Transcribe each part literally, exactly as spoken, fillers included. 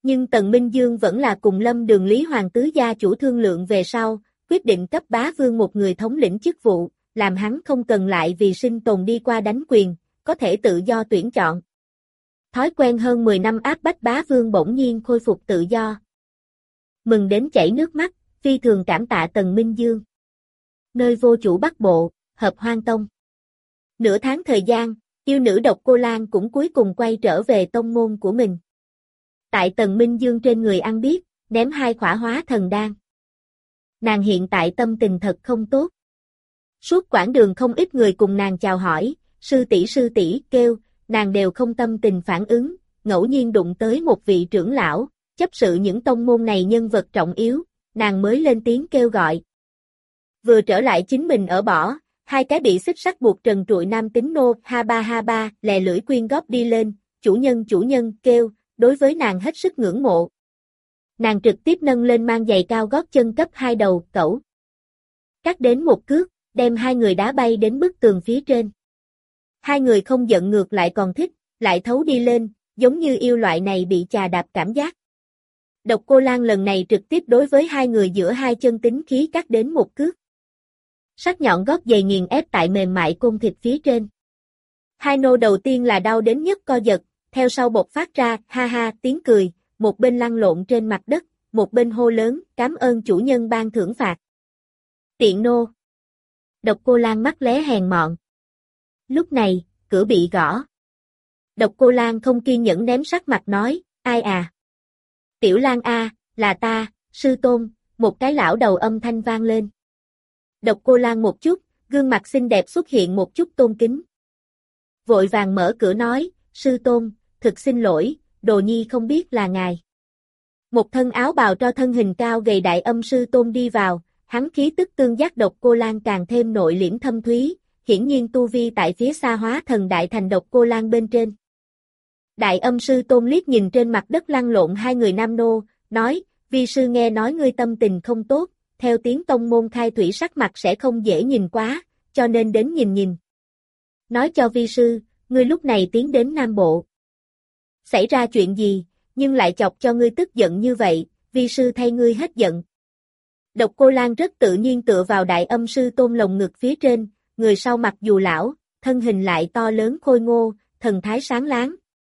Nhưng Tần Minh Dương vẫn là cùng Lâm Đường Lý Hoàng tứ gia chủ thương lượng về sau, quyết định cấp bá vương một người thống lĩnh chức vụ, làm hắn không cần lại vì sinh tồn đi qua đánh quyền, có thể tự do tuyển chọn. Thói quen hơn mười năm áp bách bá vương bỗng nhiên khôi phục tự do. Mừng đến chảy nước mắt, phi thường cảm tạ Tần Minh Dương. Nơi vô chủ Bắc Bộ, Hợp Hoan Tông. Nửa tháng thời gian, yêu nữ Độc Cô Lan cũng cuối cùng quay trở về tông môn của mình. Tại Tần Minh Dương trên người ăn biết, ném hai khỏa hóa thần đan. Nàng hiện tại tâm tình thật không tốt. Suốt quãng đường không ít người cùng nàng chào hỏi, sư tỷ sư tỷ kêu, nàng đều không tâm tình phản ứng, ngẫu nhiên đụng tới một vị trưởng lão, chấp sự những tông môn này nhân vật trọng yếu, nàng mới lên tiếng kêu gọi. Vừa trở lại chính mình ở bỏ, hai cái bị xích sắt buộc trần trụi nam tính nô ha ba ha ba lè lưỡi quyên góp đi lên, chủ nhân chủ nhân kêu, đối với nàng hết sức ngưỡng mộ. Nàng trực tiếp nâng lên mang giày cao gót chân cấp hai đầu, cẩu. Cắt đến một cước, đem hai người đá bay đến bức tường phía trên. Hai người không giận ngược lại còn thích, lại thấu đi lên, giống như yêu loại này bị chà đạp cảm giác. Độc Cô Lan lần này trực tiếp đối với hai người giữa hai chân tính khí cắt đến một cước. Sắc nhọn gót giày nghiền ép tại mềm mại côn thịt phía trên. Hai nô đầu tiên là đau đến nhất co giật, theo sau bộc phát ra, ha ha, tiếng cười, một bên lăn lộn trên mặt đất, một bên hô lớn, cảm ơn chủ nhân ban thưởng phạt. Tiện nô. Độc Cô Lan mắt lé hèn mọn. Lúc này, cửa bị gõ. Độc Cô Lan không kiên nhẫn ném sắc mặt nói, ai à? Tiểu Lan a, là ta, sư tôn, một cái lão đầu âm thanh vang lên. Độc Cô Lan một chút, gương mặt xinh đẹp xuất hiện một chút tôn kính. Vội vàng mở cửa nói, sư tôn, thực xin lỗi, đồ nhi không biết là ngài. Một thân áo bào cho thân hình cao gầy đại âm sư tôn đi vào, hắn khí tức tương giác Độc Cô Lan càng thêm nội liễm thâm thúy, hiển nhiên tu vi tại phía xa hóa thần đại thành Độc Cô Lan bên trên. Đại âm sư tôn liếc nhìn trên mặt đất lăn lộn hai người nam nô, nói, vi sư nghe nói ngươi tâm tình không tốt, theo tiếng tông môn khai thủy sắc mặt sẽ không dễ nhìn quá, cho nên đến nhìn nhìn. Nói cho vi sư, ngươi lúc này tiến đến Nam Bộ. Xảy ra chuyện gì, nhưng lại chọc cho ngươi tức giận như vậy, vi sư thay ngươi hết giận. Độc Cô Lan rất tự nhiên tựa vào đại âm sư tôn lồng ngực phía trên, người sau mặc dù lão, thân hình lại to lớn khôi ngô, thần thái sáng láng.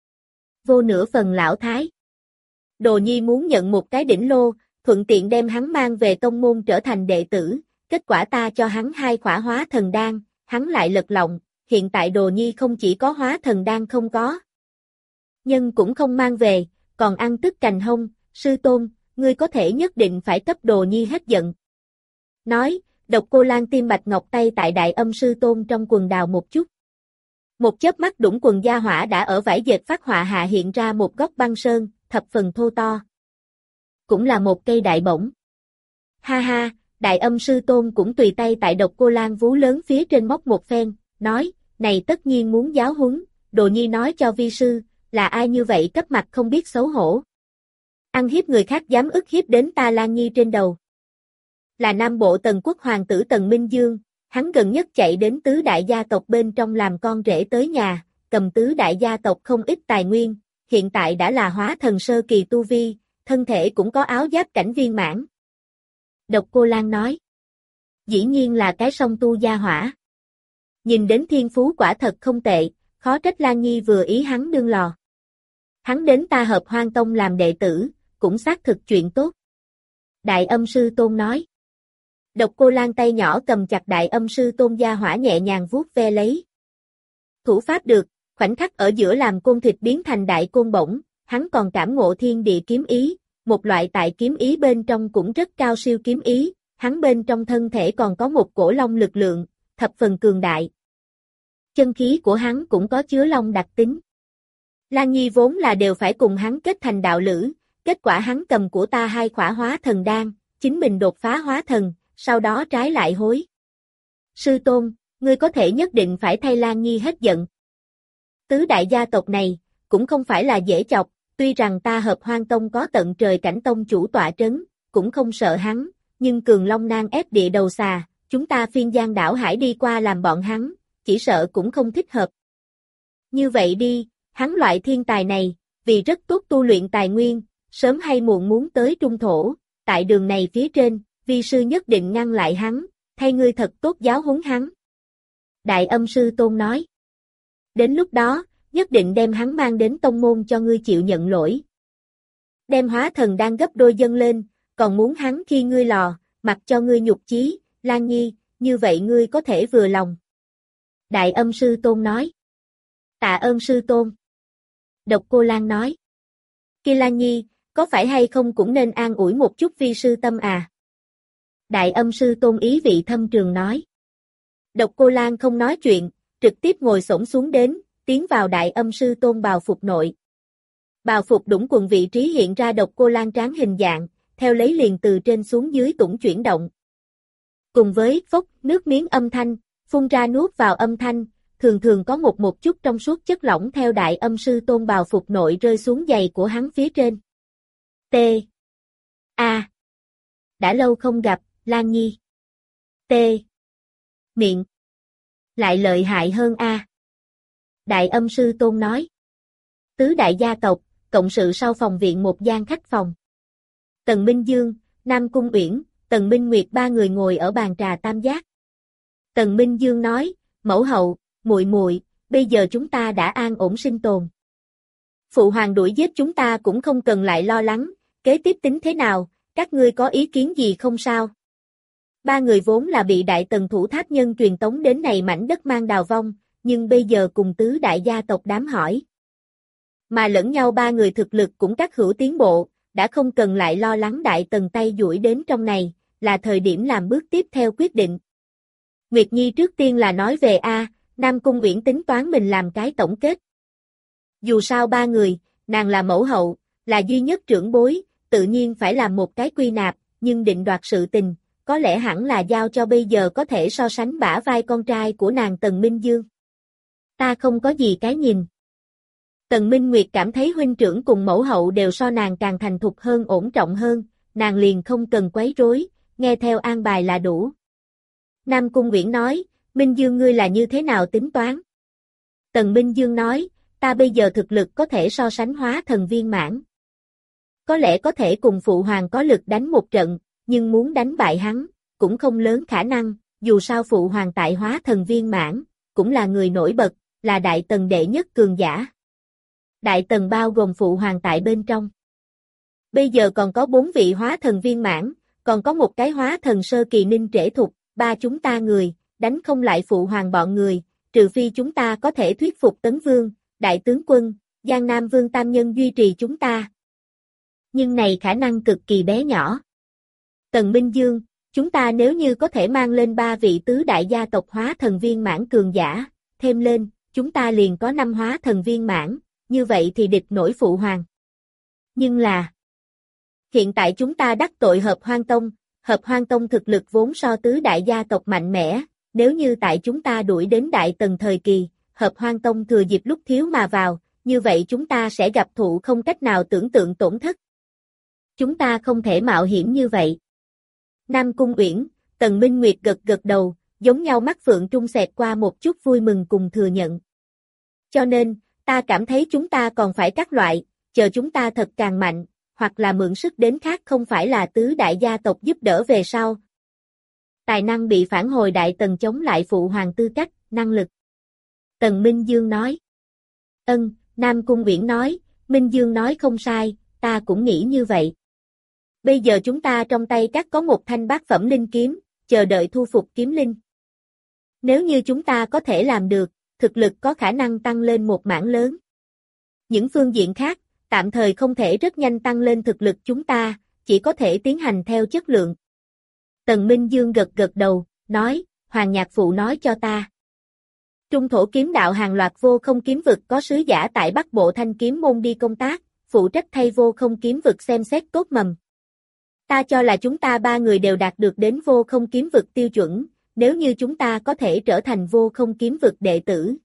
Vô nửa phần lão thái. Đồ nhi muốn nhận một cái đỉnh lô, thuận tiện đem hắn mang về tông môn trở thành đệ tử, kết quả ta cho hắn hai khỏa hóa thần đan, hắn lại lật lọng, hiện tại đồ nhi không chỉ có hóa thần đan không có. Nhưng cũng không mang về, còn ăn tức cành hông, sư tôn, ngươi có thể nhất định phải cấp đồ nhi hết giận. Nói, Độc Cô Lan tim bạch ngọc tay tại đại âm sư tôn trong quần đào một chút. Một chớp mắt đũng quần gia hỏa đã ở vải dệt phát họa hạ hiện ra một góc băng sơn, thập phần thô to. Cũng là một cây đại bổng. Ha ha, đại âm sư tôn cũng tùy tay tại Độc Cô Lan vú lớn phía trên móc một phen, nói, này tất nhiên muốn giáo huấn, đồ nhi nói cho vi sư, là ai như vậy cấp mặt không biết xấu hổ. Ăn hiếp người khác dám ức hiếp đến ta Lan Nhi trên đầu. Là Nam Bộ Tần Quốc hoàng tử Tần Minh Dương, hắn gần nhất chạy đến tứ đại gia tộc bên trong làm con rể tới nhà, cầm tứ đại gia tộc không ít tài nguyên, hiện tại đã là hóa thần sơ kỳ tu vi, thân thể cũng có áo giáp cảnh viên mãn. Độc Cô Lan nói, dĩ nhiên là cái song tu gia hỏa. Nhìn đến thiên phú quả thật không tệ, khó trách Lan Nhi vừa ý hắn đương lò. Hắn đến ta Hợp Hoan Tông làm đệ tử, cũng xác thực chuyện tốt. Đại âm sư tôn nói. Độc Cô Lan tay nhỏ cầm chặt đại âm sư tôn gia hỏa nhẹ nhàng vuốt ve lấy. Thủ pháp được, khoảnh khắc ở giữa làm côn thịt biến thành đại côn bổng, hắn còn cảm ngộ thiên địa kiếm ý, một loại tại kiếm ý bên trong cũng rất cao siêu kiếm ý, hắn bên trong thân thể còn có một cổ long lực lượng, thập phần cường đại. Chân khí của hắn cũng có chứa long đặc tính. Lan Nhi vốn là đều phải cùng hắn kết thành đạo lữ, kết quả hắn cầm của ta hai khỏa hóa thần đan, chính mình đột phá hóa thần, sau đó trái lại hối. Sư tôn, ngươi có thể nhất định phải thay Lan Nhi hết giận. Tứ đại gia tộc này, cũng không phải là dễ chọc, tuy rằng ta Hợp Hoan Tông có tận trời cảnh tông chủ tọa trấn, cũng không sợ hắn, nhưng cường long nan ép địa đầu xà, chúng ta phiên giang đảo hải đi qua làm bọn hắn, chỉ sợ cũng không thích hợp. Như vậy đi, hắn loại thiên tài này, vì rất tốt tu luyện tài nguyên, sớm hay muộn muốn tới trung thổ, tại đường này phía trên, vi sư nhất định ngăn lại hắn, thay ngươi thật tốt giáo huấn hắn. Đại Âm Sư Tôn nói. Đến lúc đó, nhất định đem hắn mang đến tông môn cho ngươi chịu nhận lỗi. Đem hóa thần đang gấp đôi dâng lên, còn muốn hắn khi ngươi lò, mặc cho ngươi nhục chí, Lan Nhi, như vậy ngươi có thể vừa lòng. Đại Âm Sư Tôn nói. Tạ ơn Sư Tôn. Độc Cô Lan nói. Kia Lan Nhi, có phải hay không cũng nên an ủi một chút vi sư tâm à? Đại Âm Sư Tôn ý vị thâm trường nói. Độc Cô Lan không nói chuyện, trực tiếp ngồi xổm xuống đến, tiến vào Đại Âm Sư Tôn bào phục nội. Bào phục đũng quần vị trí hiện ra Độc Cô Lan tráng hình dạng, theo lấy liền từ trên xuống dưới tủng chuyển động. Cùng với phốc nước miếng âm thanh, phun ra nuốt vào âm thanh, thường thường có một một chút trong suốt chất lỏng theo Đại Âm Sư Tôn bào phục nội rơi xuống giày của hắn phía trên. T. A. Đã lâu không gặp, Lan Nhi. T. Miệng. Lại lợi hại hơn A. Đại Âm Sư Tôn nói. Tứ đại gia tộc, cộng sự sau phòng viện một gian khách phòng. Tần Minh Dương, Nam Cung Uyển, Tần Minh Nguyệt ba người ngồi ở bàn trà tam giác. Tần Minh Dương nói, mẫu hậu, muội muội, bây giờ chúng ta đã an ổn sinh tồn. Phụ hoàng đuổi giết chúng ta cũng không cần lại lo lắng, kế tiếp tính thế nào, các ngươi có ý kiến gì không sao? Ba người vốn là bị Đại Tần thủ tháp nhân truyền tống đến này mảnh đất mang đào vong, nhưng bây giờ cùng tứ đại gia tộc đám hỏi. Mà lẫn nhau ba người thực lực cũng các hữu tiến bộ, đã không cần lại lo lắng Đại Tần tay duỗi đến trong này, là thời điểm làm bước tiếp theo quyết định. Nguyệt Nhi trước tiên là nói về A, Nam Cung Uyển tính toán mình làm cái tổng kết. Dù sao ba người, nàng là mẫu hậu, là duy nhất trưởng bối, tự nhiên phải làm một cái quy nạp, nhưng định đoạt sự tình, có lẽ hẳn là giao cho bây giờ có thể so sánh bả vai con trai của nàng Tần Minh Dương. Ta không có gì cái nhìn. Tần Minh Nguyệt cảm thấy huynh trưởng cùng mẫu hậu đều so nàng càng thành thục hơn ổn trọng hơn, nàng liền không cần quấy rối, nghe theo an bài là đủ. Nam Cung Uyển nói, Minh Dương ngươi là như thế nào tính toán? Tần Minh Dương nói, ta bây giờ thực lực có thể so sánh hóa thần viên mãn. Có lẽ có thể cùng phụ hoàng có lực đánh một trận, nhưng muốn đánh bại hắn, cũng không lớn khả năng, dù sao phụ hoàng tại hóa thần viên mãn, cũng là người nổi bật, là Đại Tần đệ nhất cường giả. Đại Tần bao gồm phụ hoàng tại bên trong. Bây giờ còn có bốn vị hóa thần viên mãn, còn có một cái hóa thần sơ kỳ Ninh Trễ Thục, ba chúng ta người, đánh không lại phụ hoàng bọn người, trừ phi chúng ta có thể thuyết phục Tấn Vương, Đại tướng quân, Giang Nam Vương Tam Nhân duy trì chúng ta. Nhưng này khả năng cực kỳ bé nhỏ. Tần Minh Dương, chúng ta nếu như có thể mang lên ba vị tứ đại gia tộc hóa thần viên mãn cường giả, thêm lên, chúng ta liền có năm hóa thần viên mãn, như vậy thì địch nổi phụ hoàng. Nhưng là, hiện tại chúng ta đắc tội Hợp Hoan Tông, Hợp Hoan Tông thực lực vốn so tứ đại gia tộc mạnh mẽ, nếu như tại chúng ta đuổi đến Đại Tần thời kỳ, Hợp Hoan Tông thừa dịp lúc thiếu mà vào, như vậy chúng ta sẽ gặp thụ không cách nào tưởng tượng tổn thất. Chúng ta không thể mạo hiểm như vậy. Nam Cung Uyển, Tần Minh Nguyệt gật gật đầu, giống nhau mắt phượng trung xẹt qua một chút vui mừng cùng thừa nhận. Cho nên, ta cảm thấy chúng ta còn phải các loại, chờ chúng ta thật càng mạnh, hoặc là mượn sức đến khác không phải là tứ đại gia tộc giúp đỡ về sau. Tài năng bị phản hồi Đại Tần chống lại phụ hoàng tư cách, năng lực. Tần Minh Dương nói. Ân, Nam Cung Uyển nói, Minh Dương nói không sai, ta cũng nghĩ như vậy. Bây giờ chúng ta trong tay các có một thanh bát phẩm linh kiếm, chờ đợi thu phục kiếm linh. Nếu như chúng ta có thể làm được, thực lực có khả năng tăng lên một mảng lớn. Những phương diện khác, tạm thời không thể rất nhanh tăng lên thực lực chúng ta, chỉ có thể tiến hành theo chất lượng. Tần Minh Dương gật gật đầu, nói, Hoàng Nhạc Phụ nói cho ta. Trung thổ kiếm đạo hàng loạt vô không kiếm vực có sứ giả tại Bắc Bộ Thanh kiếm môn đi công tác, phụ trách thay vô không kiếm vực xem xét cốt mầm. Ta cho là chúng ta ba người đều đạt được đến vô không kiếm vực tiêu chuẩn, nếu như chúng ta có thể trở thành vô không kiếm vực đệ tử.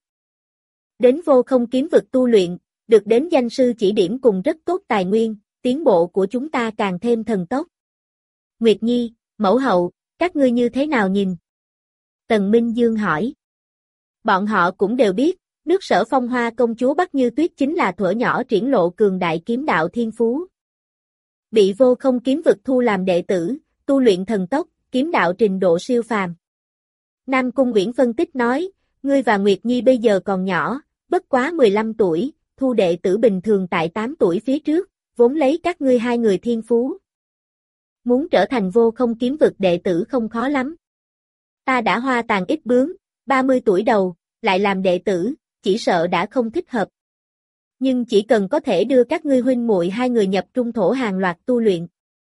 Đến vô không kiếm vực tu luyện, được đến danh sư chỉ điểm cùng rất tốt tài nguyên, tiến bộ của chúng ta càng thêm thần tốc. Nguyệt Nhi, mẫu hậu, các ngươi như thế nào nhìn? Tần Minh Dương hỏi. Bọn họ cũng đều biết, nước Sở Phong Hoa công chúa Bắc Như Tuyết chính là thuở nhỏ triển lộ cường đại kiếm đạo thiên phú. bị Vô Không kiếm vực thu làm đệ tử, tu luyện thần tốc, kiếm đạo trình độ siêu phàm. Nam Cung Uyển phân tích nói, ngươi và Nguyệt Nhi bây giờ còn nhỏ, bất quá mười lăm tuổi, thu đệ tử bình thường tại tám tuổi phía trước, vốn lấy các ngươi hai người thiên phú. Muốn trở thành Vô Không kiếm vực đệ tử không khó lắm. Ta đã hoa tàn ít bướm, ba mươi tuổi đầu, lại làm đệ tử, chỉ sợ đã không thích hợp. Nhưng chỉ cần có thể đưa các ngươi huynh muội hai người nhập trung thổ hàng loạt tu luyện,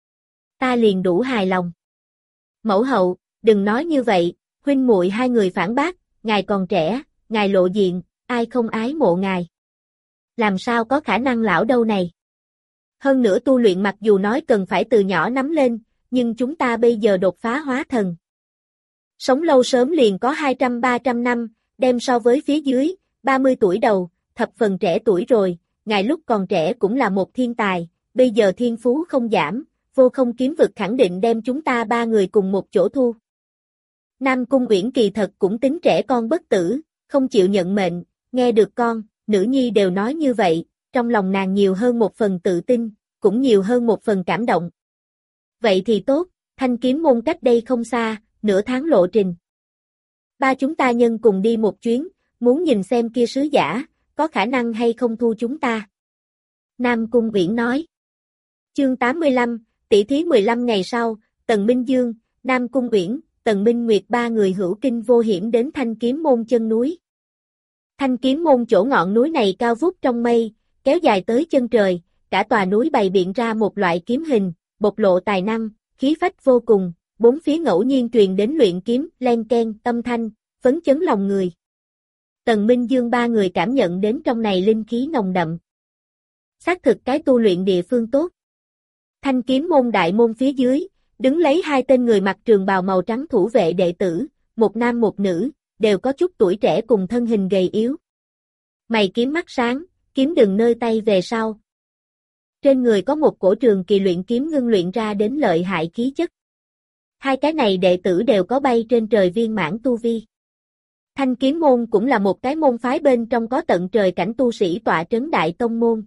ta liền đủ hài lòng. Mẫu hậu, đừng nói như vậy, huynh muội hai người phản bác, ngài còn trẻ, ngài lộ diện, ai không ái mộ ngài. Làm sao có khả năng lão đâu này. Hơn nữa tu luyện mặc dù nói cần phải từ nhỏ nắm lên, nhưng chúng ta bây giờ đột phá hóa thần. Sống lâu sớm liền có hai trăm ba trăm năm, đem so với phía dưới, ba mươi tuổi đầu, thập phần trẻ tuổi rồi, ngài lúc còn trẻ cũng là một thiên tài, bây giờ thiên phú không giảm, Vô Không kiếm vực khẳng định đem chúng ta ba người cùng một chỗ thu. Nam Cung Uyển kỳ thật cũng tính trẻ con bất tử, không chịu nhận mệnh, nghe được con, nữ nhi đều nói như vậy, trong lòng nàng nhiều hơn một phần tự tin, cũng nhiều hơn một phần cảm động. Vậy thì tốt, Thanh Kiếm môn cách đây không xa, nửa tháng lộ trình. Ba chúng ta nhân cùng đi một chuyến, muốn nhìn xem kia sứ giả, có khả năng hay không thu chúng ta. Nam Cung Uyển nói. Chương tám mươi lăm, tỷ thí mười lăm ngày sau, Tần Minh Dương, Nam Cung Uyển, Tần Minh Nguyệt ba người hữu kinh vô hiểm đến Thanh Kiếm môn chân núi. Thanh Kiếm môn chỗ ngọn núi này cao vút trong mây, kéo dài tới chân trời, cả tòa núi bày biện ra một loại kiếm hình, bộc lộ tài năng, khí phách vô cùng, bốn phía ngẫu nhiên truyền đến luyện kiếm, len keng, âm thanh, phấn chấn lòng người. Tần Minh Dương ba người cảm nhận đến trong này linh khí nồng đậm. Xác thực cái tu luyện địa phương tốt. Thanh Kiếm môn đại môn phía dưới, đứng lấy hai tên người mặc trường bào màu trắng thủ vệ đệ tử, một nam một nữ, đều có chút tuổi trẻ cùng thân hình gầy yếu. Mày kiếm mắt sáng, kiếm đừng nơi tay về sau. Trên người có một cổ trường kỳ luyện kiếm ngưng luyện ra đến lợi hại khí chất. Hai cái này đệ tử đều có bay trên trời viên mãn tu vi. Thanh Kiếm môn cũng là một cái môn phái bên trong có tận trời cảnh tu sĩ tọa trấn đại tông môn.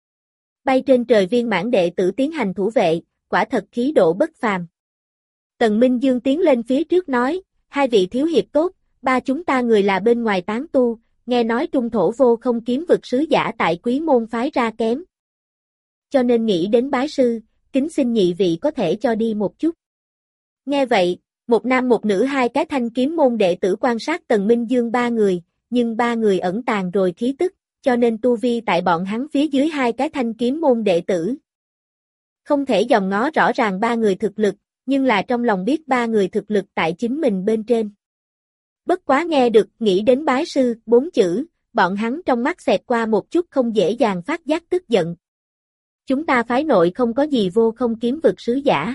Bay trên trời viên mãn đệ tử tiến hành thủ vệ, quả thật khí độ bất phàm. Tần Minh Dương tiến lên phía trước nói, hai vị thiếu hiệp tốt, ba chúng ta người là bên ngoài tán tu, nghe nói trung thổ Vô Không kiếm vực sứ giả tại quý môn phái ra kém. Cho nên nghĩ đến bái sư, kính xin nhị vị có thể cho đi một chút. Nghe vậy, một nam một nữ hai cái Thanh Kiếm môn đệ tử quan sát Tần Minh Dương ba người, nhưng ba người ẩn tàng rồi khí tức, cho nên tu vi tại bọn hắn phía dưới hai cái Thanh Kiếm môn đệ tử. Không thể dòm ngó rõ ràng ba người thực lực, nhưng là trong lòng biết ba người thực lực tại chính mình bên trên. Bất quá nghe được nghĩ đến bái sư, bốn chữ, bọn hắn trong mắt xẹt qua một chút không dễ dàng phát giác tức giận. Chúng ta phái nội không có gì Vô Không kiếm vực sứ giả.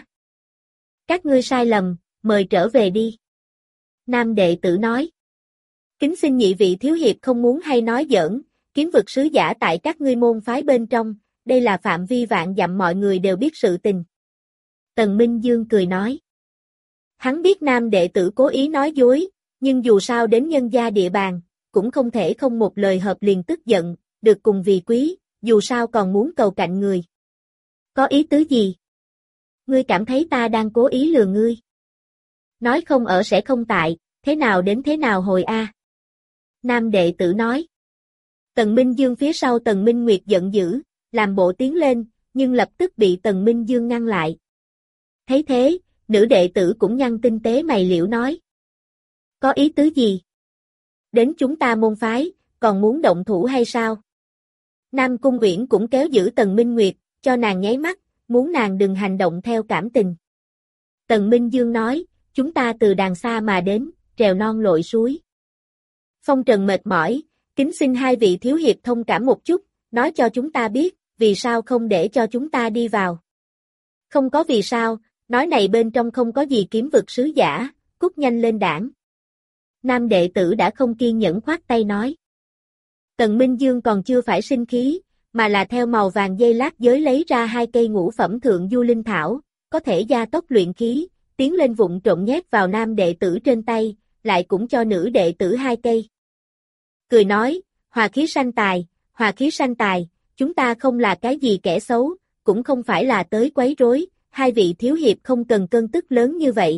Các ngươi sai lầm, mời trở về đi. Nam đệ tử nói. Kính xin nhị vị thiếu hiệp không muốn hay nói giỡn, kiếm vực sứ giả tại các ngươi môn phái bên trong, đây là phạm vi vạn dặm mọi người đều biết sự tình. Tần Minh Dương cười nói. Hắn biết nam đệ tử cố ý nói dối, nhưng dù sao đến nhân gia địa bàn, cũng không thể không một lời hợp liền tức giận, được cùng vì quý, dù sao còn muốn cầu cạnh người. Có ý tứ gì? Ngươi cảm thấy ta đang cố ý lừa ngươi? Nói không ở sẽ không tại, thế nào đến thế nào hồi a? Nam đệ tử nói. Tần Minh Dương phía sau Tần Minh Nguyệt giận dữ, làm bộ tiến lên, nhưng lập tức bị Tần Minh Dương ngăn lại. Thấy thế, nữ đệ tử cũng nhăn tinh tế mày liễu nói. Có ý tứ gì? Đến chúng ta môn phái, còn muốn động thủ hay sao? Nam Cung Uyển cũng kéo giữ Tần Minh Nguyệt, cho nàng nháy mắt, muốn nàng đừng hành động theo cảm tình. Tần Minh Dương nói, chúng ta từ đàng xa mà đến, trèo non lội suối. Phong trần mệt mỏi, kính xin hai vị thiếu hiệp thông cảm một chút, nói cho chúng ta biết, vì sao không để cho chúng ta đi vào. Không có vì sao, nói này bên trong không có gì kiếm vực sứ giả, cút nhanh lên đảng. Nam đệ tử đã không kiên nhẫn khoát tay nói. Tần Minh Dương còn chưa phải sinh khí, mà là theo màu vàng dây lát giới lấy ra hai cây ngũ phẩm thượng du linh thảo, có thể gia tốc luyện khí, tiến lên vụng trộm nhét vào nam đệ tử trên tay, lại cũng cho nữ đệ tử hai cây. Cười nói, hòa khí sanh tài, hòa khí sanh tài, chúng ta không là cái gì kẻ xấu, cũng không phải là tới quấy rối, hai vị thiếu hiệp không cần cơn tức lớn như vậy.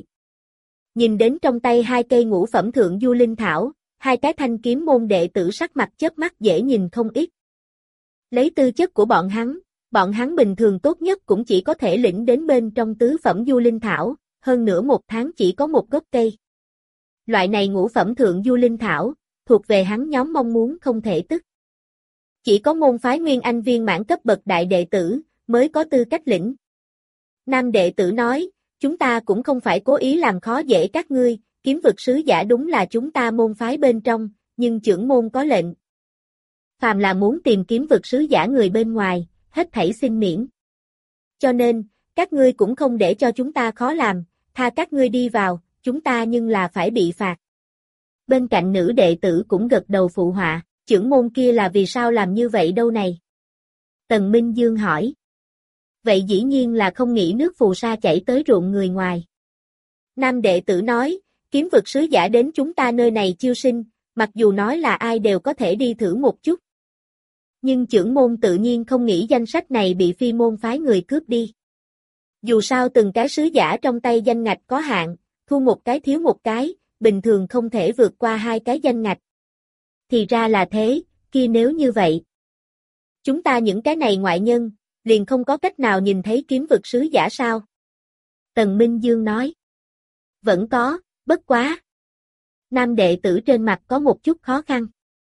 Nhìn đến trong tay hai cây ngũ phẩm thượng du linh thảo, hai cái thanh kiếm môn đệ tử sắc mặt chớp mắt dễ nhìn không ít. Lấy tư chất của bọn hắn, bọn hắn bình thường tốt nhất cũng chỉ có thể lĩnh đến bên trong tứ phẩm du linh thảo, hơn nữa một tháng chỉ có một gốc cây. Loại này ngũ phẩm thượng du linh thảo, thuộc về hắn nhóm mong muốn không thể tức. Chỉ có môn phái Nguyên Anh viên mãn cấp bậc đại đệ tử, mới có tư cách lĩnh. Nam đệ tử nói, chúng ta cũng không phải cố ý làm khó dễ các ngươi, kiếm vực sứ giả đúng là chúng ta môn phái bên trong, nhưng trưởng môn có lệnh. Phàm là muốn tìm kiếm vực sứ giả người bên ngoài, hết thảy xin miễn. Cho nên, các ngươi cũng không để cho chúng ta khó làm, tha các ngươi đi vào, chúng ta nhưng là phải bị phạt. Bên cạnh nữ đệ tử cũng gật đầu phụ họa, trưởng môn kia là vì sao làm như vậy đâu này? Tần Minh Dương hỏi. Vậy dĩ nhiên là không nghĩ nước phù sa chảy tới ruộng người ngoài. Nam đệ tử nói, kiếm vực sứ giả đến chúng ta nơi này chiêu sinh, mặc dù nói là ai đều có thể đi thử một chút. Nhưng trưởng môn tự nhiên không nghĩ danh sách này bị phi môn phái người cướp đi. Dù sao từng cái sứ giả trong tay danh ngạch có hạn, thu một cái thiếu một cái, bình thường không thể vượt qua hai cái danh ngạch. Thì ra là thế, kia nếu như vậy. Chúng ta những cái này ngoại nhân, liền không có cách nào nhìn thấy kiếm vực sứ giả sao? Tần Minh Dương nói. Vẫn có, bất quá. Nam đệ tử trên mặt có một chút khó khăn.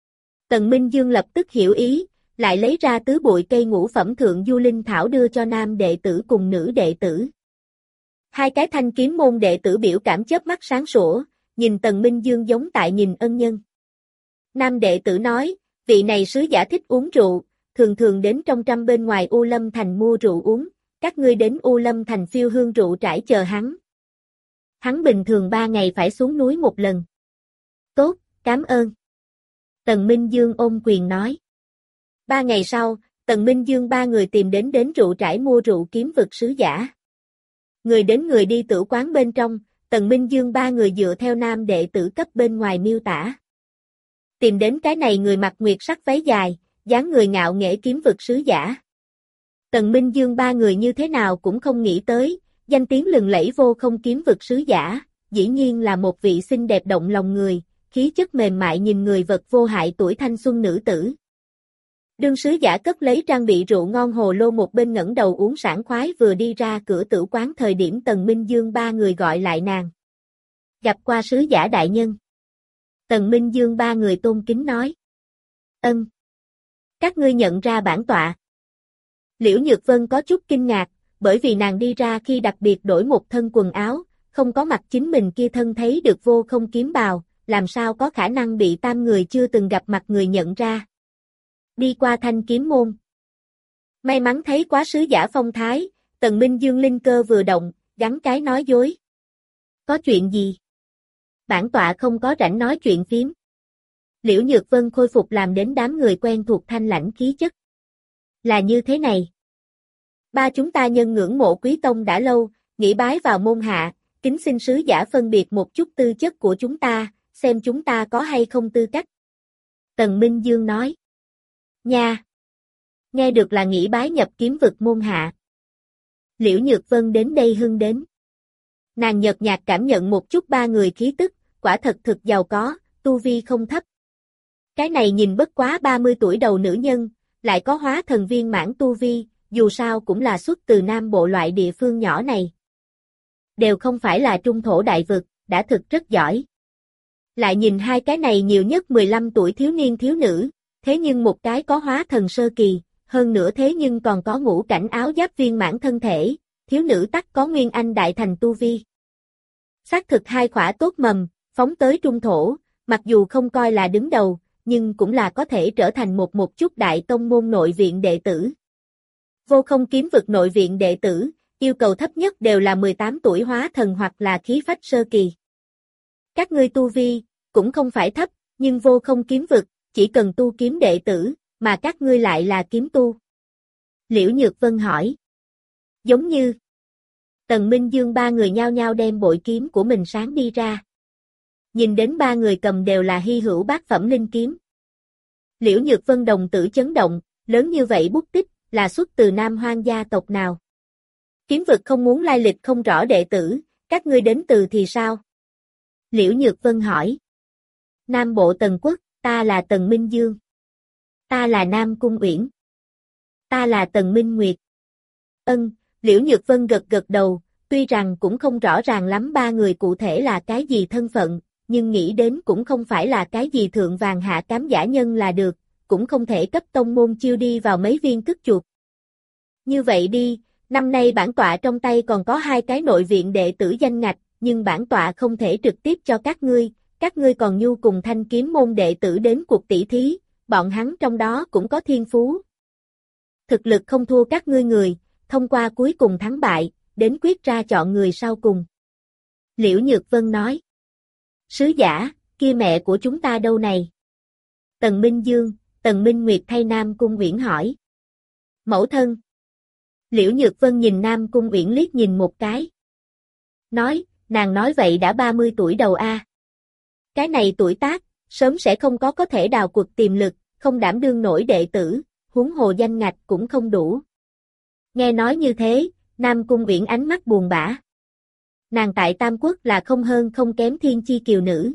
Tần Minh Dương lập tức hiểu ý, lại lấy ra tứ bụi cây ngũ phẩm thượng du linh thảo đưa cho nam đệ tử cùng nữ đệ tử. Hai cái thanh kiếm môn đệ tử biểu cảm chớp mắt sáng sủa, nhìn Tần Minh Dương giống tại nhìn ân nhân. Nam đệ tử nói, vị này sứ giả thích uống rượu, thường thường đến trong trăm bên ngoài U Lâm Thành mua rượu uống, các ngươi đến U Lâm Thành phiêu hương rượu trải chờ hắn. Hắn bình thường ba ngày phải xuống núi một lần. Tốt, cảm ơn. Tần Minh Dương ôm quyền nói. Ba ngày sau, Tần Minh Dương ba người tìm đến đến rượu trải mua rượu kiếm vực sứ giả. Người đến người đi tử quán bên trong, Tần Minh Dương ba người dựa theo nam đệ tử cấp bên ngoài miêu tả. Tìm đến cái này người mặc nguyệt sắc váy dài, dáng người ngạo nghễ kiếm vực sứ giả. Tần Minh Dương ba người như thế nào cũng không nghĩ tới, danh tiếng lừng lẫy vô không kiếm vực sứ giả, dĩ nhiên là một vị xinh đẹp động lòng người, khí chất mềm mại nhìn người vật vô hại tuổi thanh xuân nữ tử. Đương sứ giả cất lấy trang bị rượu ngon hồ lô một bên ngẩng đầu uống sảng khoái vừa đi ra cửa tử quán thời điểm Tần Minh Dương ba người gọi lại nàng. Gặp qua sứ giả đại nhân. Tần Minh Dương ba người tôn kính nói. Ân. Các ngươi nhận ra bản tọa. Liễu Nhược Vân có chút kinh ngạc, bởi vì nàng đi ra khi đặc biệt đổi một thân quần áo, không có mặc chính mình kia thân thấy được vô không kiếm bào, làm sao có khả năng bị tam người chưa từng gặp mặt người nhận ra. Đi qua thanh kiếm môn. May mắn thấy quá sứ giả phong thái, Tần Minh Dương linh cơ vừa động, gắn cái nói dối. Có chuyện gì? Bản tọa không có rảnh nói chuyện phiếm. Liễu Nhược Vân khôi phục làm đến đám người quen thuộc thanh lãnh khí chất. Là như thế này. Ba chúng ta nhân ngưỡng mộ quý tông đã lâu, nghĩ bái vào môn hạ, kính xin sứ giả phân biệt một chút tư chất của chúng ta, xem chúng ta có hay không tư cách. Tần Minh Dương nói. Nha! Nghe được là nghĩ bái nhập kiếm vực môn hạ. Liễu Nhược Vân đến đây hưng đến. Nàng nhợt nhạt cảm nhận một chút ba người khí tức, quả thật thực giàu có, tu vi không thấp. Cái này nhìn bất quá ba mươi tuổi đầu nữ nhân, lại có hóa thần viên mãn tu vi, dù sao cũng là xuất từ Nam Bộ loại địa phương nhỏ này. Đều không phải là trung thổ đại vực, đã thực rất giỏi. Lại nhìn hai cái này nhiều nhất mười lăm tuổi thiếu niên thiếu nữ, thế nhưng một cái có hóa thần sơ kỳ, hơn nữa thế nhưng còn có ngũ cảnh áo giáp viên mãn thân thể, thiếu nữ tắc có nguyên anh đại thành tu vi. Xác thực hai khỏa tốt mầm, phóng tới trung thổ, mặc dù không coi là đứng đầu, nhưng cũng là có thể trở thành một một chút đại tông môn nội viện đệ tử. Vô không kiếm vực nội viện đệ tử, yêu cầu thấp nhất đều là mười tám tuổi hóa thần hoặc là khí phách sơ kỳ. Các ngươi tu vi, cũng không phải thấp, nhưng vô không kiếm vực, chỉ cần tu kiếm đệ tử, mà các ngươi lại là kiếm tu. Liễu Nhược Vân hỏi. Giống như. Tần Minh Dương ba người nhao nhao đem bội kiếm của mình sáng đi ra. Nhìn đến ba người cầm đều là hy hữu bát phẩm linh kiếm. Liễu Nhược Vân đồng tử chấn động, lớn như vậy bút tích, là xuất từ Nam Hoang gia tộc nào? Kiếm vực không muốn lai lịch không rõ đệ tử, các ngươi đến từ thì sao? Liễu Nhược Vân hỏi. Nam Bộ Tần Quốc, ta là Tần Minh Dương. Ta là Nam Cung Uyển. Ta là Tần Minh Nguyệt. Ân, Liễu Nhược Vân gật gật đầu, tuy rằng cũng không rõ ràng lắm ba người cụ thể là cái gì thân phận, nhưng nghĩ đến cũng không phải là cái gì thượng vàng hạ cám giả nhân là được, cũng không thể cấp tông môn chiêu đi vào mấy viên cứt chuột. Như vậy đi, năm nay bản tọa trong tay còn có hai cái nội viện đệ tử danh ngạch, nhưng bản tọa không thể trực tiếp cho các ngươi, các ngươi còn nhu cùng Thanh Kiếm môn đệ tử đến cuộc tỷ thí, bọn hắn trong đó cũng có thiên phú. Thực lực không thua các ngươi người, thông qua cuối cùng thắng bại, đến quyết ra chọn người sau cùng. Liễu Nhược Vân nói. Sứ giả, kia mẹ của chúng ta đâu này? Tần Minh Dương, Tần Minh Nguyệt thay Nam Cung Uyển hỏi. Mẫu thân. Liễu Nhược Vân nhìn Nam Cung Uyển liếc nhìn một cái. Nói, nàng nói vậy đã ba mươi tuổi đầu a. Cái này tuổi tác, sớm sẽ không có có thể đào cuộc tiềm lực, không đảm đương nổi đệ tử, huống hồ danh ngạch cũng không đủ. Nghe nói như thế, Nam Cung Uyển ánh mắt buồn bã. Nàng tại Tam Quốc là không hơn không kém thiên chi kiều nữ.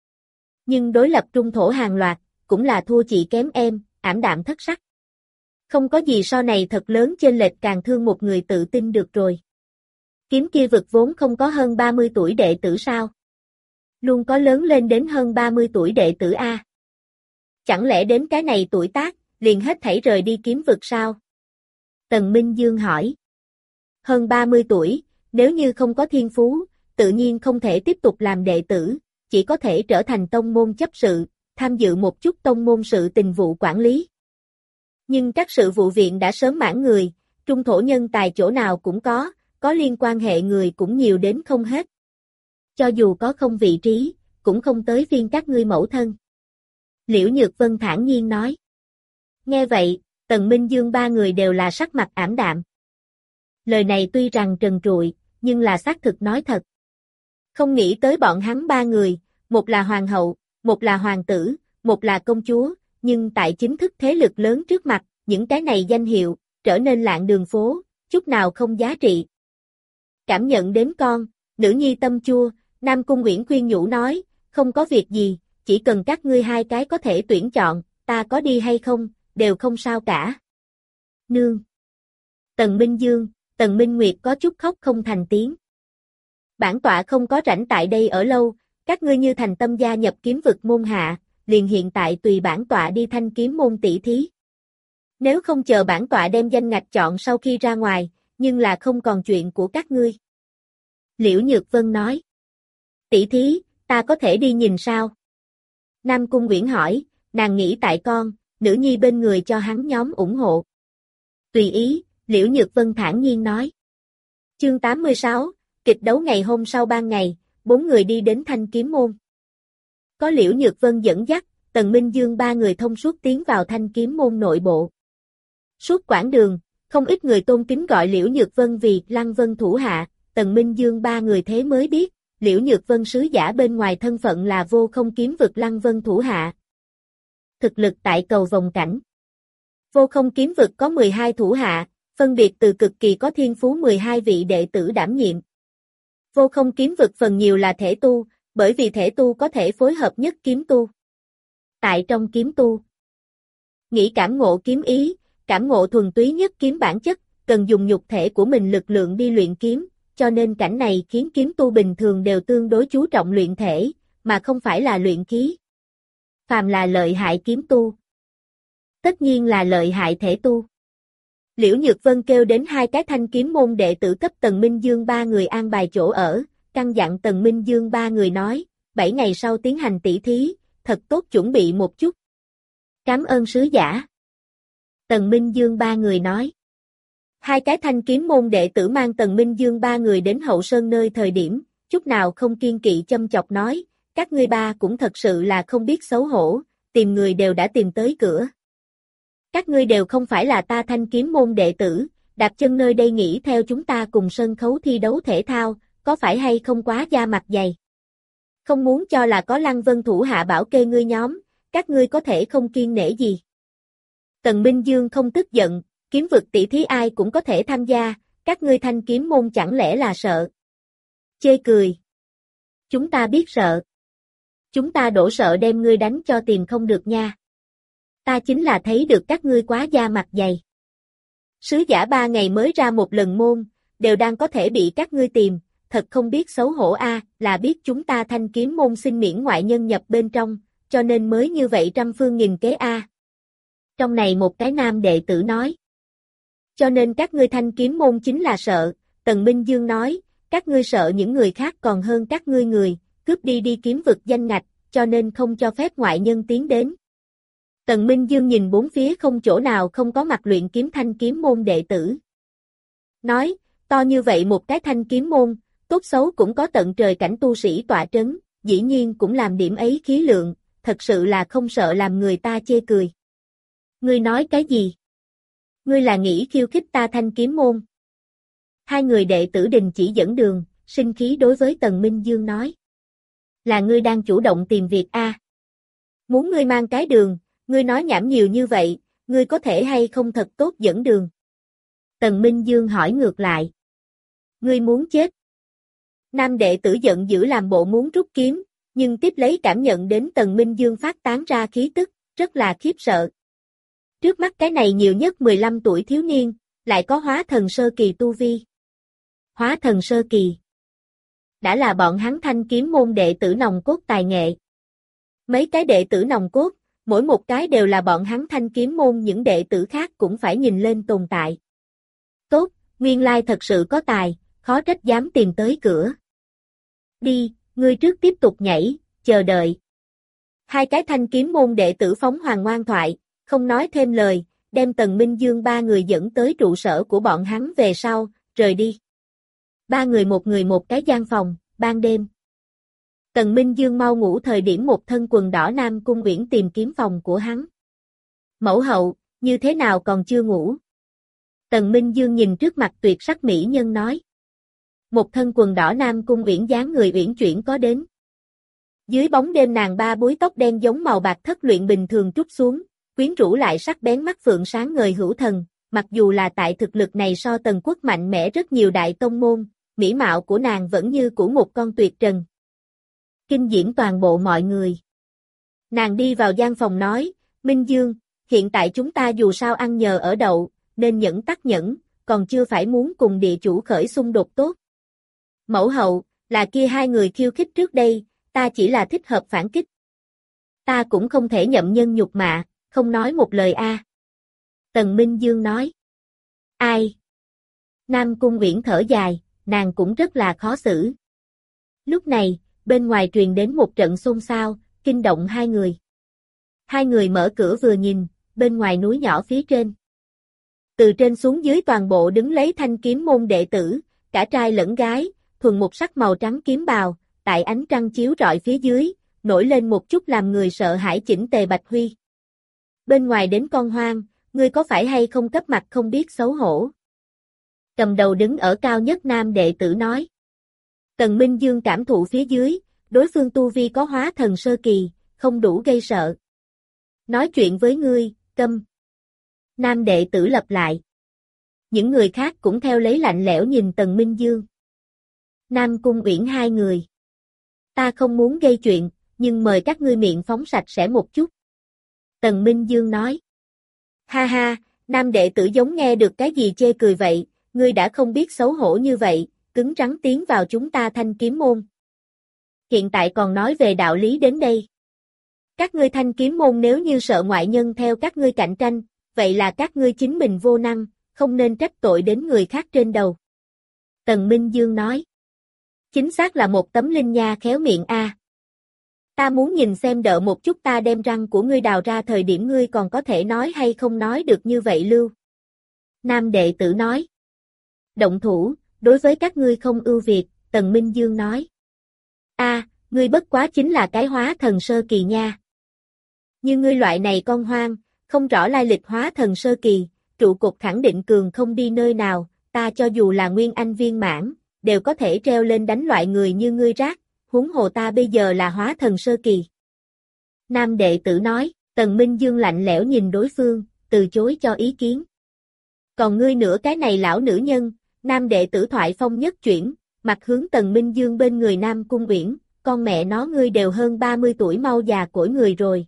Nhưng đối lập trung thổ hàng loạt, cũng là thua chị kém em, ảm đạm thất sắc. Không có gì so này thật lớn chênh lệch càng thương một người tự tin được rồi. Kiếm kia vực vốn không có hơn ba mươi tuổi đệ tử sao? Luôn có lớn lên đến hơn ba mươi tuổi đệ tử A. Chẳng lẽ đến cái này tuổi tác, liền hết thảy rời đi kiếm vực sao? Tần Minh Dương hỏi. Hơn ba mươi tuổi, nếu như không có thiên phú, tự nhiên không thể tiếp tục làm đệ tử, chỉ có thể trở thành tông môn chấp sự, tham dự một chút tông môn sự tình vụ quản lý. Nhưng các sự vụ viện đã sớm mãn người, trung thổ nhân tài chỗ nào cũng có, có liên quan hệ người cũng nhiều đến không hết. Cho dù có không vị trí, cũng không tới phiên các ngươi mẫu thân. Liễu Nhược Vân thản nhiên nói. Nghe vậy, Tần Minh Dương ba người đều là sắc mặt ảm đạm. Lời này tuy rằng trần trụi, nhưng là xác thực nói thật. Không nghĩ tới bọn hắn ba người, một là hoàng hậu, một là hoàng tử, một là công chúa, nhưng tại chính thức thế lực lớn trước mặt, những cái này danh hiệu, trở nên lạng đường phố, chút nào không giá trị. Cảm nhận đến con, nữ nhi tâm chua, Nam Cung Uyển khuyên nhủ nói, không có việc gì, chỉ cần các ngươi hai cái có thể tuyển chọn, ta có đi hay không, đều không sao cả. Nương. Tần Minh Dương, Tần Minh Nguyệt có chút khóc không thành tiếng. Bản tọa không có rảnh tại đây ở lâu, các ngươi như thành tâm gia nhập kiếm vực môn hạ, liền hiện tại tùy bản tọa đi Thanh Kiếm môn tỷ thí. Nếu không chờ bản tọa đem danh ngạch chọn sau khi ra ngoài, nhưng là không còn chuyện của các ngươi. Liễu Nhược Vân nói. Tỷ thí, ta có thể đi nhìn sao? Nam Cung Uyển hỏi, nàng nghĩ tại con, nữ nhi bên người cho hắn nhóm ủng hộ. Tùy ý, Liễu Nhược Vân thản nhiên nói. Chương tám mươi sáu, kịch đấu ngày hôm sau ban ngày, bốn người đi đến Thanh Kiếm môn. Có Liễu Nhược Vân dẫn dắt, Tần Minh Dương ba người thông suốt tiến vào Thanh Kiếm môn nội bộ. Suốt quãng đường, không ít người tôn kính gọi Liễu Nhược Vân vì Lăng Vân thủ hạ, Tần Minh Dương ba người thế mới biết, Liễu Nhược Vân sứ giả bên ngoài thân phận là vô không kiếm vực Lăng Vân thủ hạ. Thực lực tại cầu vòng cảnh. Vô không kiếm vực có mười hai thủ hạ, phân biệt từ cực kỳ có thiên phú mười hai vị đệ tử đảm nhiệm. Vô không kiếm vực phần nhiều là thể tu, bởi vì thể tu có thể phối hợp nhất kiếm tu. Tại trong kiếm tu, nghĩ cảm ngộ kiếm ý, cảm ngộ thuần túy nhất kiếm bản chất, cần dùng nhục thể của mình lực lượng đi luyện kiếm, cho nên cảnh này khiến kiếm tu bình thường đều tương đối chú trọng luyện thể, mà không phải là luyện khí. Phàm là lợi hại kiếm tu, tất nhiên là lợi hại thể tu. Liễu Nhược Vân kêu đến hai cái Thanh Kiếm môn đệ tử cấp Tần Minh Dương ba người an bài chỗ ở, căn dặn Tần Minh Dương ba người nói, bảy ngày sau tiến hành tỷ thí, thật tốt chuẩn bị một chút. Cảm ơn sứ giả. Tần Minh Dương ba người nói. Hai cái Thanh Kiếm môn đệ tử mang Tần Minh Dương ba người đến Hậu Sơn nơi thời điểm, chút nào không kiên kỵ châm chọc nói, các ngươi ba cũng thật sự là không biết xấu hổ, tìm người đều đã tìm tới cửa. Các ngươi đều không phải là ta Thanh Kiếm môn đệ tử, đạp chân nơi đây nghĩ theo chúng ta cùng sân khấu thi đấu thể thao, có phải hay không quá da mặt dày? Không muốn cho là có Lăng Vân thủ hạ bảo kê ngươi nhóm, các ngươi có thể không kiêng nể gì? Tần Minh Dương không tức giận, Kiếm vực tỷ thí ai cũng có thể tham gia, các ngươi thanh kiếm môn chẳng lẽ là sợ? Chê cười. Chúng ta biết sợ. Chúng ta đổ sợ đem ngươi đánh cho tìm không được nha. Ta chính là thấy được các ngươi quá da mặt dày. Sứ giả ba ngày mới ra một lần môn, đều đang có thể bị các ngươi tìm, thật không biết xấu hổ a, là biết chúng ta thanh kiếm môn xin miễn ngoại nhân nhập bên trong, cho nên mới như vậy trăm phương nghìn kế a. Trong này một cái nam đệ tử nói. Cho nên các ngươi thanh kiếm môn chính là sợ, Tần Minh Dương nói, các ngươi sợ những người khác còn hơn các ngươi người, cướp đi đi kiếm vực danh ngạch, cho nên không cho phép ngoại nhân tiến đến. Tần Minh Dương nhìn bốn phía không chỗ nào không có mặt luyện kiếm thanh kiếm môn đệ tử. Nói, to như vậy một cái thanh kiếm môn, tốt xấu cũng có tận trời cảnh tu sĩ tọa trấn, dĩ nhiên cũng làm điểm ấy khí lượng, thật sự là không sợ làm người ta chê cười. Ngươi nói cái gì? Ngươi là nghĩ khiêu khích ta thanh kiếm môn. Hai người đệ tử đình chỉ dẫn đường, sinh khí đối với Tần Minh Dương nói. Là ngươi đang chủ động tìm việc a? Muốn ngươi mang cái đường, ngươi nói nhảm nhiều như vậy, ngươi có thể hay không thật tốt dẫn đường? Tần Minh Dương hỏi ngược lại. Ngươi muốn chết? Nam đệ tử giận dữ làm bộ muốn rút kiếm, nhưng tiếp lấy cảm nhận đến Tần Minh Dương phát tán ra khí tức, rất là khiếp sợ. Trước mắt cái này nhiều nhất mười lăm tuổi thiếu niên, lại có hóa thần sơ kỳ tu vi. Hóa thần sơ kỳ. Đã là bọn hắn thanh kiếm môn đệ tử nòng cốt tài nghệ. Mấy cái đệ tử nòng cốt, mỗi một cái đều là bọn hắn thanh kiếm môn những đệ tử khác cũng phải nhìn lên tồn tại. Tốt, nguyên lai thật sự có tài, khó trách dám tìm tới cửa. Đi, ngươi trước tiếp tục nhảy, chờ đợi. Hai cái thanh kiếm môn đệ tử phóng hoàng ngoan thoại, không nói thêm lời, đem Tần Minh Dương ba người dẫn tới trụ sở của bọn hắn về sau, rời đi. Ba người một người một cái gian phòng, ban đêm. Tần Minh Dương mau ngủ thời điểm một thân quần đỏ Nam Cung Uyển tìm kiếm phòng của hắn. Mẫu hậu, như thế nào còn chưa ngủ? Tần Minh Dương nhìn trước mặt tuyệt sắc mỹ nhân nói. Một thân quần đỏ Nam Cung Uyển dáng người uyển chuyển có đến. Dưới bóng đêm nàng ba búi tóc đen giống màu bạc thất luyện bình thường trút xuống, quyến rũ lại sắc bén mắt phượng sáng ngời hữu thần, mặc dù là tại thực lực này so Tần Quốc mạnh mẽ rất nhiều đại tông môn, mỹ mạo của nàng vẫn như của một con tuyệt trần. Kinh diễm toàn bộ mọi người. Nàng đi vào gian phòng nói, Minh Dương, hiện tại chúng ta dù sao ăn nhờ ở đậu, nên nhẫn tắc nhẫn, còn chưa phải muốn cùng địa chủ khởi xung đột tốt. Mẫu hậu, là kia hai người khiêu khích trước đây, ta chỉ là thích hợp phản kích. Ta cũng không thể nhậm nhân nhục mạ, không nói một lời a. À. Tần Minh Dương nói. Ai? Nam Cung Uyển thở dài, nàng cũng rất là khó xử. Lúc này, bên ngoài truyền đến một trận xôn xao, kinh động hai người. Hai người mở cửa vừa nhìn, bên ngoài núi nhỏ phía trên. Từ trên xuống dưới toàn bộ đứng lấy thanh kiếm môn đệ tử, cả trai lẫn gái, thuần một sắc màu trắng kiếm bào, tại ánh trăng chiếu rọi phía dưới, nổi lên một chút làm người sợ hãi chỉnh tề bạch huy. Bên ngoài đến con hoang, ngươi có phải hay không cấp mặt không biết xấu hổ? Cầm đầu đứng ở cao nhất nam đệ tử nói. Tần Minh Dương cảm thụ phía dưới, đối phương tu vi có hóa thần sơ kỳ, không đủ gây sợ. Nói chuyện với ngươi, câm. Nam đệ tử lặp lại. Những người khác cũng theo lấy lạnh lẽo nhìn Tần Minh Dương. Nam Cung Uyển hai người. Ta không muốn gây chuyện, nhưng mời các ngươi miệng phóng sạch sẽ một chút. Tần Minh Dương nói. Ha ha, nam đệ tử giống nghe được cái gì chê cười vậy, ngươi đã không biết xấu hổ như vậy, cứng rắn tiến vào chúng ta thanh kiếm môn. Hiện tại còn nói về đạo lý đến đây. Các ngươi thanh kiếm môn nếu như sợ ngoại nhân theo các ngươi cạnh tranh, vậy là các ngươi chính mình vô năng, không nên trách tội đến người khác trên đầu. Tần Minh Dương nói. Chính xác là một tấm linh nha khéo miệng a. Ta muốn nhìn xem đợi một chút ta đem răng của ngươi đào ra thời điểm ngươi còn có thể nói hay không nói được như vậy lưu. Nam đệ tử nói. Động thủ, đối với các ngươi không ưu việt, Tần Minh Dương nói. A, ngươi bất quá chính là cái hóa thần sơ kỳ nha. Như ngươi loại này con hoang, không rõ lai lịch hóa thần sơ kỳ, trụ cột khẳng định cường không đi nơi nào, ta cho dù là nguyên anh viên mãn, đều có thể treo lên đánh loại người như ngươi rác, huống hồ ta bây giờ là hóa thần sơ kỳ. Nam đệ tử nói, Tần Minh Dương lạnh lẽo nhìn đối phương, từ chối cho ý kiến. Còn ngươi nữa cái này lão nữ nhân, nam đệ tử thoại phong nhất chuyển, mặt hướng Tần Minh Dương bên người Nam Cung Uyển, con mẹ nó ngươi đều hơn ba mươi tuổi mau già cỗi người rồi.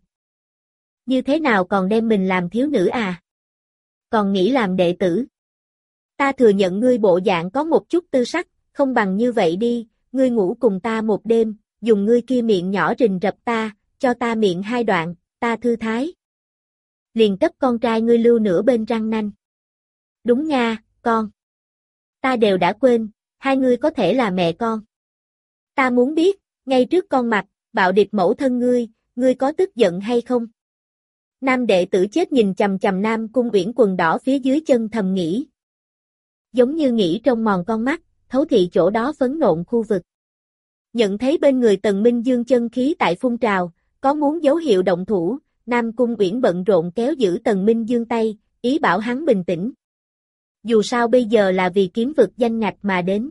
Như thế nào còn đem mình làm thiếu nữ à? Còn nghĩ làm đệ tử? Ta thừa nhận ngươi bộ dạng có một chút tư sắc, không bằng như vậy đi, ngươi ngủ cùng ta một đêm, dùng ngươi kia miệng nhỏ rình rập ta, cho ta miệng hai đoạn, ta thư thái. Liền cấp con trai ngươi lưu nửa bên răng nanh. Đúng nha, con. Ta đều đã quên, hai ngươi có thể là mẹ con. Ta muốn biết, ngay trước con mặt, bạo địch mẫu thân ngươi, ngươi có tức giận hay không? Nam đệ tử chết nhìn chằm chằm Nam Cung Uyển quần đỏ phía dưới chân thầm nghĩ. Giống như nghĩ trong mòn con mắt, thấu thị chỗ đó phấn nộn khu vực. Nhận thấy bên người Tần Minh Dương chân khí tại phun trào, có muốn dấu hiệu động thủ, Nam Cung Uyển bận rộn kéo giữ Tần Minh Dương tay, ý bảo hắn bình tĩnh. Dù sao bây giờ là vì kiếm vực danh ngạch mà đến.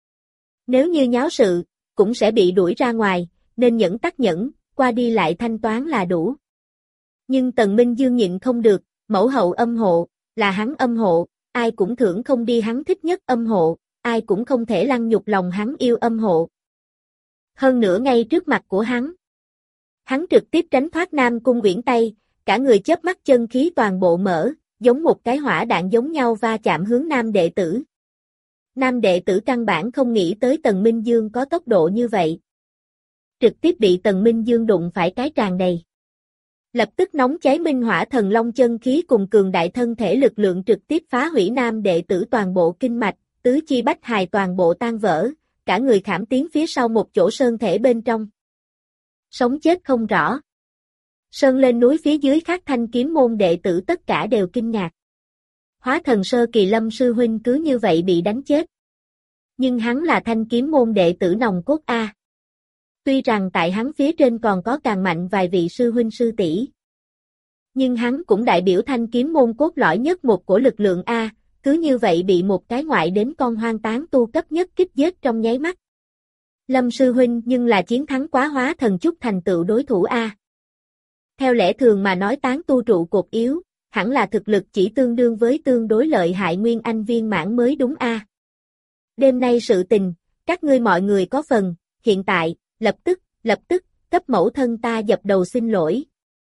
Nếu như nháo sự, cũng sẽ bị đuổi ra ngoài, nên nhẫn tắc nhẫn, qua đi lại thanh toán là đủ. Nhưng Tần Minh Dương nhịn không được, mẫu hậu âm hộ, là hắn âm hộ, ai cũng thưởng không đi hắn thích nhất âm hộ, ai cũng không thể lăng nhục lòng hắn yêu âm hộ. Hơn nữa ngay trước mặt của hắn. Hắn trực tiếp tránh thoát Nam Cung Uyển tay, cả người chớp mắt chân khí toàn bộ mở, giống một cái hỏa đạn giống nhau va chạm hướng nam đệ tử. Nam đệ tử căn bản không nghĩ tới Tần Minh Dương có tốc độ như vậy. Trực tiếp bị Tần Minh Dương đụng phải cái tràn đầy. Lập tức nóng cháy minh hỏa thần long chân khí cùng cường đại thân thể lực lượng trực tiếp phá hủy nam đệ tử toàn bộ kinh mạch, tứ chi bách hài toàn bộ tan vỡ, cả người khảm tiến phía sau một chỗ sơn thể bên trong. Sống chết không rõ. Sơn lên núi phía dưới khác thanh kiếm môn đệ tử tất cả đều kinh ngạc. Hóa thần sơ kỳ Lâm sư huynh cứ như vậy bị đánh chết. Nhưng hắn là thanh kiếm môn đệ tử nòng cốt A. Tuy rằng tại hắn phía trên còn có càng mạnh vài vị sư huynh sư tỷ, nhưng hắn cũng đại biểu thanh kiếm môn cốt lõi nhất một của lực lượng A, cứ như vậy bị một cái ngoại đến con hoang tán tu cấp nhất kích giết trong nháy mắt. Lâm sư huynh nhưng là chiến thắng quá hóa thần chút thành tựu đối thủ A. Theo lẽ thường mà nói tán tu trụ cột yếu, hẳn là thực lực chỉ tương đương với tương đối lợi hại nguyên anh viên mãn mới đúng A. Đêm nay sự tình, các ngươi mọi người có phần, hiện tại, lập tức, lập tức, cấp mẫu thân ta dập đầu xin lỗi.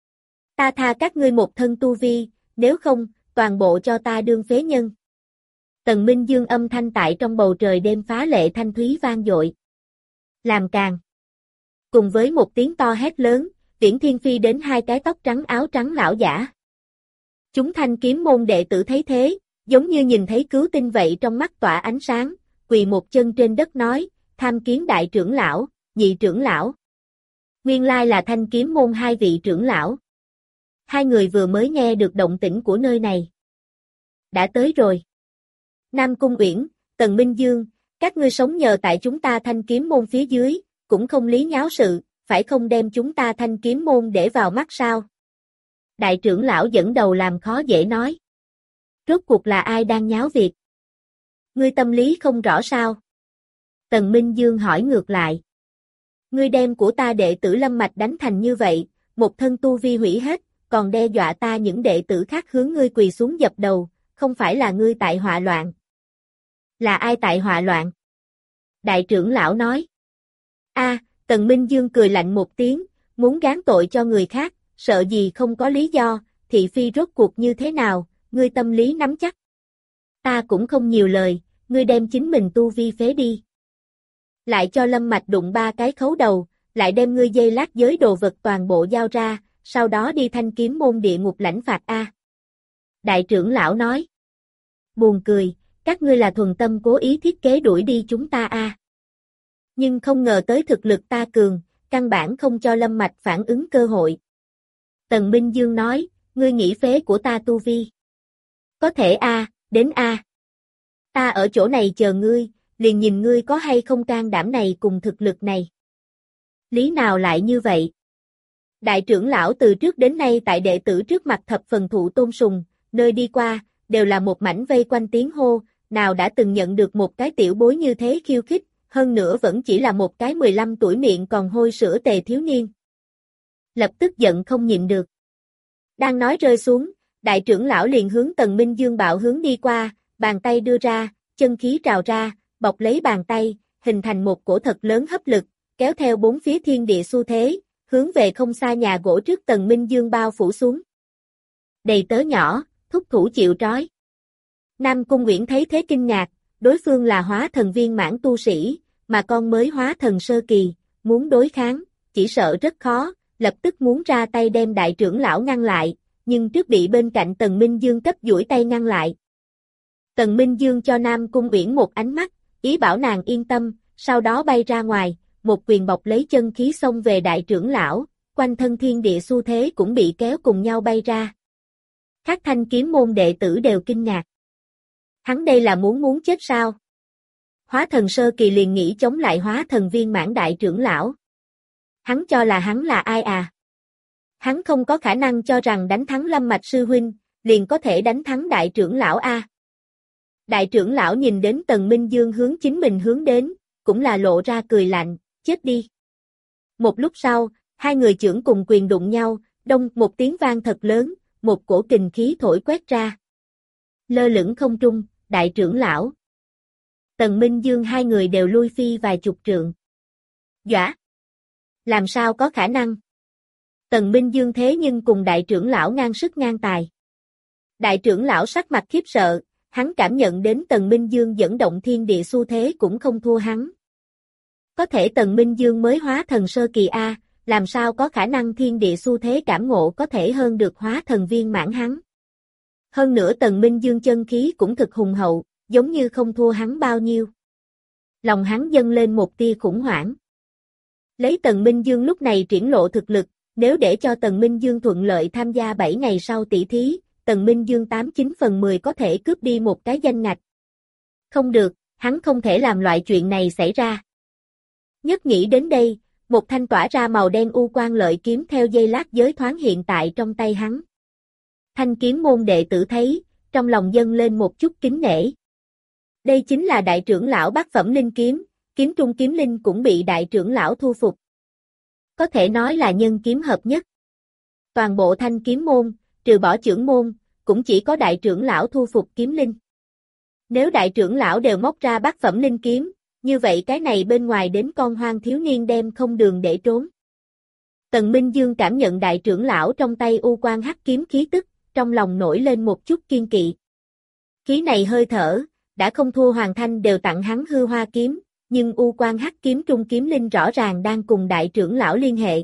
Ta tha các ngươi một thân tu vi, nếu không, toàn bộ cho ta đương phế nhân. Tần Minh Dương âm thanh tại trong bầu trời đêm phá lệ thanh thúy vang dội. Làm càng. Cùng với một tiếng to hét lớn, Viễn Thiên phi đến hai cái tóc trắng áo trắng lão giả. Chúng thanh kiếm môn đệ tử thấy thế, giống như nhìn thấy cứu tinh vậy trong mắt tỏa ánh sáng, quỳ một chân trên đất nói, tham kiến đại trưởng lão, nhị trưởng lão. Nguyên lai là thanh kiếm môn hai vị trưởng lão. Hai người vừa mới nghe được động tĩnh của nơi này. Đã tới rồi. Nam Cung Uyển, Tần Minh Dương, các ngươi sống nhờ tại chúng ta thanh kiếm môn phía dưới, cũng không lý nháo sự, phải không đem chúng ta thanh kiếm môn để vào mắt sao? Đại trưởng lão dẫn đầu làm khó dễ nói. Rốt cuộc là ai đang nháo việc? Ngươi tâm lý không rõ sao? Tần Minh Dương hỏi ngược lại. Ngươi đem của ta đệ tử Lâm Mạch đánh thành như vậy, một thân tu vi hủy hết, còn đe dọa ta những đệ tử khác hướng ngươi quỳ xuống dập đầu, không phải là ngươi tại họa loạn. Là ai tại họa loạn? Đại trưởng lão nói. A, Tần Minh Dương cười lạnh một tiếng, muốn gán tội cho người khác, sợ gì không có lý do, thị phi rốt cuộc như thế nào, ngươi tâm lý nắm chắc. Ta cũng không nhiều lời, ngươi đem chính mình tu vi phế đi. Lại cho Lâm Mạch đụng ba cái khấu đầu, lại đem ngươi dây lát giới đồ vật toàn bộ giao ra, sau đó đi thanh kiếm môn địa ngục lãnh phạt A. Đại trưởng lão nói. Buồn cười, các ngươi là thuần tâm cố ý thiết kế đuổi đi chúng ta A. Nhưng không ngờ tới thực lực ta cường, căn bản không cho Lâm Mạch phản ứng cơ hội. Tần Minh Dương nói, ngươi nghĩ phế của ta tu vi. Có thể A, đến A. Ta ở chỗ này chờ ngươi, liền nhìn ngươi có hay không can đảm này cùng thực lực này. Lý nào lại như vậy? Đại trưởng lão từ trước đến nay tại đệ tử trước mặt thập phần thụ tôn sùng, nơi đi qua, đều là một mảnh vây quanh tiếng hô, nào đã từng nhận được một cái tiểu bối như thế khiêu khích, hơn nữa vẫn chỉ là một cái mười lăm tuổi miệng còn hôi sữa tề thiếu niên. Lập tức giận không nhịn được. Đang nói rơi xuống, Đại trưởng lão liền hướng Tần Minh Dương bạo hướng đi qua, bàn tay đưa ra, chân khí trào ra, bọc lấy bàn tay, hình thành một cổ thật lớn hấp lực, kéo theo bốn phía thiên địa xu thế, hướng về không xa nhà gỗ trước Tần Minh Dương bao phủ xuống. Đầy tớ nhỏ, thúc thủ chịu trói. Nam Cung Uyển thấy thế kinh ngạc, đối phương là hóa thần viên mãn tu sĩ, mà con mới hóa thần sơ kỳ, muốn đối kháng, chỉ sợ rất khó, lập tức muốn ra tay đem đại trưởng lão ngăn lại, nhưng trước bị bên cạnh Tần Minh Dương cấp duỗi tay ngăn lại. Tần Minh Dương cho Nam Cung Uyển một ánh mắt, ý bảo nàng yên tâm, sau đó bay ra ngoài, một quyền bọc lấy chân khí xông về đại trưởng lão, quanh thân thiên địa xu thế cũng bị kéo cùng nhau bay ra. Các thanh kiếm môn đệ tử đều kinh ngạc. Hắn đây là muốn muốn chết sao? Hóa thần sơ kỳ liền nghĩ chống lại hóa thần viên mãn đại trưởng lão. Hắn cho là hắn là ai à? Hắn không có khả năng cho rằng đánh thắng Lâm Mạch sư huynh, liền có thể đánh thắng đại trưởng lão a. Đại trưởng lão nhìn đến Tần Minh Dương hướng chính mình hướng đến, cũng là lộ ra cười lạnh, chết đi. Một lúc sau, hai người chưởng cùng quyền đụng nhau, đông một tiếng vang thật lớn, một cổ kình khí thổi quét ra. Lơ lửng không trung, đại trưởng lão. Tần Minh Dương hai người đều lui phi vài chục trượng. Dọa! Làm sao có khả năng? Tần Minh Dương thế nhưng cùng đại trưởng lão ngang sức ngang tài. Đại trưởng lão sắc mặt khiếp sợ, hắn cảm nhận đến Tần Minh Dương dẫn động thiên địa xu thế cũng không thua hắn. Có thể Tần Minh Dương mới hóa thần sơ kỳ A, làm sao có khả năng thiên địa xu thế cảm ngộ có thể hơn được hóa thần viên mãn hắn. Hơn nữa Tần Minh Dương chân khí cũng thực hùng hậu, giống như không thua hắn bao nhiêu. Lòng hắn dâng lên một tia khủng hoảng. Lấy Tần Minh Dương lúc này triển lộ thực lực, nếu để cho Tần Minh Dương thuận lợi tham gia bảy ngày sau tỷ thí, Tần Minh Dương tám chín phần mười có thể cướp đi một cái danh ngạch. Không được, hắn không thể làm loại chuyện này xảy ra. Nhất nghĩ đến đây, một thanh tỏa ra màu đen u quang lợi kiếm theo dây lát giới thoáng hiện tại trong tay hắn. Thanh kiếm môn đệ tử thấy, trong lòng dâng lên một chút kính nể. Đây chính là đại trưởng lão bát phẩm linh kiếm, kiếm trung kiếm linh cũng bị đại trưởng lão thu phục. Có thể nói là nhân kiếm hợp nhất. Toàn bộ thanh kiếm môn, trừ bỏ trưởng môn, cũng chỉ có đại trưởng lão thu phục kiếm linh. Nếu đại trưởng lão đều móc ra bát phẩm linh kiếm, như vậy cái này bên ngoài đến con hoang thiếu niên đem không đường để trốn. Tần Minh Dương cảm nhận đại trưởng lão trong tay u quang hắc kiếm khí tức, trong lòng nổi lên một chút kiên kỵ. Khí này hơi thở, đã không thua Hoàng Thanh đều tặng hắn hư hoa kiếm, nhưng u quang hắc kiếm trung kiếm linh rõ ràng đang cùng đại trưởng lão liên hệ.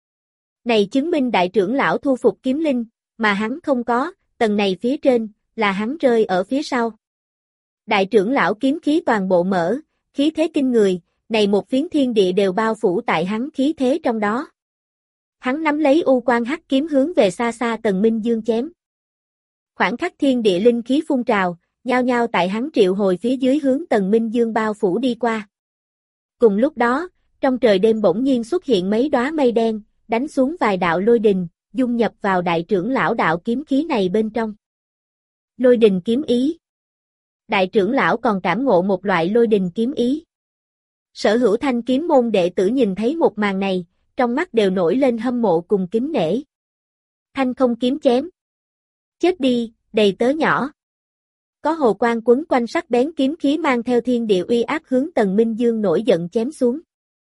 Này chứng minh đại trưởng lão thu phục kiếm linh, mà hắn không có, tầng này phía trên, là hắn rơi ở phía sau. Đại trưởng lão kiếm khí toàn bộ mở, khí thế kinh người, này một phiến thiên địa đều bao phủ tại hắn khí thế trong đó. Hắn nắm lấy u quang hắc kiếm hướng về xa xa Tần Minh Dương chém. Khoảng khắc thiên địa linh khí phun trào, nhao nhao tại hắn triệu hồi phía dưới hướng Tần Minh Dương bao phủ đi qua. Cùng lúc đó, trong trời đêm bỗng nhiên xuất hiện mấy đóa mây đen, đánh xuống vài đạo lôi đình, dung nhập vào đại trưởng lão đạo kiếm khí này bên trong. Lôi đình kiếm ý. Đại trưởng lão còn cảm ngộ một loại lôi đình kiếm ý. Sở hữu thanh kiếm môn đệ tử nhìn thấy một màn này, trong mắt đều nổi lên hâm mộ cùng kính nể. Thanh không kiếm chém. Chết đi, đầy tớ nhỏ. Có hồ quang quấn quanh sắc bén kiếm khí mang theo thiên địa uy áp hướng Tần Minh Dương nổi giận chém xuống.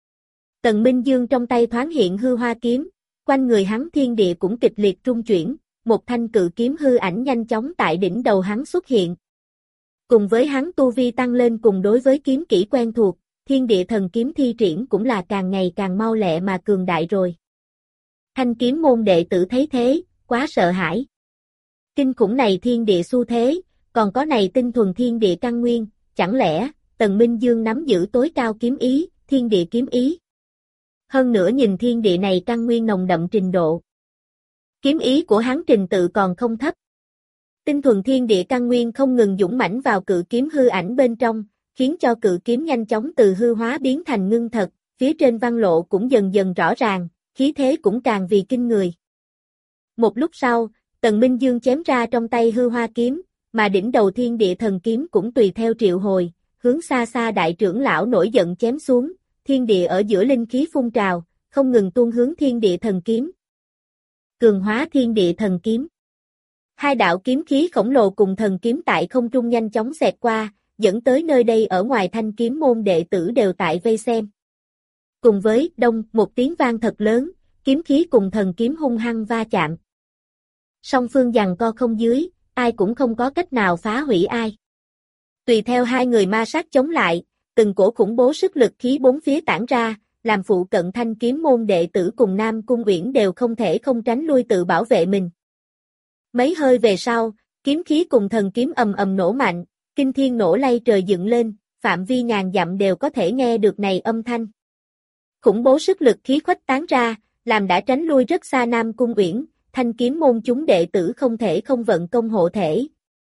Tần Minh Dương trong tay thoáng hiện hư hoa kiếm, quanh người hắn thiên địa cũng kịch liệt rung chuyển, một thanh cự kiếm hư ảnh nhanh chóng tại đỉnh đầu hắn xuất hiện. Cùng với hắn tu vi tăng lên cùng đối với kiếm kỹ quen thuộc, thiên địa thần kiếm thi triển cũng là càng ngày càng mau lẹ mà cường đại rồi. Thanh kiếm môn đệ tử thấy thế, quá sợ hãi. Kinh khủng này thiên địa xu thế, còn có này tinh thuần thiên địa căn nguyên, chẳng lẽ, Tần Minh Dương nắm giữ tối cao kiếm ý, thiên địa kiếm ý. Hơn nữa nhìn thiên địa này căn nguyên nồng đậm trình độ. Kiếm ý của hắn trình tự còn không thấp. Tinh thuần thiên địa căn nguyên không ngừng dũng mãnh vào cự kiếm hư ảnh bên trong, khiến cho cự kiếm nhanh chóng từ hư hóa biến thành ngưng thật, phía trên văn lộ cũng dần dần rõ ràng, khí thế cũng càng vì kinh người. Một lúc sau, Tần Minh Dương chém ra trong tay hư hoa kiếm, mà đỉnh đầu thiên địa thần kiếm cũng tùy theo triệu hồi, hướng xa xa đại trưởng lão nổi giận chém xuống, thiên địa ở giữa linh khí phun trào, không ngừng tuôn hướng thiên địa thần kiếm. Cường hóa thiên địa thần kiếm. Hai đạo kiếm khí khổng lồ cùng thần kiếm tại không trung nhanh chóng xẹt qua, dẫn tới nơi đây ở ngoài thanh kiếm môn đệ tử đều tại vây xem. Cùng với đông một tiếng vang thật lớn, kiếm khí cùng thần kiếm hung hăng va chạm. Song phương giằng co không dưới, ai cũng không có cách nào phá hủy ai. Tùy theo hai người ma sát chống lại, từng cổ khủng bố sức lực khí bốn phía tản ra, làm phụ cận thanh kiếm môn đệ tử cùng Nam Cung Uyển đều không thể không tránh lui tự bảo vệ mình. Mấy hơi về sau, kiếm khí cùng thần kiếm ầm ầm nổ mạnh, kinh thiên nổ lay trời dựng lên, phạm vi ngàn dặm đều có thể nghe được này âm thanh. Khủng bố sức lực khí khuếch tán ra, làm đã tránh lui rất xa Nam Cung Uyển, thanh kiếm môn chúng đệ tử không thể không vận công hộ thể.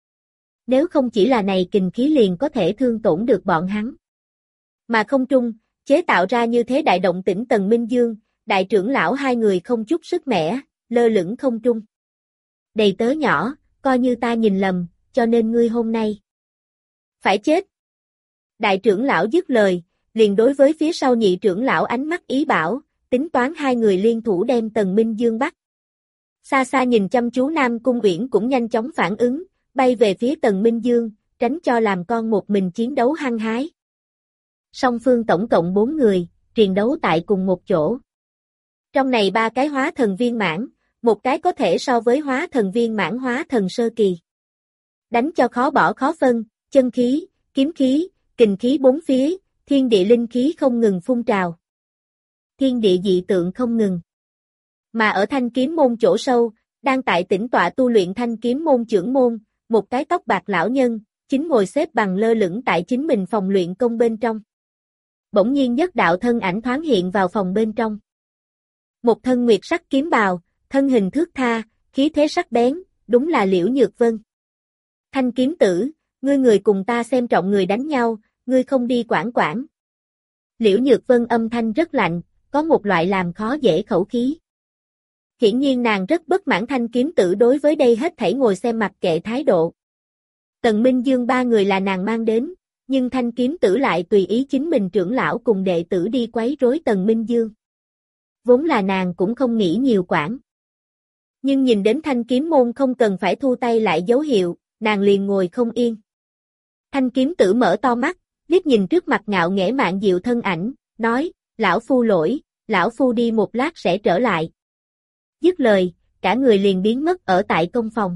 Nếu không chỉ là này kình khí liền có thể thương tổn được bọn hắn. Mà không trung, chế tạo ra như thế đại động tĩnh Tần Minh Dương, đại trưởng lão hai người không chút sức mẻ, lơ lửng không trung. Đầy tớ nhỏ, coi như ta nhìn lầm, cho nên ngươi hôm nay phải chết. Đại trưởng lão dứt lời, liền đối với phía sau nhị trưởng lão ánh mắt ý bảo, tính toán hai người liên thủ đem Tần Minh Dương bắt. Xa xa nhìn chăm chú Nam Cung Uyển cũng nhanh chóng phản ứng, bay về phía Tần Minh Dương, tránh cho làm con một mình chiến đấu hăng hái. Song phương tổng cộng bốn người, triền đấu tại cùng một chỗ. Trong này ba cái hóa thần viên mãn, một cái có thể so với hóa thần viên mãn hóa thần sơ kỳ. Đánh cho khó bỏ khó phân, chân khí, kiếm khí, kình khí bốn phía, thiên địa linh khí không ngừng phun trào. Thiên địa dị tượng không ngừng. Mà ở thanh kiếm môn chỗ sâu, đang tại tĩnh tọa tu luyện thanh kiếm môn trưởng môn, một cái tóc bạc lão nhân, chính ngồi xếp bằng lơ lửng tại chính mình phòng luyện công bên trong. Bỗng nhiên nhất đạo thân ảnh thoáng hiện vào phòng bên trong. Một thân nguyệt sắc kiếm bào, thân hình thước tha, khí thế sắc bén, đúng là Liễu Nhược Vân. Thanh kiếm tử, ngươi người cùng ta xem trọng người đánh nhau, ngươi không đi quản quản. Liễu Nhược Vân âm thanh rất lạnh, có một loại làm khó dễ khẩu khí. Hiển nhiên nàng rất bất mãn thanh kiếm tử đối với đây hết thảy ngồi xem mặc kệ thái độ. Tần Minh Dương ba người là nàng mang đến, nhưng thanh kiếm tử lại tùy ý chính mình trưởng lão cùng đệ tử đi quấy rối Tần Minh Dương. Vốn là nàng cũng không nghĩ nhiều quản. Nhưng nhìn đến thanh kiếm môn không cần phải thu tay lại dấu hiệu, nàng liền ngồi không yên. Thanh kiếm tử mở to mắt, liếc nhìn trước mặt ngạo nghễ mạn diệu thân ảnh, nói, lão phu lỗi, lão phu đi một lát sẽ trở lại. Dứt lời, cả người liền biến mất ở tại công phòng.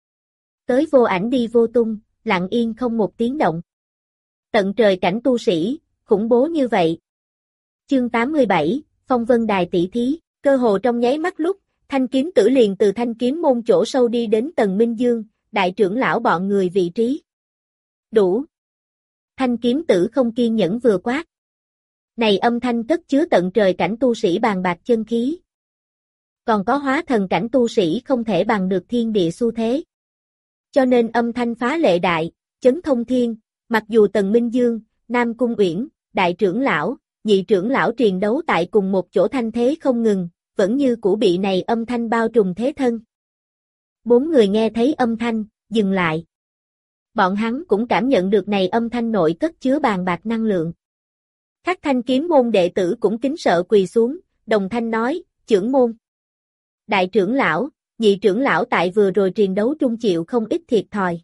Tới vô ảnh đi vô tung, lặng yên không một tiếng động. Tận trời cảnh tu sĩ, khủng bố như vậy. Chương tám mươi bảy, Phong Vân Đài tỷ thí, cơ hồ trong nháy mắt lúc, thanh kiếm tử liền từ thanh kiếm môn chỗ sâu đi đến Tần Minh Dương, đại trưởng lão bọn người vị trí. Đủ. Thanh kiếm tử không kiên nhẫn vừa quát. Này âm thanh cất chứa tận trời cảnh tu sĩ bàn bạc chân khí. Còn có hóa thần cảnh tu sĩ không thể bằng được thiên địa xu thế. Cho nên âm thanh phá lệ đại, chấn thông thiên, mặc dù Tần Minh Dương, Nam Cung Uyển, đại trưởng lão, nhị trưởng lão triền đấu tại cùng một chỗ thanh thế không ngừng, vẫn như cũ bị này âm thanh bao trùm thế thân. Bốn người nghe thấy âm thanh, dừng lại. Bọn hắn cũng cảm nhận được này âm thanh nội cất chứa bàn bạc năng lượng. Các thanh kiếm môn đệ tử cũng kính sợ quỳ xuống, đồng thanh nói, trưởng môn. Đại trưởng lão, nhị trưởng lão tại vừa rồi triền đấu trung chịu không ít thiệt thòi.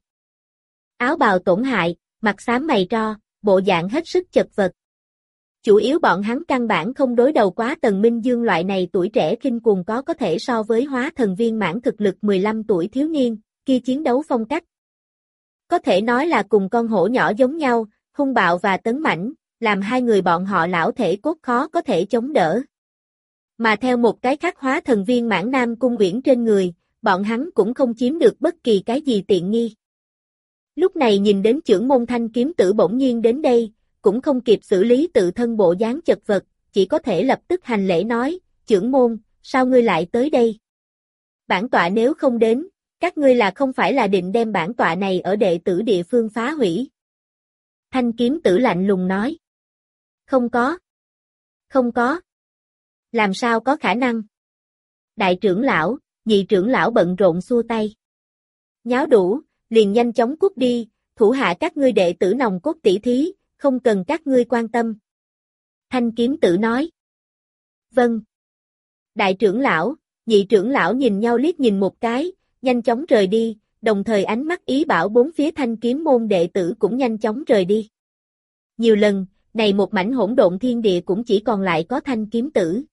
Áo bào tổn hại, mặt xám mày tro, bộ dạng hết sức chật vật. Chủ yếu bọn hắn căn bản không đối đầu quá Tần Minh Dương loại này tuổi trẻ kinh cuồng có có thể so với hóa thần viên mãn thực lực mười lăm tuổi thiếu niên, kia chiến đấu phong cách. Có thể nói là cùng con hổ nhỏ giống nhau, hung bạo và tấn mãnh, làm hai người bọn họ lão thể cốt khó có thể chống đỡ. Mà theo một cái khác hóa thần viên mãn Nam Cung Uyển trên người, bọn hắn cũng không chiếm được bất kỳ cái gì tiện nghi. Lúc này nhìn đến trưởng môn thanh kiếm tử bỗng nhiên đến đây, cũng không kịp xử lý tự thân bộ dáng chật vật, chỉ có thể lập tức hành lễ nói, trưởng môn, sao ngươi lại tới đây? Bản tọa nếu không đến, các ngươi là không phải là định đem bản tọa này ở đệ tử địa phương phá hủy. Thanh kiếm tử lạnh lùng nói. Không có. Không có. Làm sao có khả năng? Đại trưởng lão, nhị trưởng lão bận rộn xua tay. Nháo đủ, liền nhanh chóng cút đi, thủ hạ các ngươi đệ tử nòng cốt tỷ thí, không cần các ngươi quan tâm. Thanh kiếm tử nói. Vâng. Đại trưởng lão, nhị trưởng lão nhìn nhau liếc nhìn một cái, nhanh chóng rời đi, đồng thời ánh mắt ý bảo bốn phía thanh kiếm môn đệ tử cũng nhanh chóng rời đi. Nhiều lần, này một mảnh hỗn độn thiên địa cũng chỉ còn lại có thanh kiếm tử,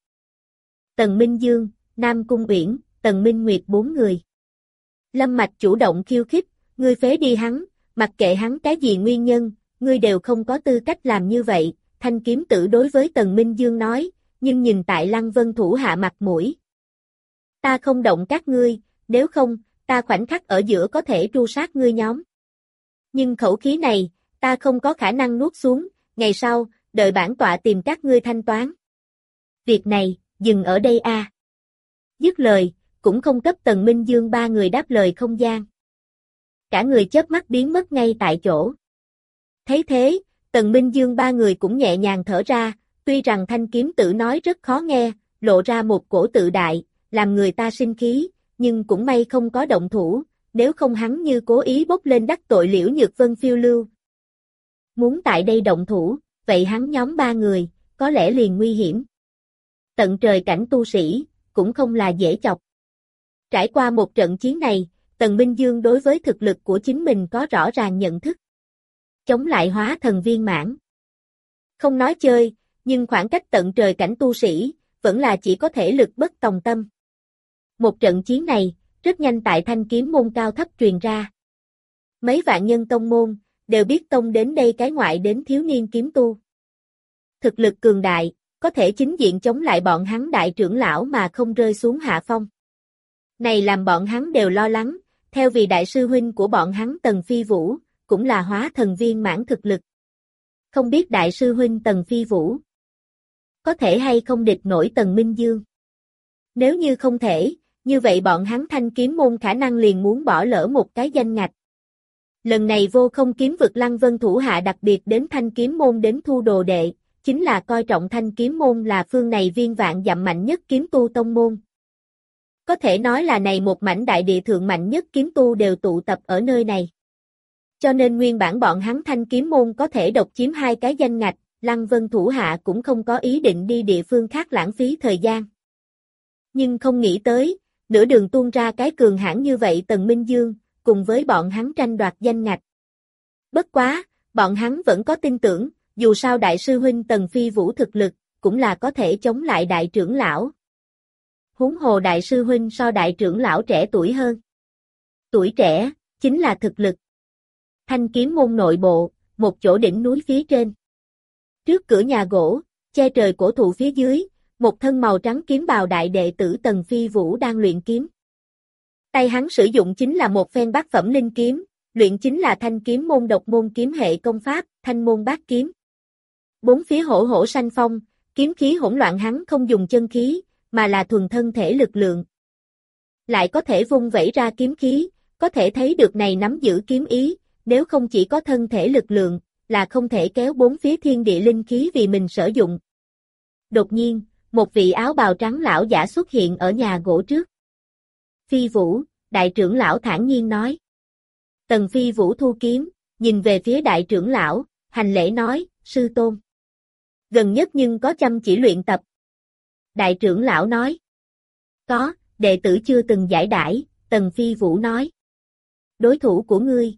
Tần Minh Dương, Nam Cung Uyển, Tần Minh Nguyệt bốn người. Lâm Mạch chủ động khiêu khích, ngươi phế đi hắn, mặc kệ hắn cái gì nguyên nhân, ngươi đều không có tư cách làm như vậy, thanh kiếm tử đối với Tần Minh Dương nói, nhưng nhìn tại Lăng Vân thủ hạ mặt mũi. Ta không động các ngươi, nếu không, ta khoảnh khắc ở giữa có thể tru sát ngươi nhóm. Nhưng khẩu khí này, ta không có khả năng nuốt xuống, ngày sau, đợi bản tọa tìm các ngươi thanh toán. Việc này, dừng ở đây a. À. Dứt lời, cũng không cấp Tần Minh Dương ba người đáp lời không gian. Cả người chớp mắt biến mất ngay tại chỗ. Thấy thế, Tần Minh Dương ba người cũng nhẹ nhàng thở ra, tuy rằng thanh kiếm tử nói rất khó nghe, lộ ra một cổ tự đại, làm người ta sinh khí, nhưng cũng may không có động thủ, nếu không hắn như cố ý bốc lên đắc tội Liễu Nhược Vân phiêu lưu. Muốn tại đây động thủ, vậy hắn nhóm ba người, có lẽ liền nguy hiểm. Tận trời cảnh tu sĩ, cũng không là dễ chọc. Trải qua một trận chiến này, Tần Minh Dương đối với thực lực của chính mình có rõ ràng nhận thức. Chống lại hóa thần viên mãn. Không nói chơi, nhưng khoảng cách tận trời cảnh tu sĩ, vẫn là chỉ có thể lực bất tòng tâm. Một trận chiến này, rất nhanh tại thanh kiếm môn cao thấp truyền ra. Mấy vạn nhân tông môn, đều biết tông đến đây cái ngoại đến thiếu niên kiếm tu. Thực lực cường đại, có thể chính diện chống lại bọn hắn đại trưởng lão mà không rơi xuống hạ phong. Này làm bọn hắn đều lo lắng, theo vì đại sư huynh của bọn hắn Tần Phi Vũ, cũng là hóa thần viên mãn thực lực. Không biết đại sư huynh Tần Phi Vũ, có thể hay không địch nổi Tần Minh Dương. Nếu như không thể, như vậy bọn hắn thanh kiếm môn khả năng liền muốn bỏ lỡ một cái danh ngạch. Lần này vô không kiếm vực Lăng Vân thủ hạ đặc biệt đến thanh kiếm môn đến thu đồ đệ, chính là coi trọng thanh kiếm môn là phương này viên vạn dặm mạnh nhất kiếm tu tông môn. Có thể nói là này một mảnh đại địa thượng mạnh nhất kiếm tu đều tụ tập ở nơi này. Cho nên nguyên bản bọn hắn thanh kiếm môn có thể độc chiếm hai cái danh ngạch, Lăng Vân thủ hạ cũng không có ý định đi địa phương khác lãng phí thời gian. Nhưng không nghĩ tới, nửa đường tuôn ra cái cường hãn như vậy Tần Minh Dương, cùng với bọn hắn tranh đoạt danh ngạch. Bất quá, bọn hắn vẫn có tin tưởng, dù sao đại sư huynh Tần Phi Vũ thực lực, cũng là có thể chống lại đại trưởng lão. Huống hồ đại sư huynh so đại trưởng lão trẻ tuổi hơn. Tuổi trẻ, chính là thực lực. Thanh kiếm môn nội bộ, một chỗ đỉnh núi phía trên. Trước cửa nhà gỗ, che trời cổ thụ phía dưới, một thân màu trắng kiếm bào đại đệ tử Tần Phi Vũ đang luyện kiếm. Tay hắn sử dụng chính là một phen bát phẩm linh kiếm, luyện chính là thanh kiếm môn độc môn kiếm hệ công pháp, thanh môn bát kiếm. Bốn phía hổ hổ sanh phong, kiếm khí hỗn loạn hắn không dùng chân khí, mà là thuần thân thể lực lượng. Lại có thể vung vẩy ra kiếm khí, có thể thấy được này nắm giữ kiếm ý, nếu không chỉ có thân thể lực lượng, là không thể kéo bốn phía thiên địa linh khí vì mình sử dụng. Đột nhiên, một vị áo bào trắng lão giả xuất hiện ở nhà gỗ trước. Phi Vũ, đại trưởng lão thản nhiên nói. Tần Phi Vũ thu kiếm, nhìn về phía đại trưởng lão, hành lễ nói, sư tôn. Gần nhất nhưng có chăm chỉ luyện tập. Đại trưởng lão nói. Có, đệ tử chưa từng giải đãi, Tần Phi Vũ nói. Đối thủ của ngươi.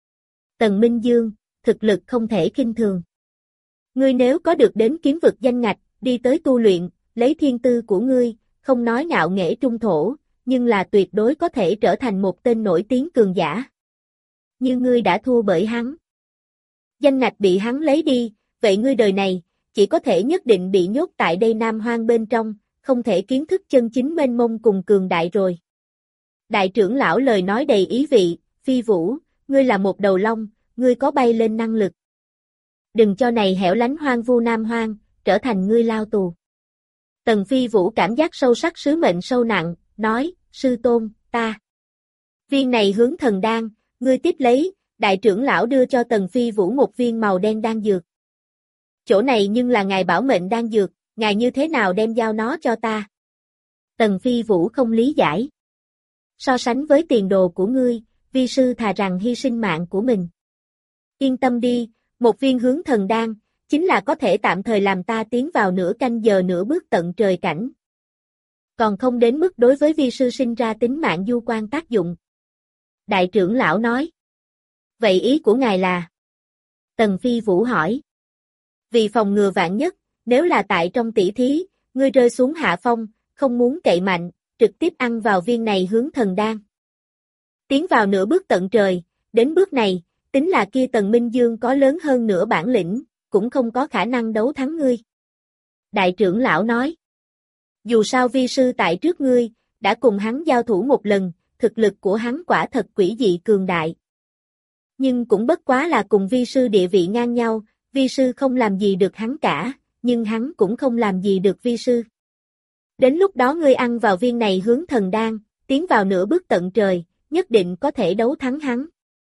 Tần Minh Dương, thực lực không thể khinh thường. Ngươi nếu có được đến kiếm vực danh ngạch, đi tới tu luyện, lấy thiên tư của ngươi, không nói ngạo nghễ trung thổ, nhưng là tuyệt đối có thể trở thành một tên nổi tiếng cường giả. Như ngươi đã thua bởi hắn. Danh ngạch bị hắn lấy đi, vậy ngươi đời này, chỉ có thể nhất định bị nhốt tại đây Nam Hoang bên trong, không thể kiến thức chân chính mênh mông cùng cường đại rồi. Đại trưởng lão lời nói đầy ý vị, Phi Vũ, ngươi là một đầu long, ngươi có bay lên năng lực. Đừng cho này hẻo lánh hoang vu Nam Hoang, trở thành ngươi lao tù. Tần Phi Vũ cảm giác sâu sắc sứ mệnh sâu nặng, nói, sư tôn, ta. Viên này hướng thần đan, ngươi tiếp lấy, đại trưởng lão đưa cho Tần Phi Vũ một viên màu đen đan dược. Chỗ này nhưng là ngài bảo mệnh đan dược, ngài như thế nào đem giao nó cho ta? Tần Phi Vũ không lý giải. So sánh với tiền đồ của ngươi, vi sư thà rằng hy sinh mạng của mình. Yên tâm đi, một viên hướng thần đan, chính là có thể tạm thời làm ta tiến vào nửa canh giờ nửa bước tận trời cảnh. Còn không đến mức đối với vi sư sinh ra tính mạng du quan tác dụng. Đại trưởng lão nói. Vậy ý của ngài là? Tần Phi Vũ hỏi. Vì phòng ngừa vạn nhất, nếu là tại trong tỷ thí, ngươi rơi xuống hạ phong, không muốn cậy mạnh, trực tiếp ăn vào viên này hướng thần đan. Tiến vào nửa bước tận trời, đến bước này, tính là kia Tần Minh Dương có lớn hơn nửa bản lĩnh, cũng không có khả năng đấu thắng ngươi. Đại trưởng lão nói. Dù sao vi sư tại trước ngươi, đã cùng hắn giao thủ một lần, thực lực của hắn quả thật quỷ dị cường đại. Nhưng cũng bất quá là cùng vi sư địa vị ngang nhau, vi sư không làm gì được hắn cả, nhưng hắn cũng không làm gì được vi sư. Đến lúc đó ngươi ăn vào viên này hướng thần đan, tiến vào nửa bước tận trời, nhất định có thể đấu thắng hắn.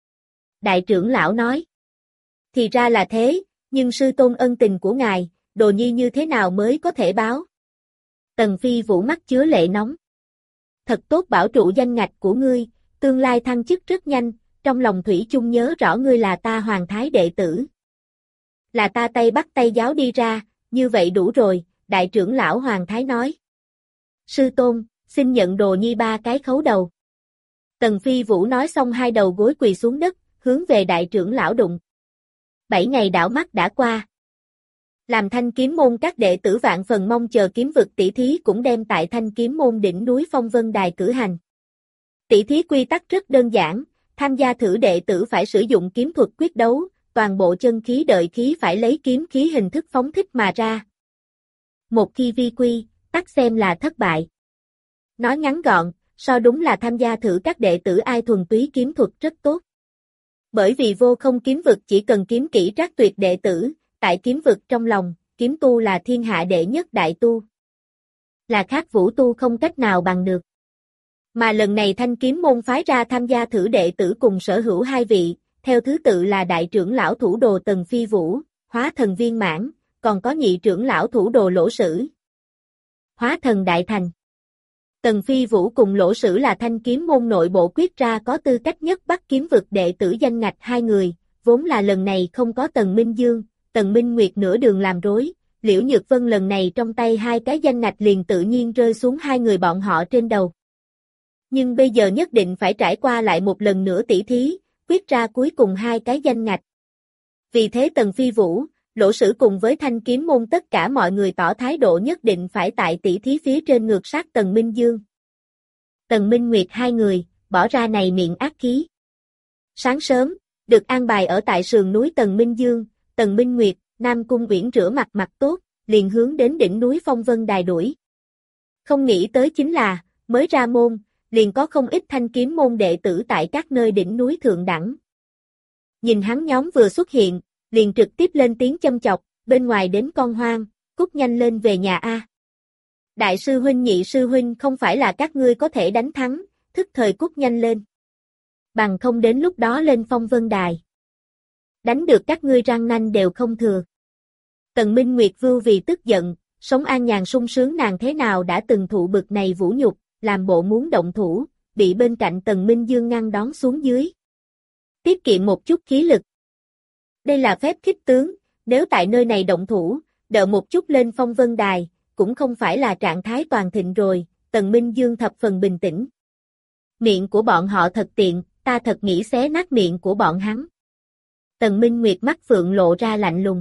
Đại trưởng lão nói. Thì ra là thế, nhưng sư tôn ân tình của ngài, đồ nhi như thế nào mới có thể báo? Tần Phi Vũ mắt chứa lệ nóng. Thật tốt bảo trụ danh ngạch của ngươi, tương lai thăng chức rất nhanh, trong lòng thủy chung nhớ rõ ngươi là ta hoàng thái đệ tử. Là ta tay bắt tay giáo đi ra, như vậy đủ rồi, đại trưởng lão hoàng thái nói. Sư tôn, xin nhận đồ nhi ba cái khấu đầu. Tần Phi Vũ nói xong hai đầu gối quỳ xuống đất, hướng về đại trưởng lão đụng. Bảy ngày đảo mắt đã qua. Làm Thanh Kiếm môn các đệ tử vạn phần mong chờ kiếm vực tỷ thí cũng đem tại Thanh Kiếm môn đỉnh núi Phong Vân Đài cử hành. Tỷ thí quy tắc rất đơn giản, tham gia thử đệ tử phải sử dụng kiếm thuật quyết đấu, toàn bộ chân khí đợi khí phải lấy kiếm khí hình thức phóng thích mà ra. Một khi vi quy, tắc xem là thất bại. Nói ngắn gọn, so đúng là tham gia thử các đệ tử ai thuần túy kiếm thuật rất tốt. Bởi vì vô không kiếm vực chỉ cần kiếm kỹ trác tuyệt đệ tử, tại kiếm vực trong lòng, kiếm tu là thiên hạ đệ nhất đại tu. Là khác vũ tu không cách nào bằng được. Mà lần này Thanh Kiếm môn phái ra tham gia thử đệ tử cùng sở hữu hai vị, theo thứ tự là đại trưởng lão thủ đồ Tần Phi Vũ, hóa thần viên mãn, còn có nhị trưởng lão thủ đồ Lỗ Sử, hóa thần đại thành. Tần Phi Vũ cùng Lỗ Sử là Thanh Kiếm môn nội bộ quyết ra có tư cách nhất bắt kiếm vực đệ tử danh ngạch hai người, vốn là lần này không có Tần Minh Dương, Tần Minh Nguyệt nửa đường làm rối, Liễu Nhược Vân lần này trong tay hai cái danh ngạch liền tự nhiên rơi xuống hai người bọn họ trên đầu. Nhưng bây giờ nhất định phải trải qua lại một lần nữa tỷ thí, quyết ra cuối cùng hai cái danh ngạch. Vì thế Tần Phi Vũ, Lỗ Sử cùng với Thanh Kiếm môn tất cả mọi người tỏ thái độ nhất định phải tại tỷ thí phía trên ngược sát Tần Minh Dương. Tần Minh Nguyệt hai người, bỏ ra này miệng ác khí. Sáng sớm, được an bài ở tại sườn núi Tần Minh Dương, Tần Minh Nguyệt, Nam Cung Uyển rửa mặt mặt tốt, liền hướng đến đỉnh núi Phong Vân Đài đuổi. Không nghĩ tới chính là, mới ra môn, liền có không ít Thanh Kiếm môn đệ tử tại các nơi đỉnh núi thượng đẳng. Nhìn hắn nhóm vừa xuất hiện, liền trực tiếp lên tiếng châm chọc, bên ngoài đến con hoang, cút nhanh lên về nhà a. Đại sư huynh nhị sư huynh không phải là các ngươi có thể đánh thắng, thức thời cút nhanh lên. Bằng không đến lúc đó lên Phong Vân Đài. Đánh được các ngươi răng nanh đều không thừa. Tần Minh Nguyệt vưu vì tức giận, sống an nhàn sung sướng nàng thế nào đã từng thụ bực này vũ nhục, làm bộ muốn động thủ, bị bên cạnh Tần Minh Dương ngăn đón xuống dưới. Tiết kiệm một chút khí lực. Đây là phép khích tướng, nếu tại nơi này động thủ, đợi một chút lên Phong Vân Đài, cũng không phải là trạng thái toàn thịnh rồi, Tần Minh Dương thập phần bình tĩnh. Miệng của bọn họ thật tiện, ta thật nghĩ xé nát miệng của bọn hắn. Tần Minh Nguyệt mắt phượng lộ ra lạnh lùng.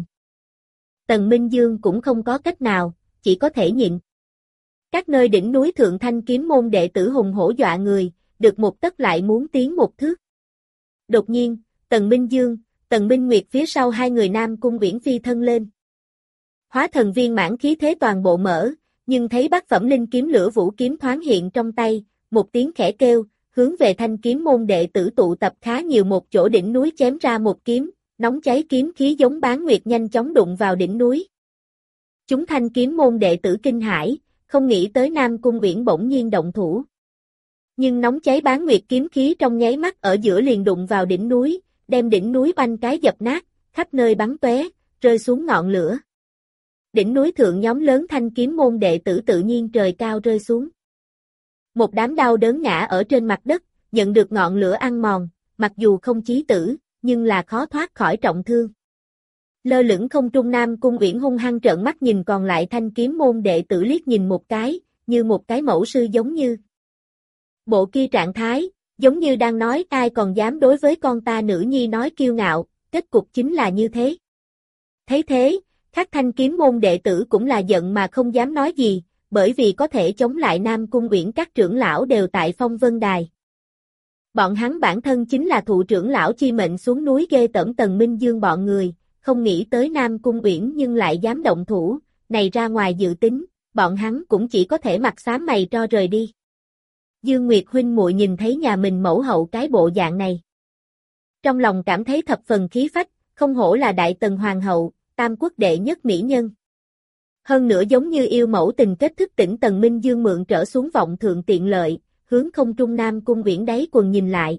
Tần Minh Dương cũng không có cách nào, chỉ có thể nhịn. Các nơi đỉnh núi thượng Thanh Kiếm môn đệ tử hùng hổ dọa người, được một tấc lại muốn tiến một thước. Đột nhiên, Tần Minh Dương, Tần Minh Nguyệt phía sau hai người Nam Cung Uyển phi thân lên. Hóa thần viên mãn khí thế toàn bộ mở, nhưng thấy bát phẩm linh kiếm lửa vũ kiếm thoáng hiện trong tay, một tiếng khẽ kêu, hướng về Thanh Kiếm môn đệ tử tụ tập khá nhiều một chỗ đỉnh núi chém ra một kiếm, nóng cháy kiếm khí giống bán nguyệt nhanh chóng đụng vào đỉnh núi. Chúng Thanh Kiếm môn đệ tử kinh hãi, không nghĩ tới Nam Cung Uyển bỗng nhiên động thủ. Nhưng nóng cháy bán nguyệt kiếm khí trong nháy mắt ở giữa liền đụng vào đỉnh núi, đem đỉnh núi oanh cái dập nát, khắp nơi bắn tóe, rơi xuống ngọn lửa. Đỉnh núi thượng nhóm lớn Thanh Kiếm môn đệ tử tự nhiên trời cao rơi xuống. Một đám đau đớn ngã ở trên mặt đất, nhận được ngọn lửa ăn mòn, mặc dù không chí tử, nhưng là khó thoát khỏi trọng thương. Lơ lửng không trung Nam Cung Uyển hung hăng trợn mắt nhìn còn lại Thanh Kiếm môn đệ tử liếc nhìn một cái, như một cái mẫu sư giống như. Bộ kia trạng thái, Giống như đang nói ai còn dám đối với con ta nữ nhi nói kiêu ngạo, kết cục chính là như thế. Thấy thế, các thanh kiếm môn đệ tử cũng là giận mà không dám nói gì, bởi vì có thể chống lại Nam Cung Uyển các trưởng lão đều tại Phong Vân Đài. Bọn hắn bản thân chính là thụ trưởng lão chi mệnh xuống núi ghê tởm Tần Minh Dương bọn người, không nghĩ tới Nam Cung Uyển nhưng lại dám động thủ, này ra ngoài dự tính, bọn hắn cũng chỉ có thể mặt xám mày tro rời đi. Dương Nguyệt huynh muội nhìn thấy nhà mình mẫu hậu cái bộ dạng này. Trong lòng cảm thấy thập phần khí phách, không hổ là đại tần hoàng hậu, tam quốc đệ nhất mỹ nhân. Hơn nữa giống như yêu mẫu tình kết thức tỉnh Tần Minh Dương mượn trở xuống vọng thượng tiện lợi, hướng không trung Nam Cung Uyển đáy quần nhìn lại.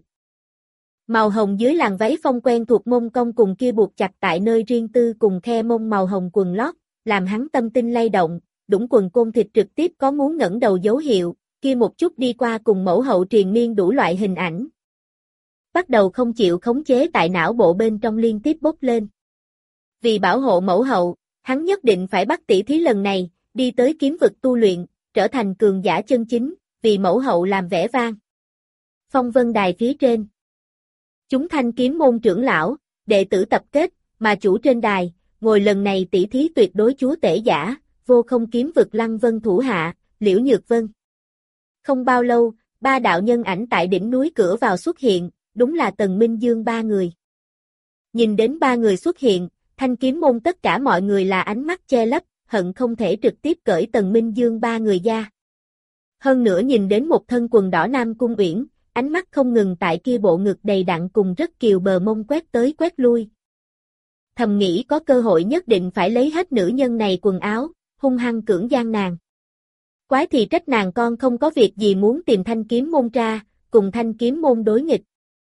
Màu hồng dưới làn váy phong quen thuộc mông cong cùng kia buộc chặt tại nơi riêng tư cùng khe mông màu hồng quần lót, làm hắn tâm tinh lay động, đũng quần côn thịt trực tiếp có muốn ngẩng đầu dấu hiệu, kia một chút đi qua cùng mẫu hậu triền miên đủ loại hình ảnh. Bắt đầu không chịu khống chế tại não bộ bên trong liên tiếp bốc lên. Vì bảo hộ mẫu hậu, hắn nhất định phải bắt tỷ thí lần này, đi tới kiếm vực tu luyện, trở thành cường giả chân chính, vì mẫu hậu làm vẻ vang. Phong Vân Đài phía trên. Chúng thanh kiếm môn trưởng lão, đệ tử tập kết, mà chủ trên đài, ngồi lần này tỷ thí tuyệt đối chúa tể giả, vô không kiếm vực Lăng Vân thủ hạ, Liễu Nhược Vân. Không bao lâu, ba đạo nhân ảnh tại đỉnh núi cửa vào xuất hiện, đúng là Tần Minh Dương ba người. Nhìn đến ba người xuất hiện, thanh kiếm môn tất cả mọi người là ánh mắt che lấp, hận không thể trực tiếp cởi Tần Minh Dương ba người ra. Hơn nữa nhìn đến một thân quần đỏ Nam Cung Uyển, ánh mắt không ngừng tại kia bộ ngực đầy đặn cùng rất kiều bờ mông quét tới quét lui. Thầm nghĩ có cơ hội nhất định phải lấy hết nữ nhân này quần áo, hung hăng cưỡng gian nàng. Quái thì trách nàng con không có việc gì muốn tìm thanh kiếm môn ra, cùng thanh kiếm môn đối nghịch.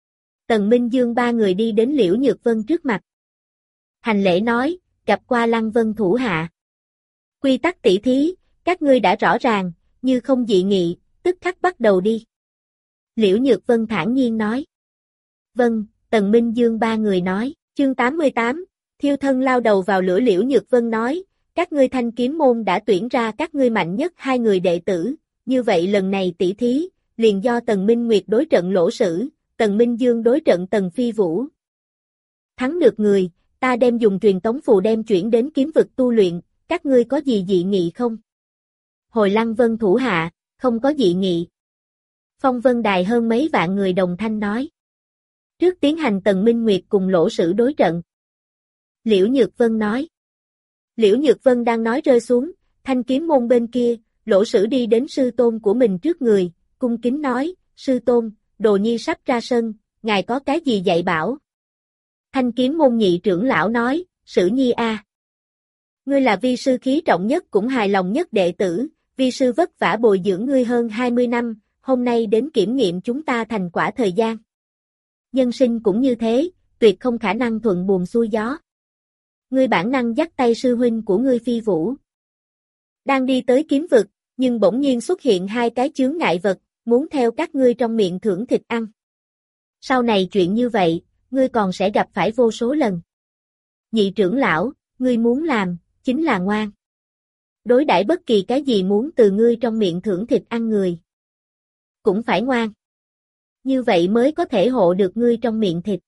Tần Minh Dương ba người đi đến Liễu Nhược Vân trước mặt. Hành lễ nói, gặp qua Lăng Vân thủ hạ. Quy tắc tỷ thí, các ngươi đã rõ ràng, như không dị nghị, tức khắc bắt đầu đi. Liễu Nhược Vân thản nhiên nói. Vâng, Tần Minh Dương ba người nói, chương tám mươi tám, thiêu thân lao đầu vào lửa. Liễu Nhược Vân nói, các ngươi thanh kiếm môn đã tuyển ra các ngươi mạnh nhất hai người đệ tử, như vậy lần này tỷ thí, liền do Tần Minh Nguyệt đối trận Lỗ Sử, Tần Minh Dương đối trận Tần Phi Vũ. Thắng được người, ta đem dùng truyền tống phù đem chuyển đến kiếm vực tu luyện, các ngươi có gì dị nghị không? Hồi Lăng Vân thủ hạ, không có dị nghị. Phong Vân Đài hơn mấy vạn người đồng thanh nói. Trước tiến hành Tần Minh Nguyệt cùng Lỗ Sử đối trận. Liễu Nhược Vân nói. Liễu Nhược Vân đang nói rơi xuống, thanh kiếm môn bên kia, Lỗ Sử đi đến sư tôn của mình trước người, cung kính nói, sư tôn, đồ nhi sắp ra sân, ngài có cái gì dạy bảo? Thanh kiếm môn nhị trưởng lão nói, Sử nhi a, ngươi là vi sư khí trọng nhất cũng hài lòng nhất đệ tử, vi sư vất vả bồi dưỡng ngươi hơn hai mươi năm, hôm nay đến kiểm nghiệm chúng ta thành quả thời gian. Nhân sinh cũng như thế, tuyệt không khả năng thuận buồm xuôi gió. Ngươi bản năng dắt tay sư huynh của ngươi Phi Vũ. Đang đi tới kiếm vực, nhưng bỗng nhiên xuất hiện hai cái chướng ngại vật, muốn theo các ngươi trong miệng thưởng thịt ăn. Sau này chuyện như vậy, ngươi còn sẽ gặp phải vô số lần. Nhị trưởng lão, ngươi muốn làm, chính là ngoan. Đối đãi bất kỳ cái gì muốn từ ngươi trong miệng thưởng thịt ăn người. Cũng phải ngoan. Như vậy mới có thể hộ được ngươi trong miệng thịt.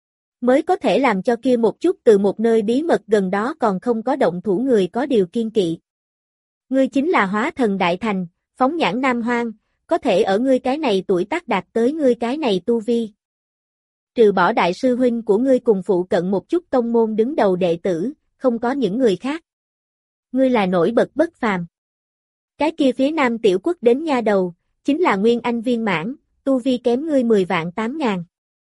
Mới có thể làm cho kia một chút từ một nơi bí mật gần đó còn không có động thủ người có điều kiên kỵ. Ngươi chính là hóa thần đại thành, phóng nhãn Nam Hoang, có thể ở ngươi cái này tuổi tác đạt tới ngươi cái này tu vi. Trừ bỏ đại sư huynh của ngươi cùng phụ cận một chút tông môn đứng đầu đệ tử, không có những người khác. Ngươi là nổi bật bất phàm. Cái kia phía Nam tiểu quốc đến nha đầu, chính là Nguyên Anh viên mãn, tu vi kém ngươi mười vạn tám ngàn.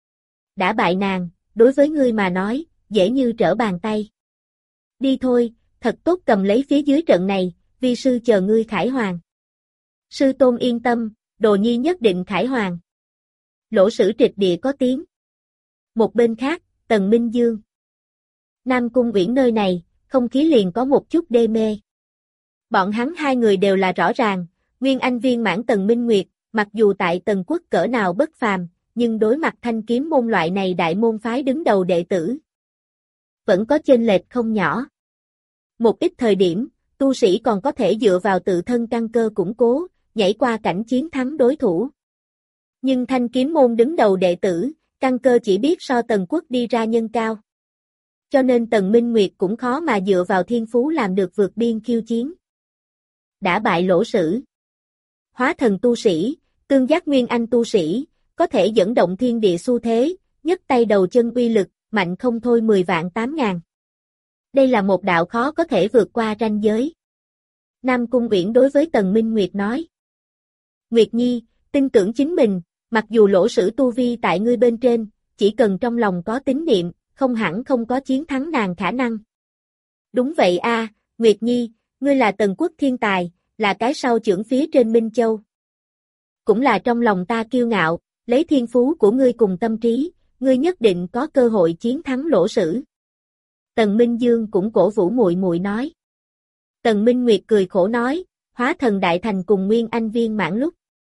Đã bại nàng, đối với ngươi mà nói, dễ như trở bàn tay. Đi thôi, thật tốt cầm lấy phía dưới trận này, vi sư chờ ngươi khải hoàn. Sư tôn yên tâm, đồ nhi nhất định khải hoàn. Lỗ Sử trịch địa có tiếng. Một bên khác, Tần Minh Dương. Nam Cung Uyển nơi này, không khí liền có một chút đê mê. Bọn hắn hai người đều là rõ ràng, Nguyên Anh viên mãn Tần Minh Nguyệt, mặc dù tại Tần quốc cỡ nào bất phàm, nhưng đối mặt thanh kiếm môn loại này đại môn phái đứng đầu đệ tử. Vẫn có chênh lệch không nhỏ. Một ít thời điểm, tu sĩ còn có thể dựa vào tự thân căn cơ củng cố, nhảy qua cảnh chiến thắng đối thủ. Nhưng thanh kiếm môn đứng đầu đệ tử, căn cơ chỉ biết so Tần Quốc đi ra nhân cao. Cho nên Tần Minh Nguyệt cũng khó mà dựa vào thiên phú làm được vượt biên khiêu chiến. Đã bại Lỗ Sử. Hóa thần tu sĩ, tương giác nguyên anh tu sĩ, có thể dẫn động thiên địa xu thế, nhấc tay đầu chân uy lực, mạnh không thôi mười vạn tám ngàn. Đây là một đạo khó có thể vượt qua ranh giới. Nam Cung Uyển đối với Tần Minh Nguyệt nói. Nguyệt Nhi, tin tưởng chính mình, mặc dù Lỗ Sử tu vi tại ngươi bên trên, chỉ cần trong lòng có tín niệm, không hẳn không có chiến thắng nàng khả năng. Đúng vậy a, Nguyệt Nhi, ngươi là Tần Quốc thiên tài, là cái sau trưởng phía trên Minh Châu. Cũng là trong lòng ta kiêu ngạo, lấy thiên phú của ngươi cùng tâm trí, ngươi nhất định có cơ hội chiến thắng Lỗ Sử. Tần Minh Dương cũng cổ vũ muội muội nói. Tần Minh Nguyệt cười khổ nói, hóa thần đại thành cùng nguyên anh viên mãn lúc.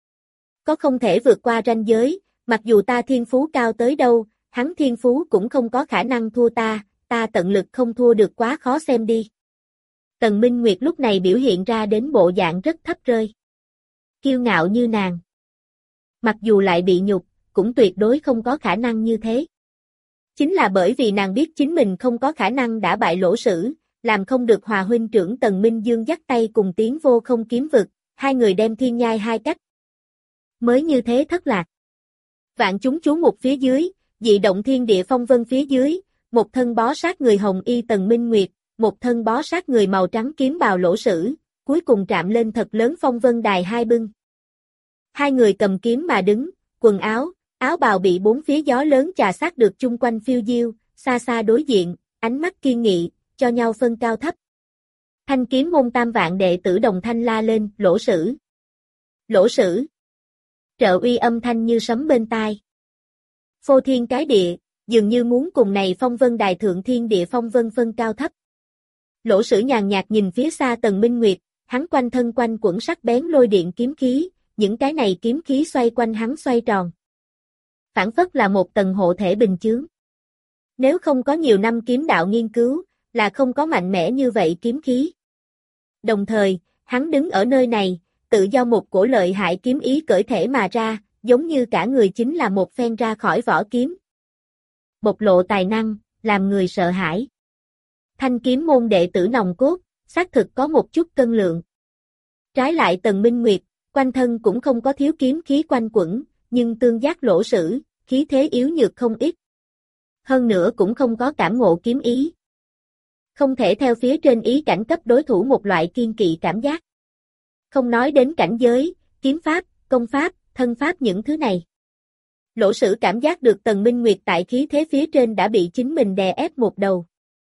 Có không thể vượt qua ranh giới, mặc dù ta thiên phú cao tới đâu, hắn thiên phú cũng không có khả năng thua ta, ta tận lực không thua được quá khó xem đi. Tần Minh Nguyệt lúc này biểu hiện ra đến bộ dạng rất thấp rơi. Kiêu ngạo như nàng. Mặc dù lại bị nhục, cũng tuyệt đối không có khả năng như thế. Chính là bởi vì nàng biết chính mình không có khả năng đã bại Lỗ Sử, làm không được hòa huynh trưởng Tần Minh Dương dắt tay cùng tiến vô không kiếm vực, hai người đem thiên nhai hai cách. Mới như thế thất lạc. Vạn chúng chú mục phía dưới, dị động thiên địa phong vân phía dưới, một thân bó sát người hồng y Tần Minh Nguyệt, một thân bó sát người màu trắng kiếm bào Lỗ Sử, cuối cùng chạm lên thật lớn phong vân đài hai bưng. Hai người cầm kiếm mà đứng, quần áo, áo bào bị bốn phía gió lớn chà sát được chung quanh phiêu diêu, xa xa đối diện, ánh mắt kiên nghị, cho nhau phân cao thấp. Thanh kiếm môn tam vạn đệ tử đồng thanh la lên, Lỗ Sử. Lỗ Sử. Trợ uy âm thanh như sấm bên tai. Phô thiên cái địa, dường như muốn cùng này phong vân đài thượng thiên địa phong vân phân cao thấp. Lỗ Sử nhàn nhạt nhìn phía xa Tần Minh Nguyệt, hắn quanh thân quanh quẩn sắc bén lôi điện kiếm khí, những cái này kiếm khí xoay quanh hắn xoay tròn. Phản phất là một tầng hộ thể bình chướng. Nếu không có nhiều năm kiếm đạo nghiên cứu, là không có mạnh mẽ như vậy kiếm khí. Đồng thời, hắn đứng ở nơi này, tự do một cổ lợi hại kiếm ý cởi thể mà ra, giống như cả người chính là một phen ra khỏi vỏ kiếm. Bộc lộ tài năng, làm người sợ hãi. Thanh kiếm môn đệ tử nòng cốt, xác thực có một chút cân lượng. Trái lại Tần Minh Nguyệt, quanh thân cũng không có thiếu kiếm khí quanh quẩn, nhưng tương giác Lỗ Sử, khí thế yếu nhược không ít. Hơn nữa cũng không có cảm ngộ kiếm ý. Không thể theo phía trên ý cảnh cấp đối thủ một loại kiên kỵ cảm giác. Không nói đến cảnh giới, kiếm pháp, công pháp, thân pháp những thứ này. Lỗ Sử cảm giác được Tần Minh Nguyệt tại khí thế phía trên đã bị chính mình đè ép một đầu.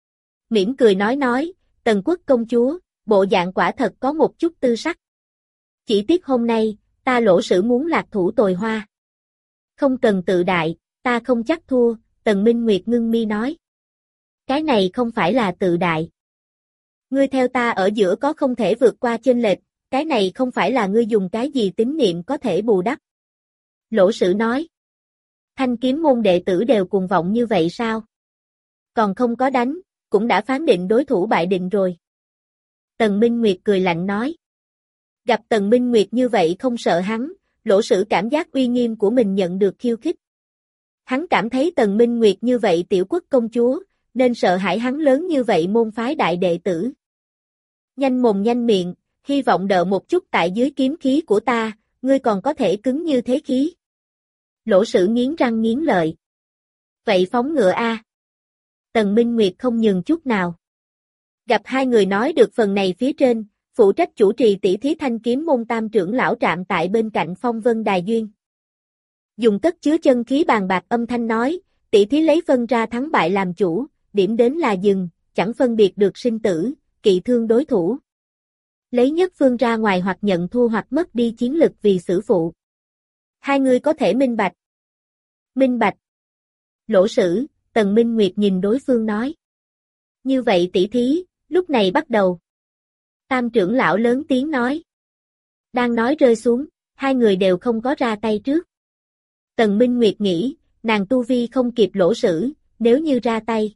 Mỉm cười nói nói, Tần Quốc công chúa, bộ dạng quả thật có một chút tư sắc. Chỉ tiếc hôm nay, ta Lỗ Sử muốn lạc thủ tồi hoa. Không cần tự đại, ta không chắc thua, Tần Minh Nguyệt ngưng mi nói. Cái này không phải là tự đại. Ngươi theo ta ở giữa có không thể vượt qua chênh lệch, cái này không phải là ngươi dùng cái gì tín niệm có thể bù đắp. Lỗ Sử nói. Thanh kiếm môn đệ tử đều cuồng vọng như vậy sao? Còn không có đánh, cũng đã phán định đối thủ bại định rồi. Tần Minh Nguyệt cười lạnh nói. Gặp Tần Minh Nguyệt như vậy không sợ hắn, Lỗ Sử cảm giác uy nghiêm của mình nhận được khiêu khích. Hắn cảm thấy Tần Minh Nguyệt như vậy tiểu quốc công chúa, nên sợ hãi hắn lớn như vậy môn phái đại đệ tử. Nhanh mồm nhanh miệng, hy vọng đợi một chút tại dưới kiếm khí của ta, ngươi còn có thể cứng như thế khí. Lỗ Sử nghiến răng nghiến lợi. Vậy phóng ngựa a. Tần Minh Nguyệt không nhường chút nào. Gặp hai người nói được phần này phía trên, phụ trách chủ trì tỷ thí thanh kiếm môn tam trưởng lão trạm tại bên cạnh phong vân đài duyên. Dùng cất chứa chân khí bàn bạc âm thanh nói, tỷ thí lấy phân ra thắng bại làm chủ, điểm đến là dừng, chẳng phân biệt được sinh tử, kỵ thương đối thủ. Lấy nhất phương ra ngoài hoặc nhận thua hoặc mất đi chiến lực vì xử phụ. Hai người có thể minh bạch. Minh bạch. Lỗ Sử, Tần Minh Nguyệt nhìn đối phương nói. Như vậy tỷ thí, lúc này bắt đầu. Tam trưởng lão lớn tiếng nói. Đang nói rơi xuống, hai người đều không có ra tay trước. Tần Minh Nguyệt nghĩ, nàng tu vi không kịp Lỗ Sử, nếu như ra tay.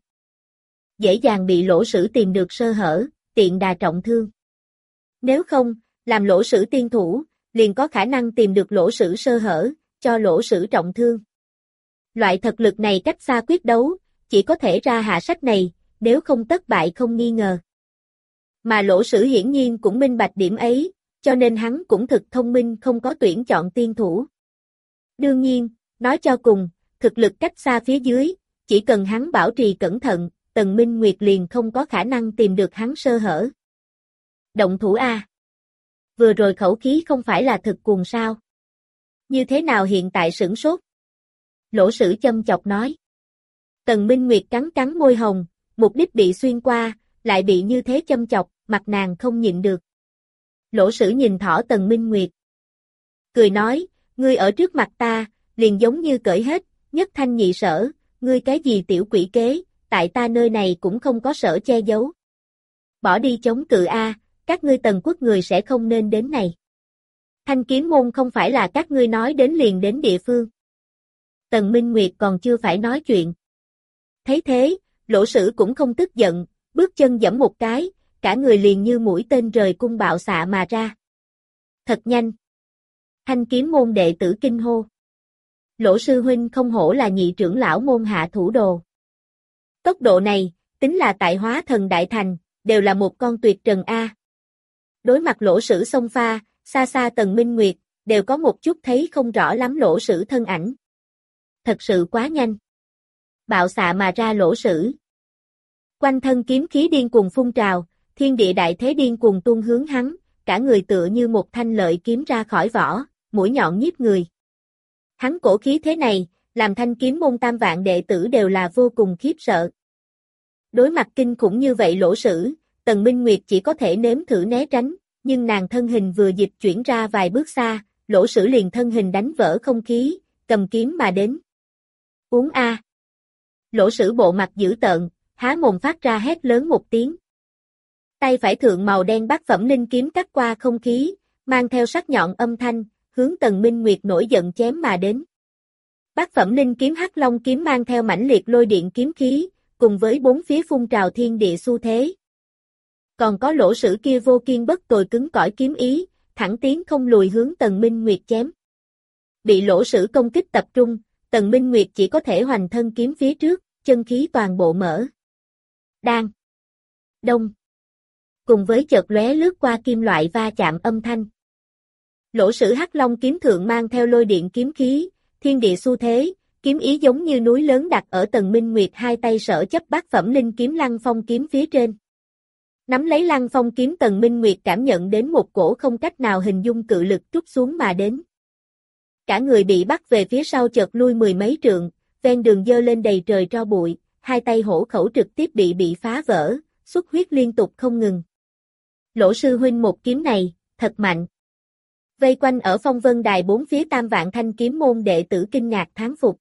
Dễ dàng bị Lỗ Sử tìm được sơ hở, tiện đà trọng thương. Nếu không, làm Lỗ Sử tiên thủ, liền có khả năng tìm được Lỗ Sử sơ hở, cho Lỗ Sử trọng thương. Loại thực lực này cách xa quyết đấu, chỉ có thể ra hạ sách này, nếu không tất bại không nghi ngờ. Mà Lỗ Sử hiển nhiên cũng minh bạch điểm ấy, cho nên hắn cũng thực thông minh không có tuyển chọn tiên thủ. Đương nhiên, nói cho cùng, thực lực cách xa phía dưới, chỉ cần hắn bảo trì cẩn thận, Tần Minh Nguyệt liền không có khả năng tìm được hắn sơ hở. Động thủ a. Vừa rồi khẩu khí không phải là thực cuồng sao? Như thế nào hiện tại sửng sốt? Lỗ Sử châm chọc nói. Tần Minh Nguyệt cắn cắn môi hồng, mục đích bị xuyên qua, lại bị như thế châm chọc, mặt nàng không nhịn được. Lỗ Sử nhìn thỏ Tần Minh Nguyệt. Cười nói, ngươi ở trước mặt ta, liền giống như cởi hết, nhất thanh nhị sở, ngươi cái gì tiểu quỷ kế, tại ta nơi này cũng không có sở che giấu. Bỏ đi chống cự a, các ngươi Tần quốc người sẽ không nên đến này. Thanh kiếm môn không phải là các ngươi nói đến liền đến địa phương. Tần Minh Nguyệt còn chưa phải nói chuyện. Thấy thế, Lỗ Sử cũng không tức giận, bước chân giẫm một cái, cả người liền như mũi tên rời cung bạo xạ mà ra. Thật nhanh. Thanh kiếm môn đệ tử kinh hô. Lỗ sư huynh không hổ là nhị trưởng lão môn hạ thủ đồ. Tốc độ này, tính là tại Hóa Thần Đại Thành, đều là một con tuyệt trần A. Đối mặt Lỗ Sử xông pha, xa xa Tần Minh Nguyệt, đều có một chút thấy không rõ lắm Lỗ Sử thân ảnh. Thật sự quá nhanh. Bạo xạ mà ra Lỗ Sử. Quanh thân kiếm khí điên cuồng phun trào, thiên địa đại thế điên cuồng tuôn hướng hắn, cả người tựa như một thanh lợi kiếm ra khỏi vỏ, mũi nhọn nhiếp người. Hắn cổ khí thế này, làm thanh kiếm môn tam vạn đệ tử đều là vô cùng khiếp sợ. Đối mặt kinh khủng như vậy Lỗ Sử, Tần Minh Nguyệt chỉ có thể nếm thử né tránh, nhưng nàng thân hình vừa dịch chuyển ra vài bước xa, Lỗ Sử liền thân hình đánh vỡ không khí, cầm kiếm mà đến. Uống a. Lỗ Sử bộ mặt dữ tợn, há mồm phát ra hét lớn một tiếng. Tay phải thượng màu đen bát phẩm linh kiếm cắt qua không khí, mang theo sắc nhọn âm thanh, hướng Tần Minh Nguyệt nổi giận chém mà đến. Bát phẩm linh kiếm Hắc Long kiếm mang theo mãnh liệt lôi điện kiếm khí, cùng với bốn phía phun trào thiên địa xu thế. Còn có Lỗ Sử kia vô kiên bất tồi cứng cỏi kiếm ý, thẳng tiến không lùi hướng Tần Minh Nguyệt chém. Bị Lỗ Sử công kích tập trung, Tần Minh Nguyệt chỉ có thể hoành thân kiếm phía trước, chân khí toàn bộ mở. Đan. Đông. Cùng với chợt lóe lướt qua kim loại va chạm âm thanh. Lỗ Sử Hắc Long kiếm thượng mang theo lôi điện kiếm khí, thiên địa xu thế, kiếm ý giống như núi lớn đặt ở Tần Minh Nguyệt hai tay sở chấp bát phẩm linh kiếm Lăng Phong kiếm phía trên. Nắm lấy Lăng Phong kiếm Tần Minh Nguyệt cảm nhận đến một cổ không cách nào hình dung cự lực trút xuống mà đến. Cả người bị bắt về phía sau chợt lui mười mấy trượng, ven đường dơ lên đầy trời tro bụi, hai tay hổ khẩu trực tiếp bị bị phá vỡ, xuất huyết liên tục không ngừng. Lỗ sư huynh một kiếm này, thật mạnh. Vây quanh ở phong vân đài bốn phía tam vạn thanh kiếm môn đệ tử kinh ngạc thán phục.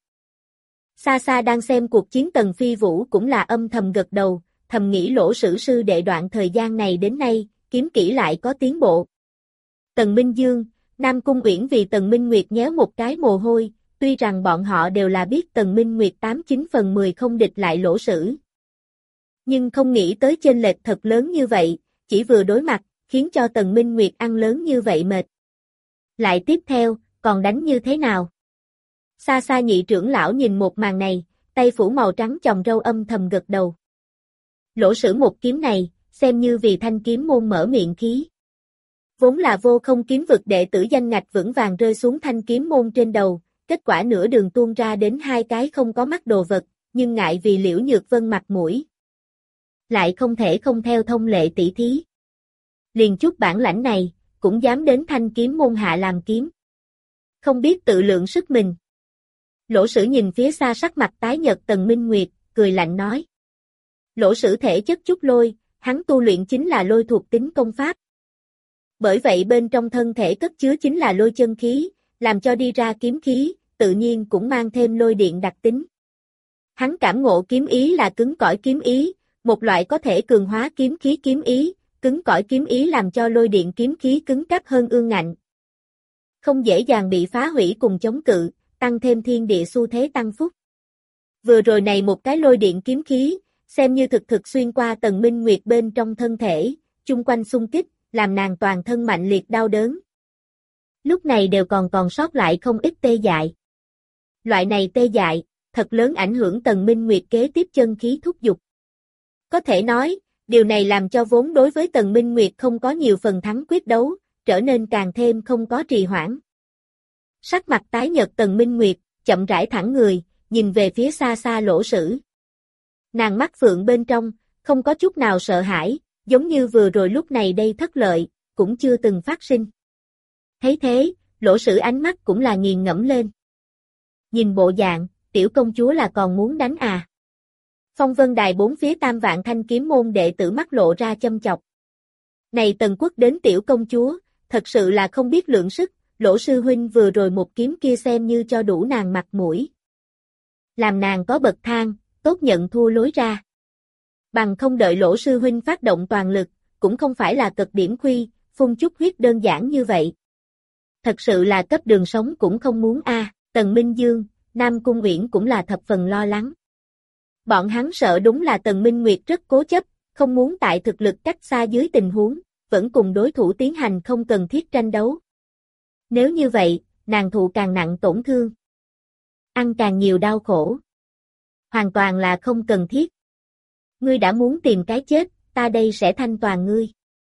Xa xa đang xem cuộc chiến Tần Phi Vũ cũng là âm thầm gật đầu, thầm nghĩ Lỗ Sử sư đệ đoạn thời gian này đến nay, kiếm kỹ lại có tiến bộ. Tần Minh Dương, Nam Cung Uyển vì Tần Minh Nguyệt nhéo một cái mồ hôi, tuy rằng bọn họ đều là biết Tần Minh Nguyệt tám chín phần mười không địch lại Lỗ Sử. Nhưng không nghĩ tới chênh lệch thật lớn như vậy, chỉ vừa đối mặt, khiến cho Tần Minh Nguyệt ăn lớn như vậy mệt. Lại tiếp theo, còn đánh như thế nào? Xa xa nhị trưởng lão nhìn một màn này, tay phủ màu trắng chồng râu âm thầm gật đầu. Lỗ Sử một kiếm này, xem như vì thanh kiếm môn mở miệng khí. Vốn là vô không kiếm vực đệ tử danh ngạch vững vàng rơi xuống thanh kiếm môn trên đầu, kết quả nửa đường tuôn ra đến hai cái không có mắt đồ vật, nhưng ngại vì Liễu Nhược Vân mặt mũi. Lại không thể không theo thông lệ tỷ thí. Liền chút bản lãnh này, cũng dám đến thanh kiếm môn hạ làm kiếm. Không biết tự lượng sức mình. Lỗ Sử nhìn phía xa sắc mặt tái nhợt Tần Minh Nguyệt, cười lạnh nói. Lỗ Sử thể chất chút lôi, hắn tu luyện chính là lôi thuộc tính công pháp. Bởi vậy bên trong thân thể cất chứa chính là lôi chân khí, làm cho đi ra kiếm khí, tự nhiên cũng mang thêm lôi điện đặc tính. Hắn cảm ngộ kiếm ý là cứng cỏi kiếm ý, một loại có thể cường hóa kiếm khí kiếm ý, cứng cỏi kiếm ý làm cho lôi điện kiếm khí cứng cáp hơn ương ngạnh. Không dễ dàng bị phá hủy cùng chống cự, tăng thêm thiên địa xu thế tăng phúc. Vừa rồi này một cái lôi điện kiếm khí, xem như thực thực xuyên qua Tần Minh Nguyệt bên trong thân thể, chung quanh xung kích, làm nàng toàn thân mạnh liệt đau đớn. Lúc này đều còn còn sót lại không ít tê dại. Loại này tê dại, thật lớn ảnh hưởng Tần Minh Nguyệt kế tiếp chân khí thúc dục. Có thể nói, điều này làm cho vốn đối với Tần Minh Nguyệt không có nhiều phần thắng quyết đấu, trở nên càng thêm không có trì hoãn. Sắc mặt tái nhợt Tần Minh Nguyệt, chậm rãi thẳng người, nhìn về phía xa xa Lỗ Sử. Nàng mắt phượng bên trong, không có chút nào sợ hãi, giống như vừa rồi lúc này đây thất lợi, cũng chưa từng phát sinh. Thấy thế, Lỗ Sử ánh mắt cũng là nghiền ngẫm lên. Nhìn bộ dạng, tiểu công chúa là còn muốn đánh à. Phong vân đài bốn phía tam vạn thanh kiếm môn đệ tử mắt lộ ra châm chọc. Này Tần Quốc đến tiểu công chúa, thật sự là không biết lượng sức, Lỗ sư huynh vừa rồi một kiếm kia xem như cho đủ nàng mặt mũi. Làm nàng có bậc thang, tốt nhận thua lối ra. Bằng không đợi Lỗ sư huynh phát động toàn lực, cũng không phải là cực điểm khuy, phun chút huyết đơn giản như vậy. Thật sự là cấp đường sống cũng không muốn a. À. Tần Minh Dương, Nam Cung Uyển cũng là thập phần lo lắng. Bọn hắn sợ đúng là Tần Minh Nguyệt rất cố chấp, không muốn tại thực lực cách xa dưới tình huống, vẫn cùng đối thủ tiến hành không cần thiết tranh đấu. Nếu như vậy, nàng thụ càng nặng tổn thương, ăn càng nhiều đau khổ. Hoàn toàn là không cần thiết. Ngươi đã muốn tìm cái chết, ta đây sẽ thanh toàn ngươi.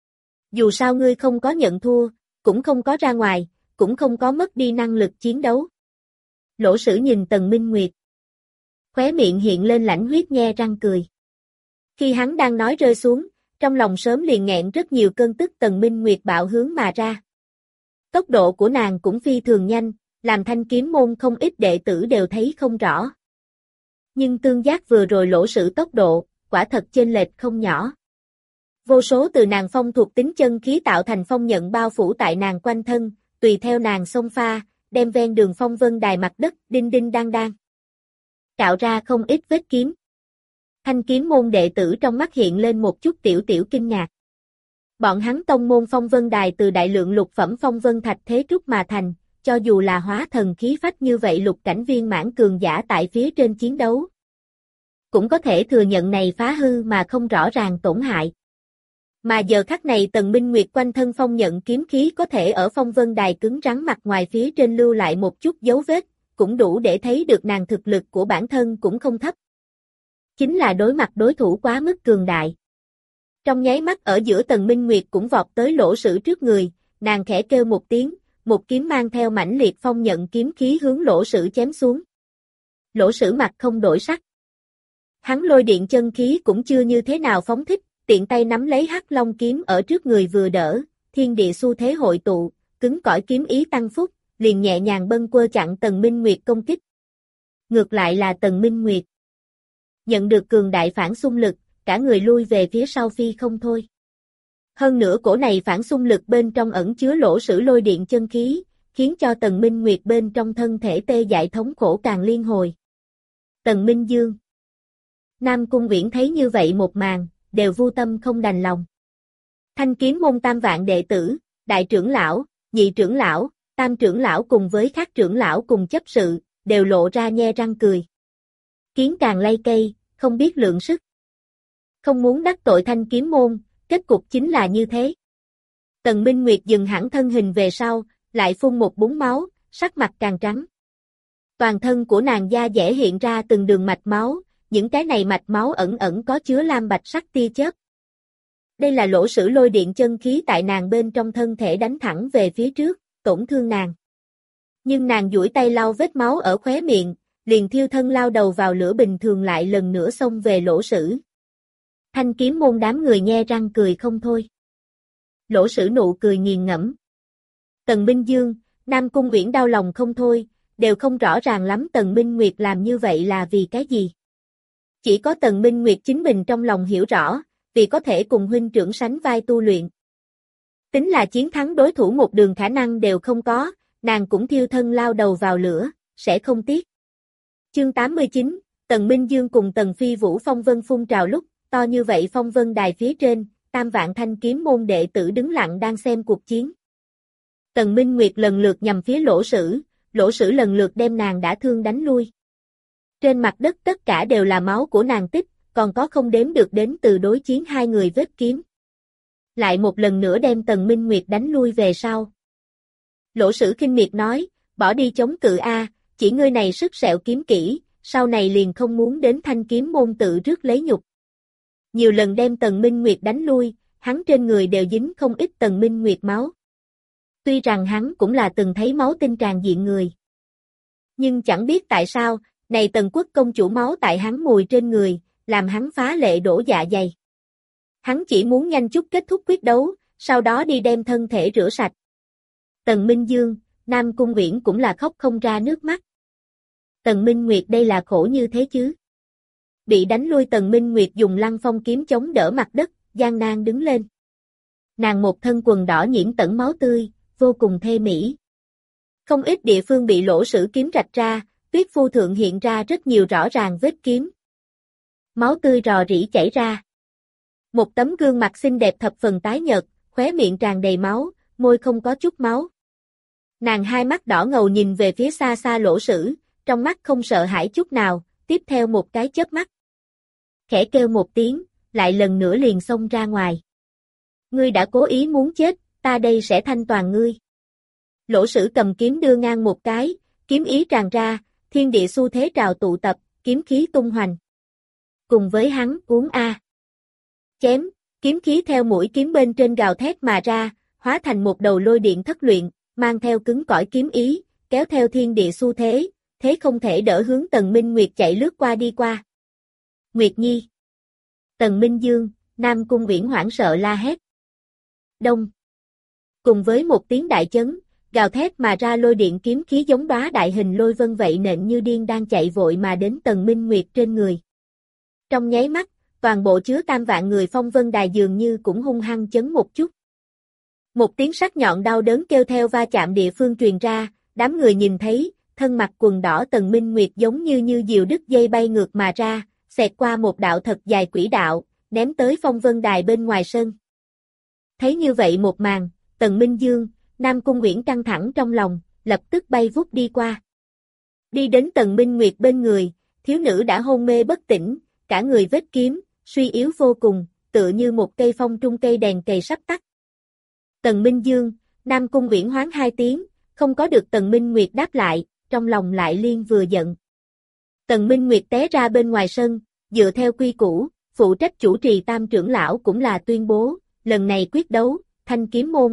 Dù sao ngươi không có nhận thua, cũng không có ra ngoài, cũng không có mất đi năng lực chiến đấu. Lỗ Sử nhìn Tần Minh Nguyệt. Khóe miệng hiện lên lãnh huyết nhe răng cười. Khi hắn đang nói rơi xuống, trong lòng sớm liền nghẹn rất nhiều cơn tức Tần Minh Nguyệt bạo hướng mà ra. Tốc độ của nàng cũng phi thường nhanh, làm thanh kiếm môn không ít đệ tử đều thấy không rõ. Nhưng tương giác vừa rồi Lỗ Sử tốc độ, quả thật chênh lệch không nhỏ. Vô số từ nàng phong thuộc tính chân khí tạo thành phong nhận bao phủ tại nàng quanh thân, tùy theo nàng xông pha, đem ven đường phong vân đài mặt đất đinh đinh đang đang. Cạo ra không ít vết kiếm. Thanh kiếm môn đệ tử trong mắt hiện lên một chút tiểu tiểu kinh ngạc. Bọn hắn tông môn phong vân đài từ đại lượng lục phẩm phong vân thạch thế trúc mà thành, cho dù là hóa thần khí phách như vậy lục cảnh viên mãn cường giả tại phía trên chiến đấu. Cũng có thể thừa nhận này phá hư mà không rõ ràng tổn hại. Mà giờ khắc này Tần Minh Nguyệt quanh thân phong nhận kiếm khí có thể ở phong vân đài cứng rắn mặt ngoài phía trên lưu lại một chút dấu vết, cũng đủ để thấy được nàng thực lực của bản thân cũng không thấp. Chính là đối mặt đối thủ quá mức cường đại. Trong nháy mắt ở giữa Tần Minh Nguyệt cũng vọt tới Lỗ Sử trước người, nàng khẽ kêu một tiếng, một kiếm mang theo mãnh liệt phong nhận kiếm khí hướng Lỗ Sử chém xuống. Lỗ Sử mặt không đổi sắc. Hắn lôi điện chân khí cũng chưa như thế nào phóng thích, tiện tay nắm lấy hắc long kiếm ở trước người vừa đỡ, thiên địa xu thế hội tụ, cứng cỏi kiếm ý tăng phúc, liền nhẹ nhàng bâng quơ chặn Tần Minh Nguyệt công kích. Ngược lại là Tần Minh Nguyệt nhận được cường đại phản xung lực, cả người lui về phía sau phi không thôi. Hơn nữa cổ này phản xung lực bên trong ẩn chứa Lỗ Sử lôi điện chân khí, khiến cho Tần Minh Nguyệt bên trong thân thể tê dại thống khổ càng liên hồi. Tần Minh Dương, Nam Cung Uyển thấy như vậy một màn, đều vô tâm không đành lòng. Thanh kiếm môn tam vạn đệ tử, đại trưởng lão, nhị trưởng lão, tam trưởng lão cùng với các trưởng lão cùng chấp sự, đều lộ ra nhe răng cười. Kiến càng lay cây, không biết lượng sức. Không muốn đắc tội thanh kiếm môn, kết cục chính là như thế. Tần Minh Nguyệt dừng hẳn thân hình về sau, lại phun một búng máu, sắc mặt càng trắng. Toàn thân của nàng da dẻ hiện ra từng đường mạch máu, những cái này mạch máu ẩn ẩn có chứa lam bạch sắc tia chớp. Đây là Lỗ Sử lôi điện chân khí tại nàng bên trong thân thể đánh thẳng về phía trước, tổn thương nàng. Nhưng nàng duỗi tay lau vết máu ở khóe miệng, liền thiêu thân lao đầu vào lửa bình thường lại lần nữa xông về Lỗ Sử. Thanh kiếm môn đám người nhe răng cười không thôi. Lỗ Sử nụ cười nghiền ngẫm. Tần Minh Dương, Nam Cung Uyển đau lòng không thôi, đều không rõ ràng lắm Tần Minh Nguyệt làm như vậy là vì cái gì. Chỉ có Tần Minh Nguyệt chính mình trong lòng hiểu rõ, vì có thể cùng huynh trưởng sánh vai tu luyện. Tính là chiến thắng đối thủ một đường khả năng đều không có, nàng cũng thiêu thân lao đầu vào lửa, sẽ không tiếc. Chương tám mươi chín, Tần Minh Dương cùng Tần Phi Vũ phong vân phun trào lúc, to như vậy phong vân đài phía trên, tam vạn thanh kiếm môn đệ tử đứng lặng đang xem cuộc chiến. Tần Minh Nguyệt lần lượt nhằm phía Lỗ Sử, Lỗ Sử lần lượt đem nàng đã thương đánh lui. Trên mặt đất tất cả đều là máu của nàng tích, còn có không đếm được đến từ đối chiến hai người vết kiếm. Lại một lần nữa đem Tần Minh Nguyệt đánh lui về sau. Lỗ Sử khinh miệt nói, bỏ đi chống cự a, chỉ ngươi này sức sẹo kiếm kỹ, sau này liền không muốn đến thanh kiếm môn tự rước lấy nhục. Nhiều lần đem Tần Minh Nguyệt đánh lui, hắn trên người đều dính không ít Tần Minh Nguyệt máu. Tuy rằng hắn cũng là từng thấy máu tinh tràn diện người. Nhưng chẳng biết tại sao, này Tần Quốc công chủ máu tại hắn mùi trên người, làm hắn phá lệ đổ dạ dày. Hắn chỉ muốn nhanh chút kết thúc quyết đấu, sau đó đi đem thân thể rửa sạch. Tần Minh Dương, Nam Cung Uyển cũng là khóc không ra nước mắt. Tần Minh Nguyệt đây là khổ như thế chứ. Bị đánh lui Tần Minh Nguyệt dùng Lăng Phong kiếm chống đỡ mặt đất, gian nan đứng lên. Nàng một thân quần đỏ nhiễm tẩn máu tươi, vô cùng thê mỹ. Không ít địa phương bị lỗ sử kiếm rạch ra, tuyết phu thượng hiện ra rất nhiều rõ ràng vết kiếm. Máu tươi rò rỉ chảy ra. Một tấm gương mặt xinh đẹp thập phần tái nhợt, khóe miệng tràn đầy máu, môi không có chút máu. Nàng hai mắt đỏ ngầu nhìn về phía xa xa lỗ sử, trong mắt không sợ hãi chút nào, tiếp theo một cái chớp mắt. Khẽ kêu một tiếng, lại lần nữa liền xông ra ngoài. Ngươi đã cố ý muốn chết, ta đây sẽ thanh toàn ngươi. Lỗ sử cầm kiếm đưa ngang một cái, kiếm ý tràn ra, thiên địa xu thế trào tụ tập, kiếm khí tung hoành. Cùng với hắn uống a. Chém, kiếm khí theo mũi kiếm bên trên gào thét mà ra, hóa thành một đầu lôi điện thất luyện, mang theo cứng cỏi kiếm ý, kéo theo thiên địa xu thế, thế không thể đỡ hướng Tần Minh Nguyệt chạy lướt qua đi qua. Nguyệt Nhi. Tần Minh Dương, Nam Cung Uyển hoảng sợ la hét. Đông. Cùng với một tiếng đại chấn, gào thét mà ra lôi điện kiếm khí giống đóa đại hình lôi vân vậy nện như điên đang chạy vội mà đến Tần Minh Nguyệt trên người. Trong nháy mắt, toàn bộ chứa tam vạn người phong vân đài dường như cũng hung hăng chấn một chút. Một tiếng sắc nhọn đau đớn kêu theo va chạm địa phương truyền ra, đám người nhìn thấy, thân mặc quần đỏ Tần Minh Nguyệt giống như như diều đứt dây bay ngược mà ra, xẹt qua một đạo thật dài quỹ đạo, ném tới phong vân đài bên ngoài sân. Thấy như vậy một màn, Tần Minh Dương, Nam Cung Uyển căng thẳng trong lòng, lập tức bay vút đi qua. Đi đến Tần Minh Nguyệt bên người, thiếu nữ đã hôn mê bất tỉnh, cả người vết kiếm, suy yếu vô cùng, tựa như một cây phong trung cây đèn cầy sắp tắt. Tần Minh Dương, Nam Cung Uyển hoáng hai tiếng, không có được Tần Minh Nguyệt đáp lại, trong lòng lại liên vừa giận. Tần Minh Nguyệt té ra bên ngoài sân, dựa theo quy củ, phụ trách chủ trì tam trưởng lão cũng là tuyên bố, lần này quyết đấu, thanh kiếm môn.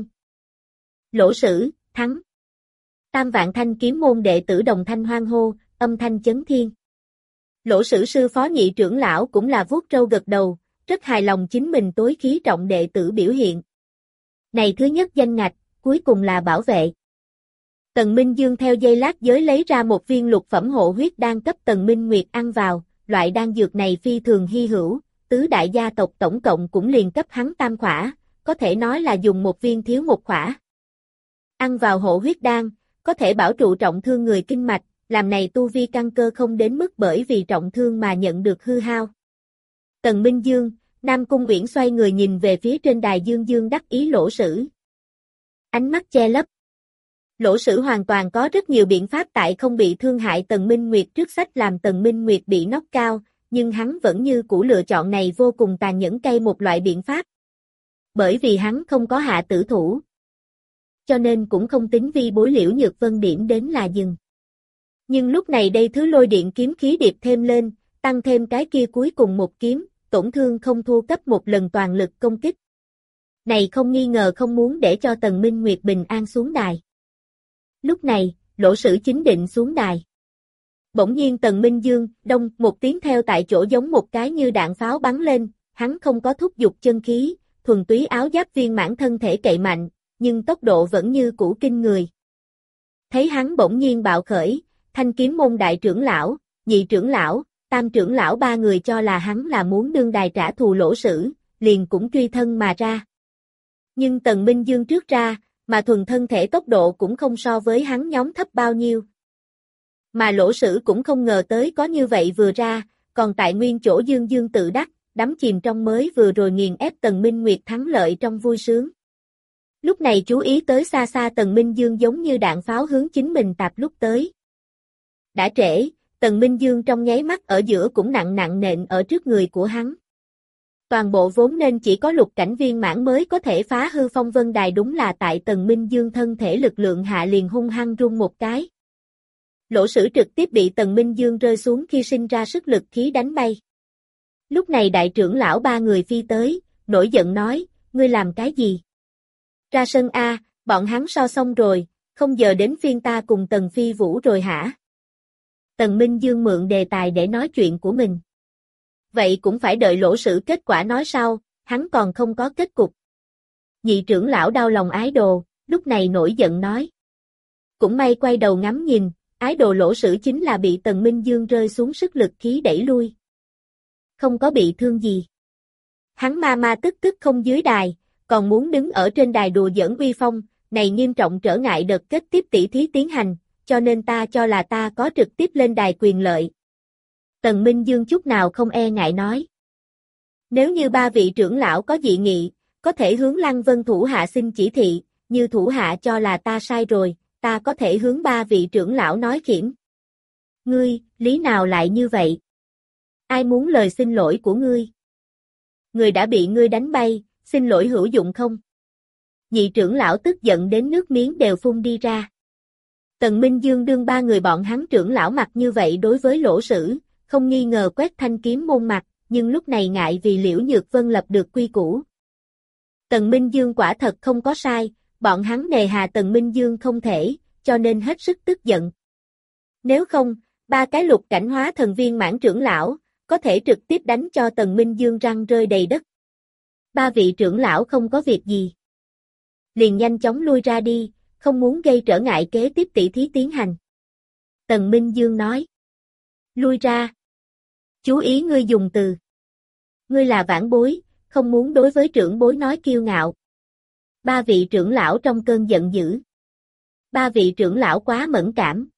Lỗ sử, thắng. Tam vạn thanh kiếm môn đệ tử đồng thanh hoan hô, âm thanh chấn thiên. Lỗ sử sư phó nhị trưởng lão cũng là vuốt râu gật đầu, rất hài lòng chính mình tối khí trọng đệ tử biểu hiện. Này thứ nhất danh ngạch, cuối cùng là bảo vệ. Tần Minh Dương theo dây lát giới lấy ra một viên lục phẩm hộ huyết đan cấp Tần Minh Nguyệt ăn vào, loại đan dược này phi thường hy hữu, tứ đại gia tộc tổng cộng cũng liền cấp hắn tam khỏa, có thể nói là dùng một viên thiếu một khỏa. Ăn vào hộ huyết đan, có thể bảo trụ trọng thương người kinh mạch, làm này tu vi căn cơ không đến mức bởi vì trọng thương mà nhận được hư hao. Tần Minh Dương, Nam Cung Uyển xoay người nhìn về phía trên đài dương dương đắc ý lỗ sử. Ánh mắt che lấp. Lỗ sử hoàn toàn có rất nhiều biện pháp tại không bị thương hại Tần Minh Nguyệt trước sách làm Tần Minh Nguyệt bị knock cao, nhưng hắn vẫn như cũ lựa chọn này vô cùng tàn nhẫn cay một loại biện pháp. Bởi vì hắn không có hạ tử thủ. Cho nên cũng không tính vi bối Liễu Nhược Vân điểm đến là dừng. Nhưng lúc này đây thứ lôi điện kiếm khí điệp thêm lên, tăng thêm cái kia cuối cùng một kiếm, tổn thương không thua cấp một lần toàn lực công kích. Này không nghi ngờ không muốn để cho Tần Minh Nguyệt bình an xuống đài. Lúc này, lỗ sử chính định xuống đài. Bỗng nhiên Tần Minh Dương, đông, một tiếng theo tại chỗ giống một cái như đạn pháo bắn lên, hắn không có thúc giục chân khí, thuần túy áo giáp viên mãn thân thể cậy mạnh, nhưng tốc độ vẫn như cũ kinh người. Thấy hắn bỗng nhiên bạo khởi, thanh kiếm môn đại trưởng lão, nhị trưởng lão, tam trưởng lão ba người cho là hắn là muốn đương đài trả thù lỗ sử, liền cũng truy thân mà ra. Nhưng Tần Minh Dương trước ra, mà thuần thân thể tốc độ cũng không so với hắn nhóm thấp bao nhiêu. Mà lỗ sử cũng không ngờ tới có như vậy vừa ra, còn tại nguyên chỗ dương dương tự đắc, đắm chìm trong mới vừa rồi nghiền ép Tần Minh Nguyệt thắng lợi trong vui sướng. Lúc này chú ý tới xa xa Tần Minh Dương giống như đạn pháo hướng chính mình tạp lúc tới. Đã trễ, Tần Minh Dương trong nháy mắt ở giữa cũng nặng nặng nện ở trước người của hắn. Toàn bộ vốn nên chỉ có lục cảnh viên mãn mới có thể phá hư phong vân đài đúng là tại Tần Minh Dương thân thể lực lượng hạ liền hung hăng rung một cái. Lỗ Sử trực tiếp bị Tần Minh Dương rơi xuống khi sinh ra sức lực khí đánh bay. Lúc này đại trưởng lão ba người phi tới, nổi giận nói, ngươi làm cái gì? Ra sân A, bọn hắn so xong rồi, không giờ đến phiên ta cùng Tần Phi Vũ rồi hả? Tần Minh Dương mượn đề tài để nói chuyện của mình. Vậy cũng phải đợi Lỗ Sử kết quả nói sau, hắn còn không có kết cục. Nhị trưởng lão đau lòng ái đồ, lúc này nổi giận nói. Cũng may quay đầu ngắm nhìn, ái đồ Lỗ Sử chính là bị Tần Minh Dương rơi xuống sức lực khí đẩy lui. Không có bị thương gì. Hắn ma ma tức tức không dưới đài, còn muốn đứng ở trên đài đùa giỡn uy phong, này nghiêm trọng trở ngại đợt kết tiếp tỷ thí tiến hành, cho nên ta cho là ta có trực tiếp lên đài quyền lợi. Tần Minh Dương chút nào không e ngại nói. Nếu như ba vị trưởng lão có dị nghị, có thể hướng Lăng Vân thủ hạ xin chỉ thị, như thủ hạ cho là ta sai rồi, ta có thể hướng ba vị trưởng lão nói khiển. Ngươi, lý nào lại như vậy? Ai muốn lời xin lỗi của ngươi? Người đã bị ngươi đánh bay, xin lỗi hữu dụng không? Nhị trưởng lão tức giận đến nước miếng đều phun đi ra. Tần Minh Dương đương ba người bọn hắn trưởng lão mặt như vậy đối với Lỗ Sử, không nghi ngờ quét thanh kiếm môn mặt, nhưng lúc này ngại vì Liễu Nhược Vân lập được quy củ. Tần Minh Dương quả thật không có sai, bọn hắn nề hà Tần Minh Dương không thể, cho nên hết sức tức giận. Nếu không, ba cái lục cảnh hóa thần viên mãn trưởng lão, có thể trực tiếp đánh cho Tần Minh Dương răng rơi đầy đất. Ba vị trưởng lão không có việc gì. Liền nhanh chóng lui ra đi, không muốn gây trở ngại kế tiếp tỷ thí tiến hành. Tần Minh Dương nói. Lui ra. Chú ý ngươi dùng từ. Ngươi là vãn bối, không muốn đối với trưởng bối nói kiêu ngạo. Ba vị trưởng lão trong cơn giận dữ. Ba vị trưởng lão quá mẫn cảm.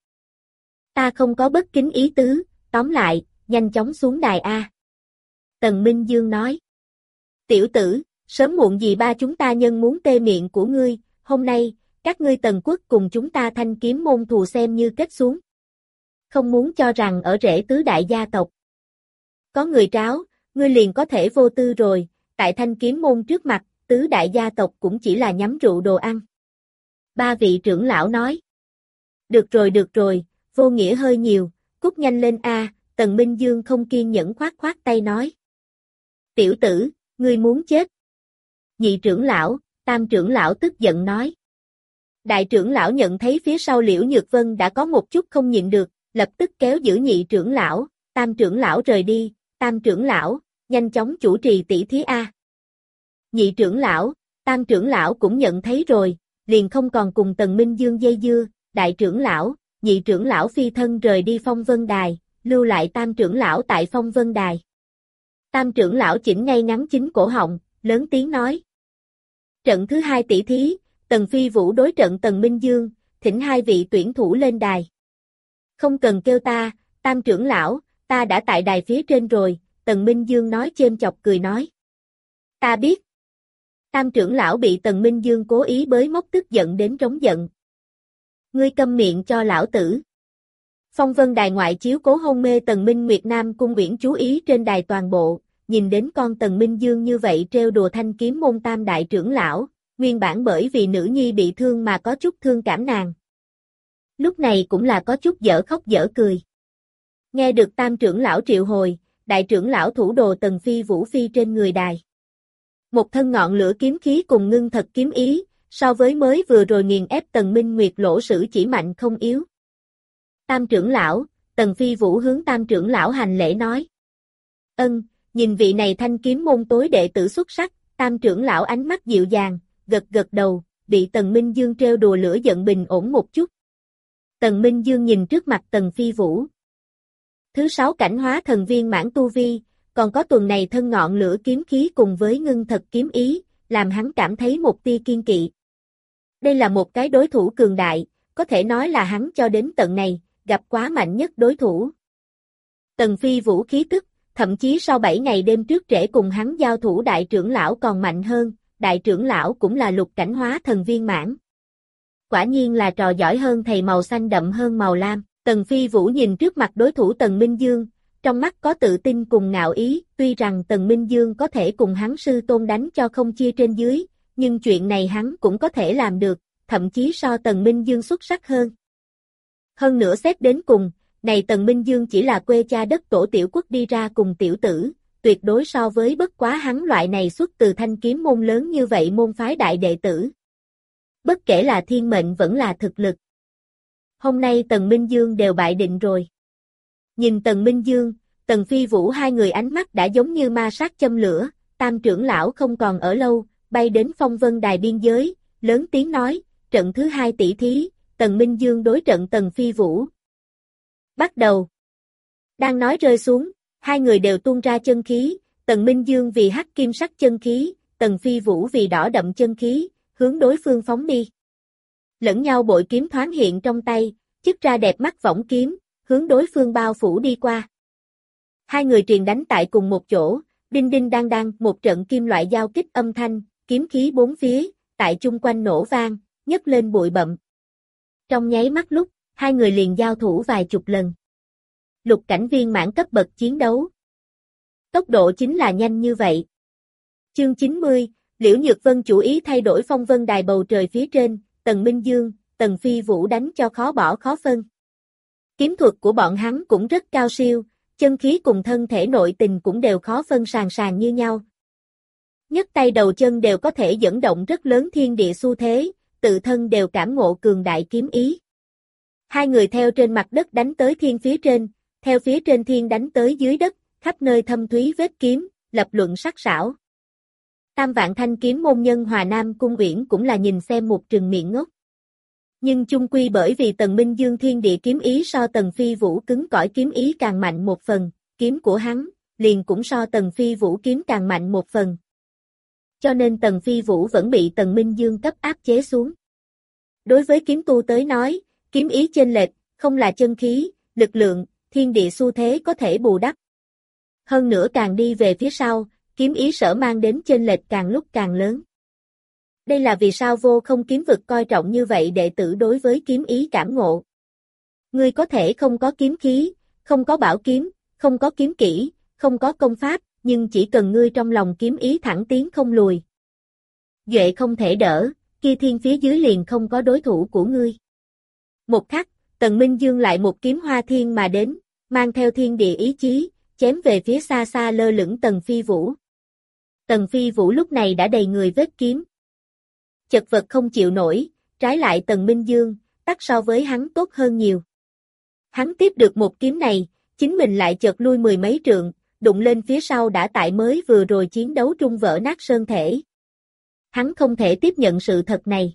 Ta không có bất kính ý tứ, tóm lại, nhanh chóng xuống đài A. Tần Minh Dương nói. Tiểu tử, sớm muộn gì ba chúng ta nhân muốn tê miệng của ngươi, hôm nay, các ngươi Tần Quốc cùng chúng ta thanh kiếm môn thù xem như kết xuống. Không muốn cho rằng ở rễ tứ đại gia tộc. Có người tráo, ngươi liền có thể vô tư rồi, tại thanh kiếm môn trước mặt, tứ đại gia tộc cũng chỉ là nhắm rượu đồ ăn. Ba vị trưởng lão nói. Được rồi được rồi, vô nghĩa hơi nhiều, cút nhanh lên A, Tần Minh Dương không kiên nhẫn khoát khoát tay nói. Tiểu tử, ngươi muốn chết. Nhị trưởng lão, tam trưởng lão tức giận nói. Đại trưởng lão nhận thấy phía sau Liễu Nhược Vân đã có một chút không nhịn được, lập tức kéo giữ nhị trưởng lão, tam trưởng lão rời đi, tam trưởng lão, nhanh chóng chủ trì tỷ thí A. Nhị trưởng lão, tam trưởng lão cũng nhận thấy rồi, liền không còn cùng Tần Minh Dương dây dưa, đại trưởng lão, nhị trưởng lão phi thân rời đi Phong Vân Đài, lưu lại tam trưởng lão tại Phong Vân Đài. Tam trưởng lão chỉnh ngay ngắn chính cổ họng, lớn tiếng nói. Trận thứ hai tỷ thí, Tần Phi Vũ đối trận Tần Minh Dương, thỉnh hai vị tuyển thủ lên đài. Không cần kêu ta, tam trưởng lão, ta đã tại đài phía trên rồi, Tần Minh Dương nói chêm chọc cười nói. Ta biết. Tam trưởng lão bị Tần Minh Dương cố ý bới móc tức giận đến trống giận. Ngươi câm miệng cho lão tử. Phong Vân Đài ngoại chiếu cố hôn mê Tần Minh Nguyệt Nam Cung Uyển chú ý trên đài toàn bộ, nhìn đến con Tần Minh Dương như vậy trêu đùa thanh kiếm môn tam đại trưởng lão, nguyên bản bởi vì nữ nhi bị thương mà có chút thương cảm nàng. Lúc này cũng là có chút dở khóc dở cười. Nghe được tam trưởng lão triệu hồi, đại trưởng lão thủ đồ Tần Phi Vũ phi trên người đài. Một thân ngọn lửa kiếm khí cùng ngưng thật kiếm ý, so với mới vừa rồi nghiền ép Tần Minh Nguyệt Lỗ Sử chỉ mạnh không yếu. Tam trưởng lão, Tần Phi Vũ hướng tam trưởng lão hành lễ nói. Ân, nhìn vị này thanh kiếm môn tối đệ tử xuất sắc, tam trưởng lão ánh mắt dịu dàng, gật gật đầu, bị Tần Minh Dương trêu đùa lửa giận bình ổn một chút. Tần Minh Dương nhìn trước mặt Tần Phi Vũ. Thứ sáu cảnh hóa thần viên mãn tu vi, còn có tuần này thân ngọn lửa kiếm khí cùng với ngưng thật kiếm ý, làm hắn cảm thấy một tia kiên kỵ. Đây là một cái đối thủ cường đại, có thể nói là hắn cho đến tận này, gặp quá mạnh nhất đối thủ. Tần Phi Vũ khí tức, thậm chí sau bảy ngày đêm trước trễ cùng hắn giao thủ đại trưởng lão còn mạnh hơn, đại trưởng lão cũng là lục cảnh hóa thần viên mãn. Quả nhiên là trò giỏi hơn thầy màu xanh đậm hơn màu lam, Tần Phi Vũ nhìn trước mặt đối thủ Tần Minh Dương, trong mắt có tự tin cùng ngạo ý, tuy rằng Tần Minh Dương có thể cùng hắn sư tôn đánh cho không chia trên dưới, nhưng chuyện này hắn cũng có thể làm được, thậm chí so Tần Minh Dương xuất sắc hơn. Hơn nữa xét đến cùng, này Tần Minh Dương chỉ là quê cha đất tổ tiểu quốc đi ra cùng tiểu tử, tuyệt đối so với bất quá hắn loại này xuất từ thanh kiếm môn lớn như vậy môn phái đại đệ tử. Bất kể là thiên mệnh vẫn là thực lực. Hôm nay Tần Minh Dương đều bại định rồi. Nhìn Tần Minh Dương, Tần Phi Vũ hai người ánh mắt đã giống như ma sát châm lửa, Tam trưởng lão không còn ở lâu, bay đến phong vân đài biên giới, lớn tiếng nói, trận thứ hai tỷ thí, Tần Minh Dương đối trận Tần Phi Vũ. Bắt đầu. Đang nói rơi xuống, hai người đều tuôn ra chân khí, Tần Minh Dương vì hắc kim sắc chân khí, Tần Phi Vũ vì đỏ đậm chân khí, hướng đối phương phóng đi. Lẫn nhau bội kiếm thoáng hiện trong tay, chứt ra đẹp mắt võng kiếm, hướng đối phương bao phủ đi qua. Hai người triền đánh tại cùng một chỗ, đinh đinh đang đang, một trận kim loại giao kích âm thanh, kiếm khí bốn phía, tại chung quanh nổ vang, nhấc lên bụi bặm. Trong nháy mắt lúc, hai người liền giao thủ vài chục lần. Lục cảnh viên mãn cấp bậc chiến đấu. Tốc độ chính là nhanh như vậy. Chương chín mươi, Liễu Nhược Vân chủ ý thay đổi phong vân đài bầu trời phía trên, Tần Minh Dương, Tần Phi Vũ đánh cho khó bỏ khó phân. Kiếm thuật của bọn hắn cũng rất cao siêu, chân khí cùng thân thể nội tình cũng đều khó phân sàn sàn như nhau. Nhấc tay đầu chân đều có thể dẫn động rất lớn thiên địa xu thế, tự thân đều cảm ngộ cường đại kiếm ý. Hai người theo trên mặt đất đánh tới thiên phía trên, theo phía trên thiên đánh tới dưới đất, khắp nơi thâm thúy vết kiếm, lập luận sắc sảo. Tam vạn thanh kiếm môn nhân Hòa Nam Cung Uyển cũng là nhìn xem một trừng miệng ngốc. Nhưng chung quy bởi vì Tần Minh Dương thiên địa kiếm ý so Tần Phi Vũ cứng cỏi kiếm ý càng mạnh một phần, kiếm của hắn, liền cũng so Tần Phi Vũ kiếm càng mạnh một phần. Cho nên Tần Phi Vũ vẫn bị Tần Minh Dương cấp áp chế xuống. Đối với kiếm tu tới nói, kiếm ý chênh lệch, không là chân khí, lực lượng, thiên địa xu thế có thể bù đắp. Hơn nữa càng đi về phía sau, kiếm ý sở mang đến chênh lệch càng lúc càng lớn. Đây là vì sao Vô Không kiếm vực coi trọng như vậy đệ tử đối với kiếm ý cảm ngộ. Ngươi có thể không có kiếm khí, không có bảo kiếm, không có kiếm kỹ, không có công pháp, nhưng chỉ cần ngươi trong lòng kiếm ý thẳng tiến không lùi. Duệ không thể đỡ, kia thiên phía dưới liền không có đối thủ của ngươi. Một khắc, Tần Minh Dương lại một kiếm hoa thiên mà đến, mang theo thiên địa ý chí, chém về phía xa xa lơ lửng Tần Phi Vũ. Tần Phi Vũ lúc này đã đầy người vết kiếm. Chật vật không chịu nổi, trái lại Tần Minh Dương, tắc so với hắn tốt hơn nhiều. Hắn tiếp được một kiếm này, chính mình lại chợt lui mười mấy trượng, đụng lên phía sau đã tại mới vừa rồi chiến đấu trung vỡ nát sơn thể. Hắn không thể tiếp nhận sự thật này.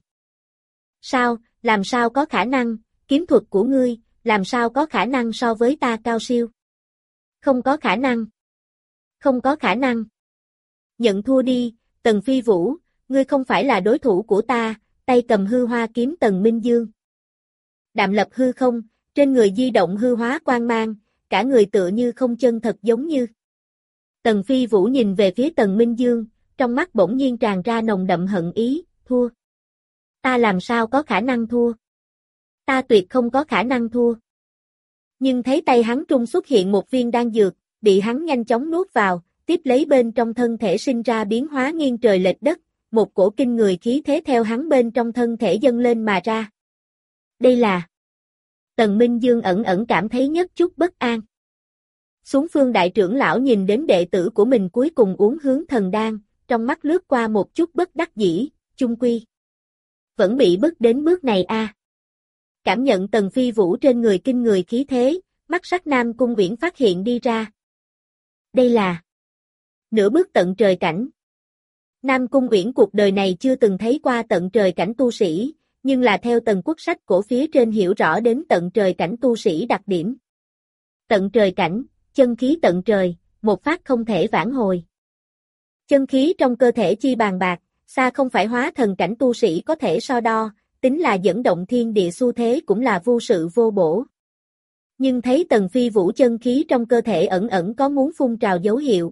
Sao, làm sao có khả năng, kiếm thuật của ngươi, làm sao có khả năng so với ta cao siêu? Không có khả năng. Không có khả năng. Nhận thua đi, Tần Phi Vũ, ngươi không phải là đối thủ của ta, tay cầm hư hoa kiếm Tần Minh Dương. Đạm lập hư không, trên người di động hư hóa quang mang, cả người tựa như không chân thật giống như. Tần Phi Vũ nhìn về phía Tần Minh Dương, trong mắt bỗng nhiên tràn ra nồng đậm hận ý, thua. Ta làm sao có khả năng thua? Ta tuyệt không có khả năng thua. Nhưng thấy tay hắn trung xuất hiện một viên đan dược, bị hắn nhanh chóng nuốt vào, tiếp lấy bên trong thân thể sinh ra biến hóa nghiêng trời lệch đất, một cổ kinh người khí thế theo hắn bên trong thân thể dâng lên mà ra. Đây là... Tần Minh Dương ẩn ẩn cảm thấy nhất chút bất an. Xuống phương đại trưởng lão nhìn đến đệ tử của mình cuối cùng uống hướng thần đan, trong mắt lướt qua một chút bất đắc dĩ, chung quy. Vẫn bị bức đến bước này a. À. Cảm nhận Tần Phi Vũ trên người kinh người khí thế, mắt sắc Nam Cung Uyển phát hiện đi ra. Đây là nửa bước tận trời cảnh. Nam Cung Uyển cuộc đời này chưa từng thấy qua tận trời cảnh tu sĩ, nhưng là theo Tần Quốc sách cổ phía trên hiểu rõ đến tận trời cảnh tu sĩ đặc điểm. Tận trời cảnh, chân khí tận trời, một phát không thể vãn hồi. Chân khí trong cơ thể chi bàn bạc, xa không phải hóa thần cảnh tu sĩ có thể so đo, tính là dẫn động thiên địa xu thế cũng là vô sự vô bổ. Nhưng thấy Tần Phi Vũ chân khí trong cơ thể ẩn ẩn có muốn phun trào dấu hiệu.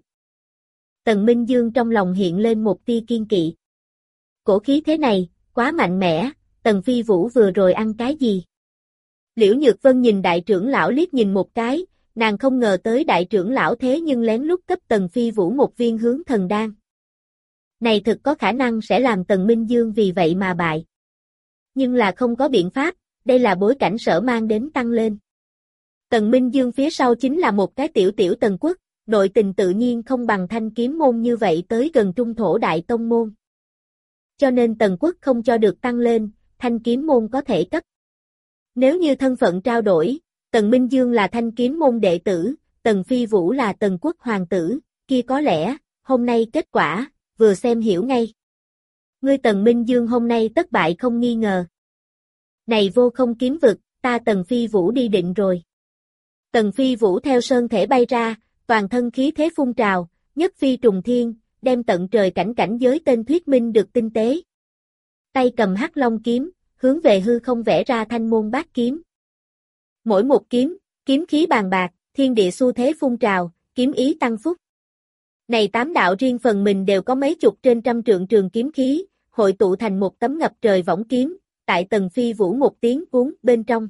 Tần Minh Dương trong lòng hiện lên một tia kiên kỵ. Cổ khí thế này, quá mạnh mẽ, Tần Phi Vũ vừa rồi ăn cái gì? Liễu Nhược Vân nhìn đại trưởng lão liếc nhìn một cái, nàng không ngờ tới đại trưởng lão thế nhưng lén lút cấp Tần Phi Vũ một viên hướng thần đan. Này thực có khả năng sẽ làm Tần Minh Dương vì vậy mà bại. Nhưng là không có biện pháp, đây là bối cảnh sở mang đến tăng lên. Tần Minh Dương phía sau chính là một cái tiểu tiểu Tần quốc, nội tình tự nhiên không bằng Thanh Kiếm môn như vậy tới gần trung thổ đại tông môn. Cho nên Tần quốc không cho được tăng lên, Thanh Kiếm môn có thể cấp. Nếu như thân phận trao đổi, Tần Minh Dương là Thanh Kiếm môn đệ tử, Tần Phi Vũ là Tần quốc hoàng tử, kia có lẽ, hôm nay kết quả, vừa xem hiểu ngay. Ngươi Tần Minh Dương hôm nay tất bại không nghi ngờ. Này vô không kiếm vực, ta Tần Phi Vũ đi định rồi. Tần Phi Vũ theo sơn thể bay ra, toàn thân khí thế phun trào, nhất phi trùng thiên, đem tận trời cảnh cảnh giới tên thuyết minh được tinh tế. Tay cầm hắc long kiếm, hướng về hư không vẽ ra thanh môn bát kiếm. Mỗi một kiếm, kiếm khí bàn bạc, thiên địa xu thế phun trào, kiếm ý tăng phúc. Này tám đạo riêng phần mình đều có mấy chục trên trăm trượng trường kiếm khí, hội tụ thành một tấm ngập trời võng kiếm, tại Tần Phi Vũ một tiếng cuốn bên trong.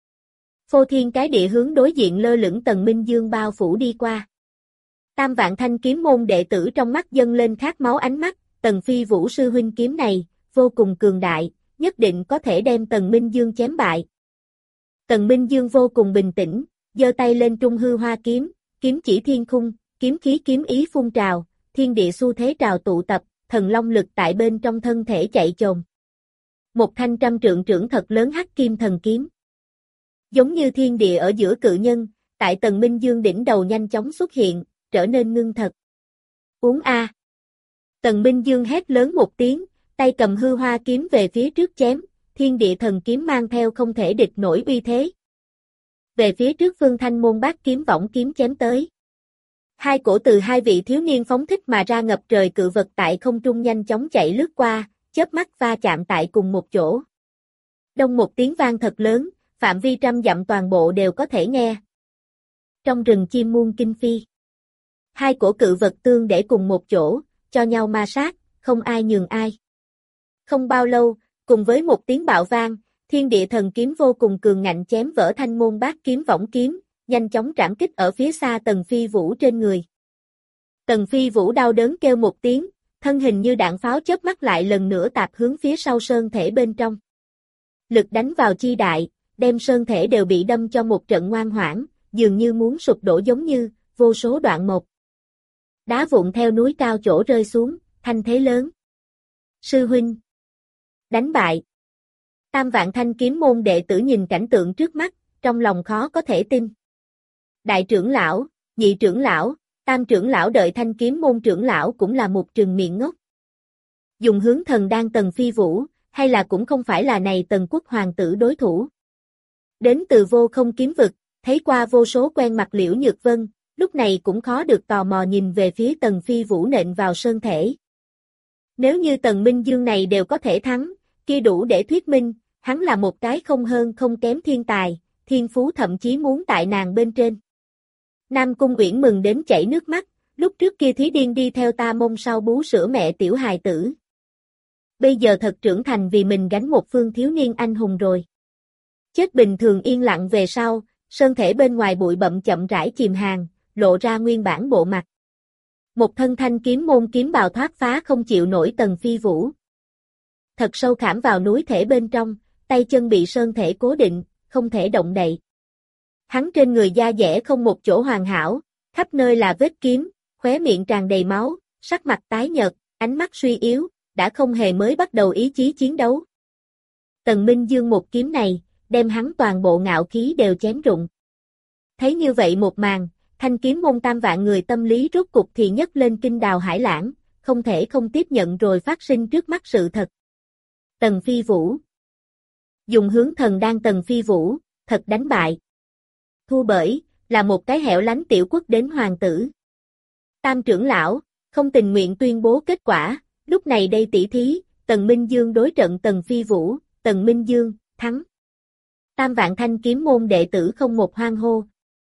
Phô thiên cái địa hướng đối diện lơ lửng Tần Minh Dương bao phủ đi qua. Tam vạn Thanh Kiếm môn đệ tử trong mắt dâng lên khát máu ánh mắt, Tần Phi Vũ sư huynh kiếm này, vô cùng cường đại, nhất định có thể đem Tần Minh Dương chém bại. Tần Minh Dương vô cùng bình tĩnh, giơ tay lên trung hư hoa kiếm, kiếm chỉ thiên khung, kiếm khí kiếm ý phun trào, thiên địa xu thế trào tụ tập, thần long lực tại bên trong thân thể chạy chồn. Một thanh trăm trượng trưởng thật lớn hắc kim thần kiếm. Giống như thiên địa ở giữa cự nhân, tại Tần Minh Dương đỉnh đầu nhanh chóng xuất hiện, trở nên ngưng thật. Uống a. Tần Minh Dương hét lớn một tiếng, tay cầm hư hoa kiếm về phía trước chém, thiên địa thần kiếm mang theo không thể địch nổi uy thế. Về phía trước Phương Thanh môn bát kiếm võng kiếm chém tới. Hai cổ từ hai vị thiếu niên phóng thích mà ra ngập trời cự vật tại không trung nhanh chóng chạy lướt qua, chớp mắt va chạm tại cùng một chỗ. Đông một tiếng vang thật lớn, phạm vi trăm dặm toàn bộ đều có thể nghe. Trong rừng chim muôn kinh phi. Hai cổ cự vật tương để cùng một chỗ, cho nhau ma sát, không ai nhường ai. Không bao lâu, cùng với một tiếng bạo vang, thiên địa thần kiếm vô cùng cường ngạnh chém vỡ thanh môn bát kiếm võng kiếm, nhanh chóng trảm kích ở phía xa Tần Phi Vũ trên người. Tần Phi Vũ đau đớn kêu một tiếng, thân hình như đạn pháo chớp mắt lại lần nữa tạp hướng phía sau sơn thể bên trong. Lực đánh vào chi đại, đem sơn thể đều bị đâm cho một trận ngoan ngoãn, dường như muốn sụp đổ giống như, vô số đoạn một. Đá vụn theo núi cao chỗ rơi xuống, thanh thế lớn. Sư huynh. Đánh bại. Tam vạn Thanh Kiếm môn đệ tử nhìn cảnh tượng trước mắt, trong lòng khó có thể tin. Đại trưởng lão, nhị trưởng lão, tam trưởng lão đợi Thanh Kiếm môn trưởng lão cũng là một trừng miệng ngốc. Dùng hướng thần đan Tần Phi Vũ, hay là cũng không phải là này Tần quốc hoàng tử đối thủ. Đến từ vô không kiếm vực, thấy qua vô số quen mặt Liễu Nhược Vân, lúc này cũng khó được tò mò nhìn về phía Tần Phi Vũ nện vào sơn thể. Nếu như Tần Minh Dương này đều có thể thắng, kia đủ để thuyết minh, hắn là một cái không hơn không kém thiên tài, thiên phú thậm chí muốn tại nàng bên trên. Nam Cung Uyển mừng đến chảy nước mắt, lúc trước kia thí điên đi theo ta mông sau bú sữa mẹ tiểu hài tử. Bây giờ thật trưởng thành vì mình gánh một phương thiếu niên anh hùng rồi. Chết bình thường yên lặng về sau, sơn thể bên ngoài bụi bặm chậm rãi chìm hàng, lộ ra nguyên bản bộ mặt. Một thân thanh kiếm môn kiếm bào thoát phá không chịu nổi Tần Phi Vũ. Thật sâu khảm vào núi thể bên trong, tay chân bị sơn thể cố định, không thể động đậy. Hắn trên người da dẻ không một chỗ hoàn hảo, khắp nơi là vết kiếm, khóe miệng tràn đầy máu, sắc mặt tái nhợt, ánh mắt suy yếu, đã không hề mới bắt đầu ý chí chiến đấu. Tần Minh Dương một kiếm này, đem hắn toàn bộ ngạo khí đều chém rụng. Thấy như vậy một màn, Thanh Kiếm môn tam vạn người tâm lý rốt cục thì nhấc lên kinh đào hải lãng, không thể không tiếp nhận rồi phát sinh trước mắt sự thật. Tần Phi Vũ. Dùng hướng thần đan Tần Phi Vũ, thật đánh bại. Thua bởi, là một cái hẻo lánh tiểu quốc đến hoàng tử. Tam trưởng lão, không tình nguyện tuyên bố kết quả, lúc này đây tỷ thí, Tần Minh Dương đối trận Tần Phi Vũ, Tần Minh Dương, thắng. Tam vạn Thanh Kiếm môn đệ tử không một hoan hô.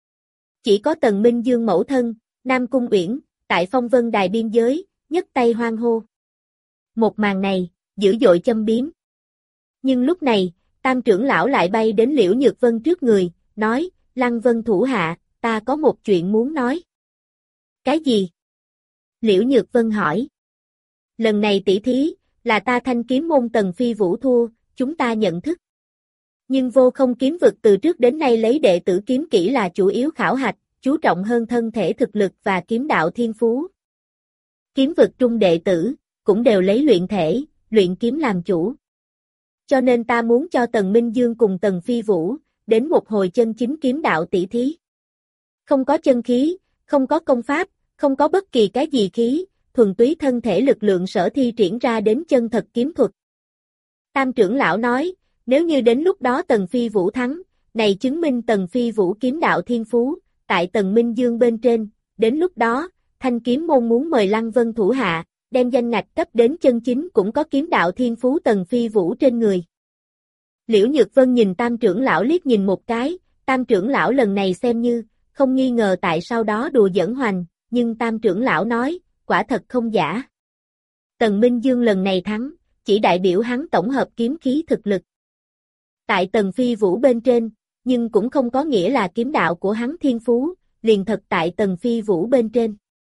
Chỉ có Tần Minh Dương mẫu thân, Nam Cung Uyển, tại Phong Vân Đài biên giới, nhấc tay hoan hô. Một màn này, dữ dội châm biếm. Nhưng lúc này, Tam trưởng lão lại bay đến Liễu Nhược Vân trước người, nói, Lăng Vân thủ hạ, ta có một chuyện muốn nói. Cái gì? Liễu Nhược Vân hỏi. Lần này tỷ thí, là ta Thanh Kiếm môn Tần Phi Vũ thua, chúng ta nhận thức. Nhưng Vô Không kiếm vực từ trước đến nay lấy đệ tử kiếm kỹ là chủ yếu khảo hạch, chú trọng hơn thân thể thực lực và kiếm đạo thiên phú. Kiếm vực trung đệ tử, cũng đều lấy luyện thể, luyện kiếm làm chủ. Cho nên ta muốn cho Tần Minh Dương cùng Tần Phi Vũ, đến một hồi chân chính kiếm đạo tỷ thí. Không có chân khí, không có công pháp, không có bất kỳ cái gì khí, thuần túy thân thể lực lượng sở thi triển ra đến chân thật kiếm thuật. Tam trưởng lão nói, nếu như đến lúc đó Tần Phi Vũ thắng, này chứng minh Tần Phi Vũ kiếm đạo thiên phú, tại Tần Minh Dương bên trên, đến lúc đó, Thanh Kiếm môn muốn mời Lăng Vân thủ hạ, đem danh ngạch cấp đến chân chính cũng có kiếm đạo thiên phú Tần Phi Vũ trên người. Liễu Nhược Vân nhìn Tam trưởng lão liếc nhìn một cái, Tam trưởng lão lần này xem như, không nghi ngờ tại sau đó đùa giỡn hoành, nhưng Tam trưởng lão nói, quả thật không giả. Tần Minh Dương lần này thắng, chỉ đại biểu hắn tổng hợp kiếm khí thực lực. Tại Tần Phi Vũ bên trên, nhưng cũng không có nghĩa là kiếm đạo của hắn thiên phú, liền thật tại Tần Phi Vũ bên trên.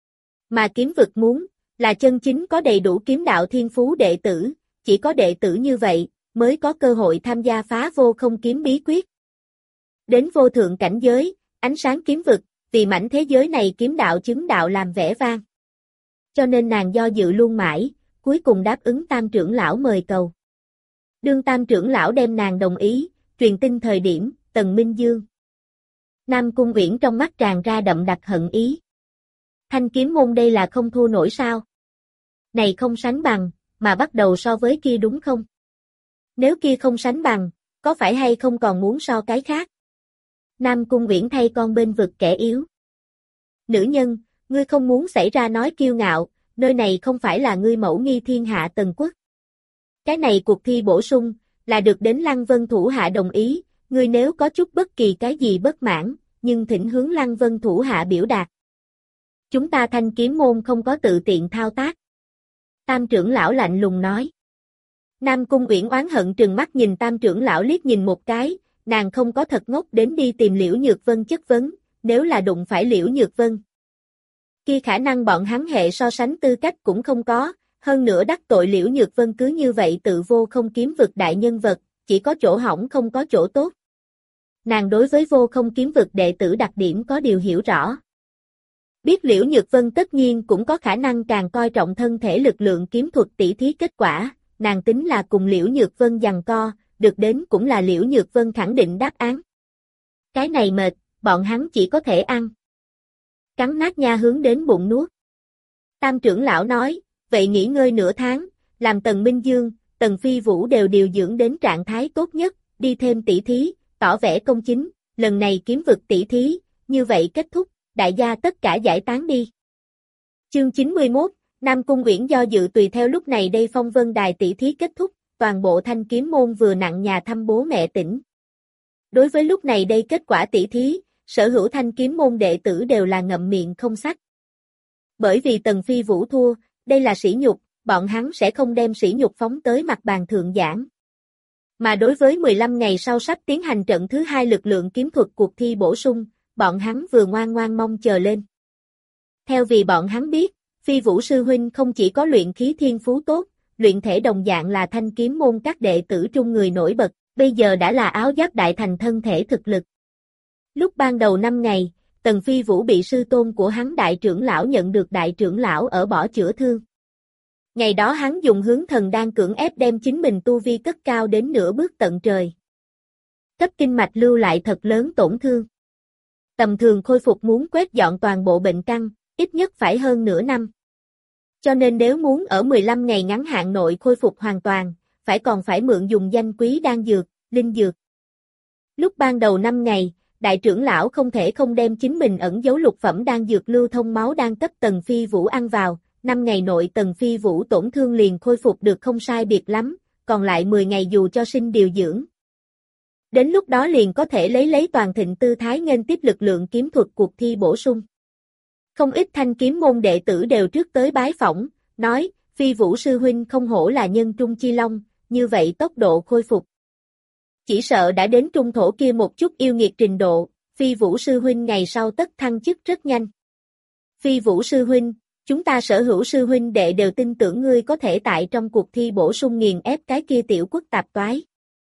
Mà kiếm vực muốn, là chân chính có đầy đủ kiếm đạo thiên phú đệ tử, chỉ có đệ tử như vậy, mới có cơ hội tham gia phá vô không kiếm bí quyết. Đến vô thượng cảnh giới, ánh sáng kiếm vực, vì mảnh thế giới này kiếm đạo chứng đạo làm vẻ vang. Cho nên nàng do dự luôn mãi, cuối cùng đáp ứng Tam trưởng lão mời cầu. Đương Tam trưởng lão đem nàng đồng ý, truyền tin thời điểm, Tần Minh Dương. Nam Cung Uyển trong mắt tràn ra đậm đặc hận ý. Thanh Kiếm môn đây là không thua nổi sao? Này không sánh bằng, mà bắt đầu so với kia đúng không? Nếu kia không sánh bằng, có phải hay không còn muốn so cái khác? Nam Cung Uyển thay con bên vực kẻ yếu. Nữ nhân, ngươi không muốn xảy ra nói kiêu ngạo, nơi này không phải là ngươi mẫu nghi thiên hạ Tần quốc. Cái này cuộc thi bổ sung, là được đến Lăng Vân thủ hạ đồng ý, ngươi nếu có chút bất kỳ cái gì bất mãn, nhưng thỉnh hướng Lăng Vân thủ hạ biểu đạt. Chúng ta Thanh Kiếm môn không có tự tiện thao tác. Tam trưởng lão lạnh lùng nói. Nam Cung Uyển oán hận trừng mắt nhìn Tam trưởng lão liếc nhìn một cái, nàng không có thật ngốc đến đi tìm Liễu Nhược Vân chất vấn, nếu là đụng phải Liễu Nhược Vân. Kia khả năng bọn hắn hệ so sánh tư cách cũng không có, hơn nữa đắc tội Liễu Nhược Vân cứ như vậy tự vô không kiếm vực đại nhân vật, chỉ có chỗ hỏng không có chỗ tốt. Nàng đối với vô không kiếm vực đệ tử đặc điểm có điều hiểu rõ. Biết Liễu Nhược Vân tất nhiên cũng có khả năng càng coi trọng thân thể lực lượng kiếm thuật tỷ thí kết quả, nàng tính là cùng Liễu Nhược Vân giằng co, được đến cũng là Liễu Nhược Vân khẳng định đáp án. Cái này mệt, bọn hắn chỉ có thể ăn. Cắn nát nha hướng đến bụng nuốt. Tam trưởng lão nói, vậy nghỉ ngơi nửa tháng, làm Tần Minh Dương, Tần Phi Vũ đều điều dưỡng đến trạng thái tốt nhất, đi thêm tỷ thí, tỏ vẻ công chính, lần này kiếm vực tỷ thí, như vậy kết thúc, đại gia tất cả giải tán đi. Chương chín mươi mốt, Nam Cung Uyển do dự tùy theo lúc này đây phong vân đài tỷ thí kết thúc, toàn bộ Thanh Kiếm môn vừa nặng nhà thăm bố mẹ tỉnh. Đối với lúc này đây kết quả tỷ thí, sở hữu Thanh Kiếm môn đệ tử đều là ngậm miệng không sách. Bởi vì Tần Phi Vũ thua, đây là sỉ nhục, bọn hắn sẽ không đem sỉ nhục phóng tới mặt bàn thượng giảng. Mà đối với mười lăm ngày sau sắp tiến hành trận thứ hai lực lượng kiếm thuật cuộc thi bổ sung, bọn hắn vừa ngoan ngoan mong chờ lên. Theo vì bọn hắn biết, Phi Vũ sư huynh không chỉ có luyện khí thiên phú tốt, luyện thể đồng dạng là Thanh Kiếm môn các đệ tử trung người nổi bật, bây giờ đã là áo giáp đại thành thân thể thực lực. Lúc ban đầu năm ngày, Tần Phi Vũ bị sư tôn của hắn đại trưởng lão nhận được đại trưởng lão ở bỏ chữa thương. Ngày đó hắn dùng hướng thần đan cưỡng ép đem chính mình tu vi cất cao đến nửa bước tận trời. Cấp kinh mạch lưu lại thật lớn tổn thương. Tầm thường khôi phục muốn quét dọn toàn bộ bệnh căn, ít nhất phải hơn nửa năm. Cho nên nếu muốn ở mười lăm ngày ngắn hạn nội khôi phục hoàn toàn, phải còn phải mượn dùng danh quý đan dược, linh dược. Lúc ban đầu năm ngày, đại trưởng lão không thể không đem chính mình ẩn giấu lục phẩm đan dược lưu thông máu đan cấp Tần Phi Vũ ăn vào, năm ngày nội Tần Phi Vũ tổn thương liền khôi phục được không sai biệt lắm, còn lại mười ngày dù cho sinh điều dưỡng. Đến lúc đó liền có thể lấy lấy toàn thịnh tư thái nghênh tiếp lực lượng kiếm thuật cuộc thi bổ sung. Không ít Thanh Kiếm môn đệ tử đều trước tới bái phỏng, nói, Phi Vũ sư huynh không hổ là nhân trung chi long, như vậy tốc độ khôi phục. Chỉ sợ đã đến trung thổ kia một chút yêu nghiệt trình độ, Phi Vũ sư huynh ngày sau tất thăng chức rất nhanh. Phi Vũ sư huynh, chúng ta sở hữu sư huynh đệ đều tin tưởng ngươi có thể tại trong cuộc thi bổ sung nghiền ép cái kia tiểu quốc tạp toái.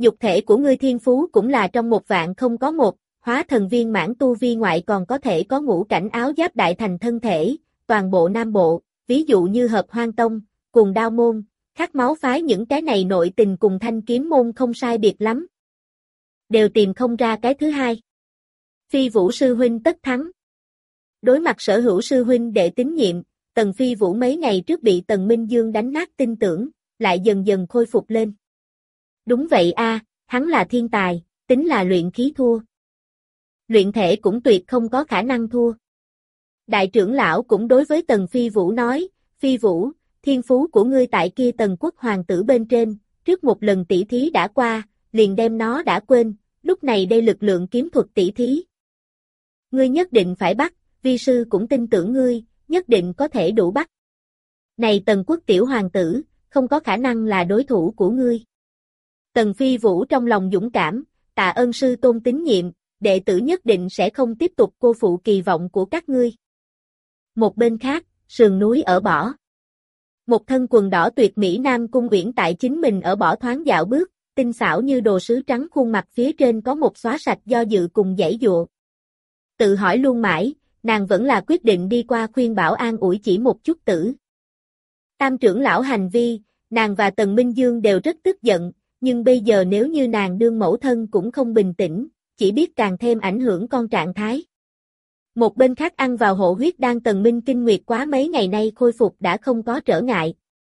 Dục thể của ngươi thiên phú cũng là trong một vạn không có một, hóa thần viên mãn tu vi ngoại còn có thể có ngũ cảnh áo giáp đại thành thân thể, toàn bộ Nam Bộ, ví dụ như Hợp Hoang Tông, Cuồng Đao Môn, Khát Máu Phái những cái này nội tình cùng Thanh Kiếm Môn không sai biệt lắm. Đều tìm không ra cái thứ hai. Phi Vũ sư huynh tất thắng. Đối mặt sở hữu sư huynh đệ tín nhiệm, Tần Phi Vũ mấy ngày trước bị Tần Minh Dương đánh nát tin tưởng, lại dần dần khôi phục lên. Đúng vậy a, hắn là thiên tài, tính là luyện khí thua. Luyện thể cũng tuyệt không có khả năng thua. Đại trưởng lão cũng đối với Tần Phi Vũ nói, Phi Vũ, thiên phú của ngươi tại kia Tần quốc hoàng tử bên trên, trước một lần tỷ thí đã qua, liền đem nó đã quên, lúc này đây lực lượng kiếm thuật tỷ thí. Ngươi nhất định phải bắt, vi sư cũng tin tưởng ngươi, nhất định có thể đủ bắt. Này Tần quốc tiểu hoàng tử, không có khả năng là đối thủ của ngươi. Tần Phi Vũ trong lòng dũng cảm, tạ ơn sư tôn tín nhiệm, đệ tử nhất định sẽ không tiếp tục cô phụ kỳ vọng của các ngươi. Một bên khác, sườn núi ở bỏ. Một thân quần đỏ tuyệt mỹ Nam Cung Uyển tại chính mình ở bỏ thoáng dạo bước, tinh xảo như đồ sứ trắng khuôn mặt phía trên có một xóa sạch do dự cùng giãy dụa. Tự hỏi luôn mãi, nàng vẫn là quyết định đi qua khuyên bảo an ủi chỉ một chút tử. Tam trưởng lão hành vi, nàng và Tần Minh Dương đều rất tức giận, nhưng bây giờ nếu như nàng đương mẫu thân cũng không bình tĩnh, chỉ biết càng thêm ảnh hưởng con trạng thái. Một bên khác ăn vào hộ huyết đan Tần Minh Kinh Nguyệt quá mấy ngày nay khôi phục đã không có trở ngại.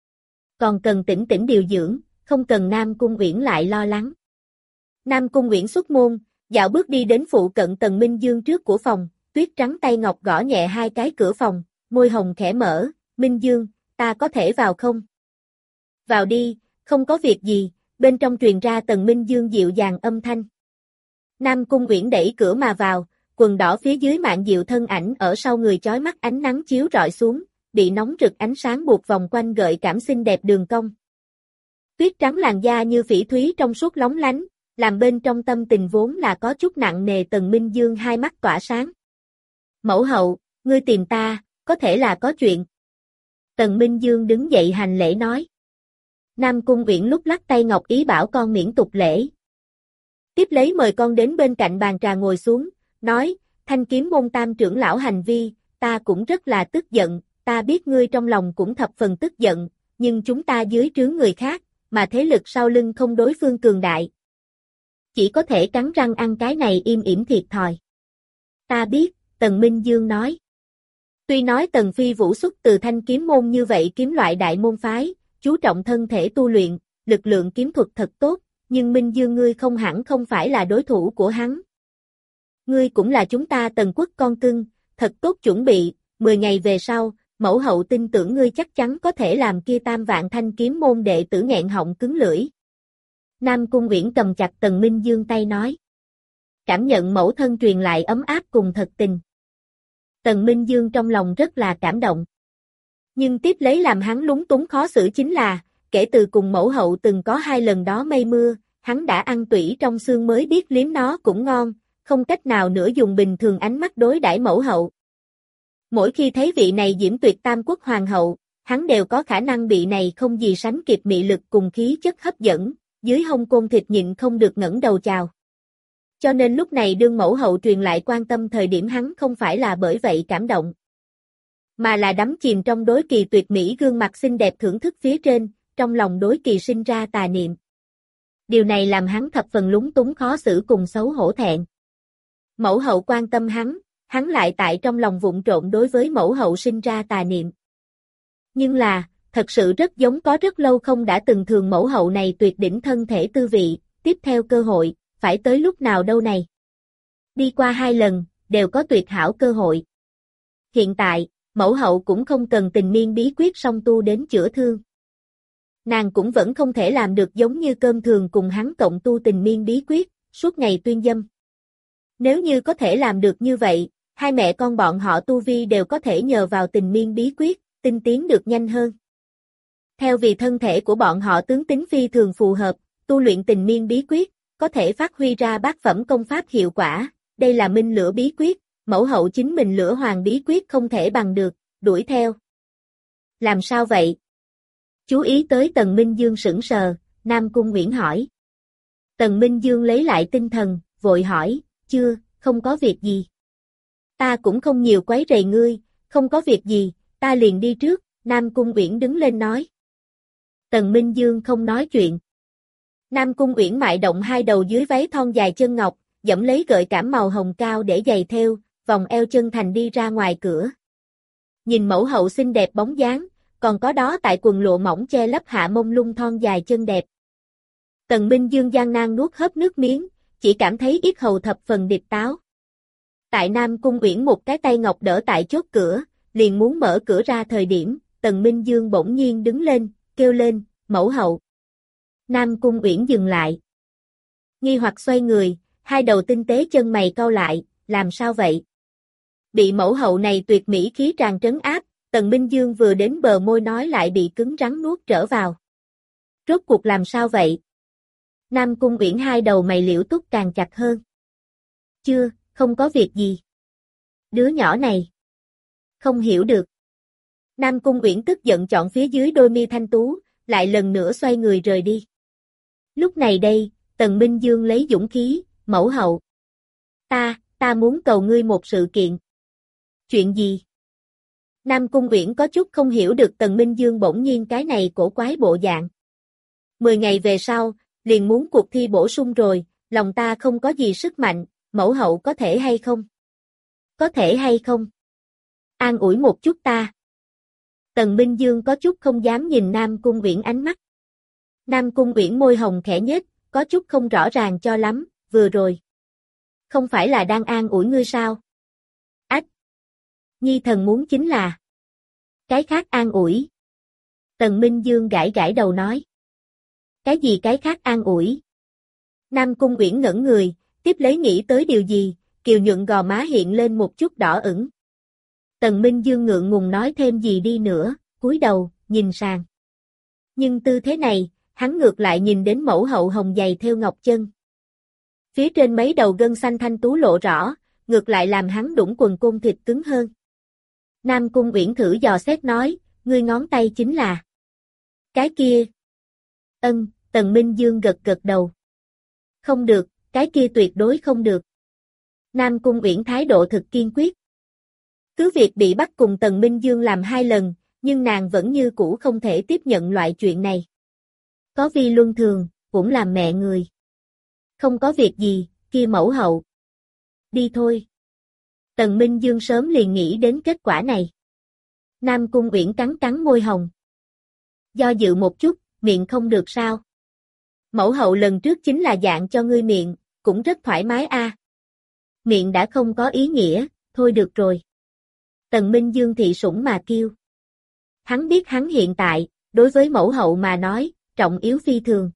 Còn cần tĩnh tĩnh điều dưỡng, không cần Nam Cung Uyển lại lo lắng. Nam Cung Uyển xuất môn, dạo bước đi đến phụ cận Tần Minh Dương trước của phòng, tuyết trắng tay ngọc gõ nhẹ hai cái cửa phòng, môi hồng khẽ mở, Minh Dương, ta có thể vào không? Vào đi, không có việc gì, bên trong truyền ra Tần Minh Dương dịu dàng âm thanh. Nam Cung Uyển đẩy cửa mà vào, quần đỏ phía dưới mạn diệu thân ảnh ở sau người chói mắt ánh nắng chiếu rọi xuống, bị nóng rực ánh sáng buộc vòng quanh gợi cảm xinh đẹp đường cong. Tuyết trắng làn da như phỉ thúy trong suốt lóng lánh, làm bên trong tâm tình vốn là có chút nặng nề Tần Minh Dương hai mắt tỏa sáng. Mẫu hậu, ngươi tìm ta, có thể là có chuyện. Tần Minh Dương đứng dậy hành lễ nói. Nam Cung Uyển lúc lắc tay ngọc ý bảo con miễn tục lễ. Tiếp lấy mời con đến bên cạnh bàn trà ngồi xuống, nói, Thanh Kiếm môn tam trưởng lão hành vi, ta cũng rất là tức giận, ta biết ngươi trong lòng cũng thập phần tức giận, nhưng chúng ta dưới trướng người khác, mà thế lực sau lưng không đối phương cường đại. Chỉ có thể cắn răng ăn cái này im ỉm thiệt thòi. Ta biết, Tần Minh Dương nói. Tuy nói Tần Phi Vũ xuất từ Thanh Kiếm môn như vậy kiếm loại đại môn phái, chú trọng thân thể tu luyện, lực lượng kiếm thuật thật tốt, nhưng Minh Dương ngươi không hẳn không phải là đối thủ của hắn. Ngươi cũng là chúng ta Tần quốc con cưng, thật tốt chuẩn bị, mười ngày về sau, mẫu hậu tin tưởng ngươi chắc chắn có thể làm kia tam vạn Thanh Kiếm môn đệ tử nghẹn họng cứng lưỡi. Nam Cung Uyển cầm chặt Tần Minh Dương tay nói. Cảm nhận mẫu thân truyền lại ấm áp cùng thật tình. Tần Minh Dương trong lòng rất là cảm động. Nhưng tiếp lấy làm hắn lúng túng khó xử chính là, kể từ cùng mẫu hậu từng có hai lần đó mây mưa, hắn đã ăn tủy trong xương mới biết liếm nó cũng ngon, không cách nào nữa dùng bình thường ánh mắt đối đãi mẫu hậu. Mỗi khi thấy vị này diễm tuyệt tam quốc hoàng hậu, hắn đều có khả năng bị này không gì sánh kịp mị lực cùng khí chất hấp dẫn, dưới hông côn thịt nhịn không được ngẩng đầu chào. Cho nên lúc này đương mẫu hậu truyền lại quan tâm thời điểm hắn không phải là bởi vậy cảm động, mà là đắm chìm trong đối kỳ tuyệt mỹ gương mặt xinh đẹp thưởng thức phía trên, trong lòng đối kỳ sinh ra tà niệm. Điều này làm hắn thập phần lúng túng khó xử cùng xấu hổ thẹn. Mẫu hậu quan tâm hắn, hắn lại tại trong lòng vụng trộn đối với mẫu hậu sinh ra tà niệm. Nhưng là, thật sự rất giống có rất lâu không đã từng thường mẫu hậu này tuyệt đỉnh thân thể tư vị, tiếp theo cơ hội, phải tới lúc nào đâu này. Đi qua hai lần, đều có tuyệt hảo cơ hội. Hiện tại, mẫu hậu cũng không cần tình miên bí quyết song tu đến chữa thương. Nàng cũng vẫn không thể làm được giống như cơm thường cùng hắn cộng tu tình miên bí quyết, suốt ngày tuyên dâm. Nếu như có thể làm được như vậy, hai mẹ con bọn họ tu vi đều có thể nhờ vào tình miên bí quyết, tinh tiến được nhanh hơn. Theo vì thân thể của bọn họ tướng tính phi thường phù hợp, tu luyện tình miên bí quyết, có thể phát huy ra bát phẩm công pháp hiệu quả, đây là minh lửa bí quyết, mẫu hậu chính mình lửa hoàng bí quyết không thể bằng được, đuổi theo. Làm sao vậy? Chú ý tới Tần Minh Dương sững sờ, Nam Cung Uyển hỏi. Tần Minh Dương lấy lại tinh thần, vội hỏi, chưa, không có việc gì. Ta cũng không nhiều quấy rầy ngươi, không có việc gì, ta liền đi trước, Nam Cung Uyển đứng lên nói. Tần Minh Dương không nói chuyện. Nam Cung Uyển mại động hai đầu dưới váy thon dài chân ngọc, dẫm lấy gợi cảm màu hồng cao để giày thêu, vòng eo chân thành đi ra ngoài cửa. Nhìn mẫu hậu xinh đẹp bóng dáng, còn có đó tại quần lụa mỏng che lấp hạ mông lung thon dài chân đẹp. Tần Minh Dương gian nan nuốt hớp nước miếng, chỉ cảm thấy yết hầu thập phần điệp táo. Tại Nam Cung Uyển một cái tay ngọc đỡ tại chốt cửa, liền muốn mở cửa ra thời điểm, Tần Minh Dương bỗng nhiên đứng lên, kêu lên, mẫu hậu. Nam Cung Uyển dừng lại. Nghi hoặc xoay người, hai đầu tinh tế chân mày cau lại, làm sao vậy? Bị mẫu hậu này tuyệt mỹ khí tràn trấn áp, Tần Minh Dương vừa đến bờ môi nói lại bị cứng rắn nuốt trở vào. Rốt cuộc làm sao vậy? Nam Cung Uyển hai đầu mày liễu túc càng chặt hơn. Chưa, không có việc gì. Đứa nhỏ này. Không hiểu được. Nam Cung Uyển tức giận chọn phía dưới đôi mi thanh tú, lại lần nữa xoay người rời đi. Lúc này đây, Tần Minh Dương lấy dũng khí, mẫu hậu. Ta, ta muốn cầu ngươi một sự kiện. Chuyện gì? Nam Cung Uyển có chút không hiểu được Tần Minh Dương bỗng nhiên cái này cổ quái bộ dạng. Mười ngày về sau, liền muốn cuộc thi bổ sung rồi, lòng ta không có gì sức mạnh, mẫu hậu có thể hay không? Có thể hay không? An ủi một chút ta. Tần Minh Dương có chút không dám nhìn Nam Cung Uyển ánh mắt. Nam Cung Uyển môi hồng khẽ nhếch, có chút không rõ ràng cho lắm, vừa rồi. Không phải là đang an ủi ngươi sao? Ách! Nhi thần muốn chính là cái khác an ủi. Tần Minh Dương gãi gãi đầu nói. Cái gì cái khác an ủi? Nam Cung Uyển ngẩn người, tiếp lấy nghĩ tới điều gì, kiều nhuận gò má hiện lên một chút đỏ ửng. Tần Minh Dương ngượng ngùng nói thêm gì đi nữa, cúi đầu, nhìn sàn. Nhưng tư thế này, hắn ngược lại nhìn đến mẫu hậu hồng dày theo ngọc chân. Phía trên mấy đầu gân xanh thanh tú lộ rõ, ngược lại làm hắn đũng quần côn thịt cứng hơn. Nam Cung Uyển thử dò xét nói, ngươi ngón tay chính là cái kia. Ân, Tần Minh Dương gật gật đầu. Không được, cái kia tuyệt đối không được. Nam Cung Uyển thái độ thực kiên quyết. Cứ việc bị bắt cùng Tần Minh Dương làm hai lần, nhưng nàng vẫn như cũ không thể tiếp nhận loại chuyện này. Có vi luân thường, cũng làm mẹ người. Không có việc gì, kia mẫu hậu. Đi thôi. Tần Minh Dương sớm liền nghĩ đến kết quả này. Nam Cung Uyển cắn cắn môi hồng. Do dự một chút, miệng không được sao. Mẫu hậu lần trước chính là dạng cho ngươi miệng, cũng rất thoải mái a. Miệng đã không có ý nghĩa, thôi được rồi. Tần Minh Dương thị sủng mà kêu. Hắn biết hắn hiện tại, đối với mẫu hậu mà nói, trọng yếu phi thường.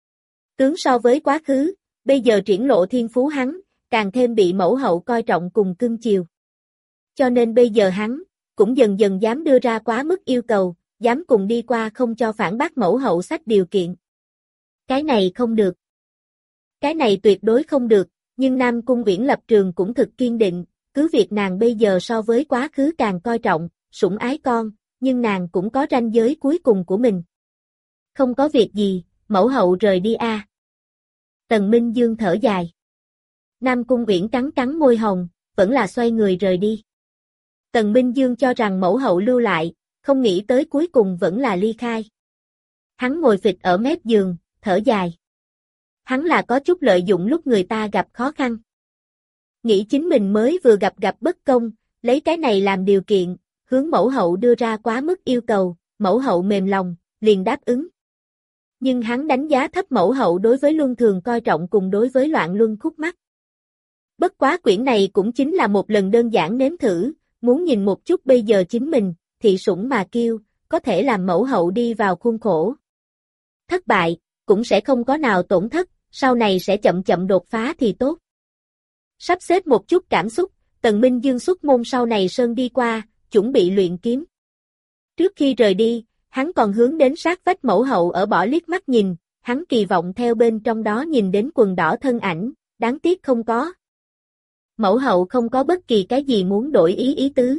Tướng so với quá khứ, bây giờ triển lộ thiên phú hắn, càng thêm bị mẫu hậu coi trọng cùng cưng chiều. Cho nên bây giờ hắn, cũng dần dần dám đưa ra quá mức yêu cầu, dám cùng đi qua không cho phản bác mẫu hậu sách điều kiện. Cái này không được. Cái này tuyệt đối không được, nhưng Nam Cung Uyển lập trường cũng thực kiên định, cứ việc nàng bây giờ so với quá khứ càng coi trọng, sủng ái con, nhưng nàng cũng có ranh giới cuối cùng của mình. Không có việc gì, mẫu hậu rời đi a. À. Tần Minh Dương thở dài. Nam Cung Uyển cắn cắn môi hồng, vẫn là xoay người rời đi. Tần Minh Dương cho rằng mẫu hậu lưu lại, không nghĩ tới cuối cùng vẫn là ly khai. Hắn ngồi phịch ở mép giường, thở dài. Hắn là có chút lợi dụng lúc người ta gặp khó khăn. Nghĩ chính mình mới vừa gặp gặp bất công, lấy cái này làm điều kiện, hướng mẫu hậu đưa ra quá mức yêu cầu, mẫu hậu mềm lòng, liền đáp ứng. Nhưng hắn đánh giá thấp mẫu hậu đối với luân thường coi trọng cùng đối với loạn luân khúc mắc. Bất quá quyển này cũng chính là một lần đơn giản nếm thử, muốn nhìn một chút bây giờ chính mình, thị sủng mà kêu, có thể làm mẫu hậu đi vào khuôn khổ. Thất bại, cũng sẽ không có nào tổn thất, sau này sẽ chậm chậm đột phá thì tốt. Sắp xếp một chút cảm xúc, Tần Minh Dương xuất môn sau này sơn đi qua, chuẩn bị luyện kiếm. Trước khi rời đi, hắn còn hướng đến sát vách mẫu hậu ở bỏ liếc mắt nhìn, hắn kỳ vọng theo bên trong đó nhìn đến quần đỏ thân ảnh, đáng tiếc không có. Mẫu hậu không có bất kỳ cái gì muốn đổi ý ý tứ.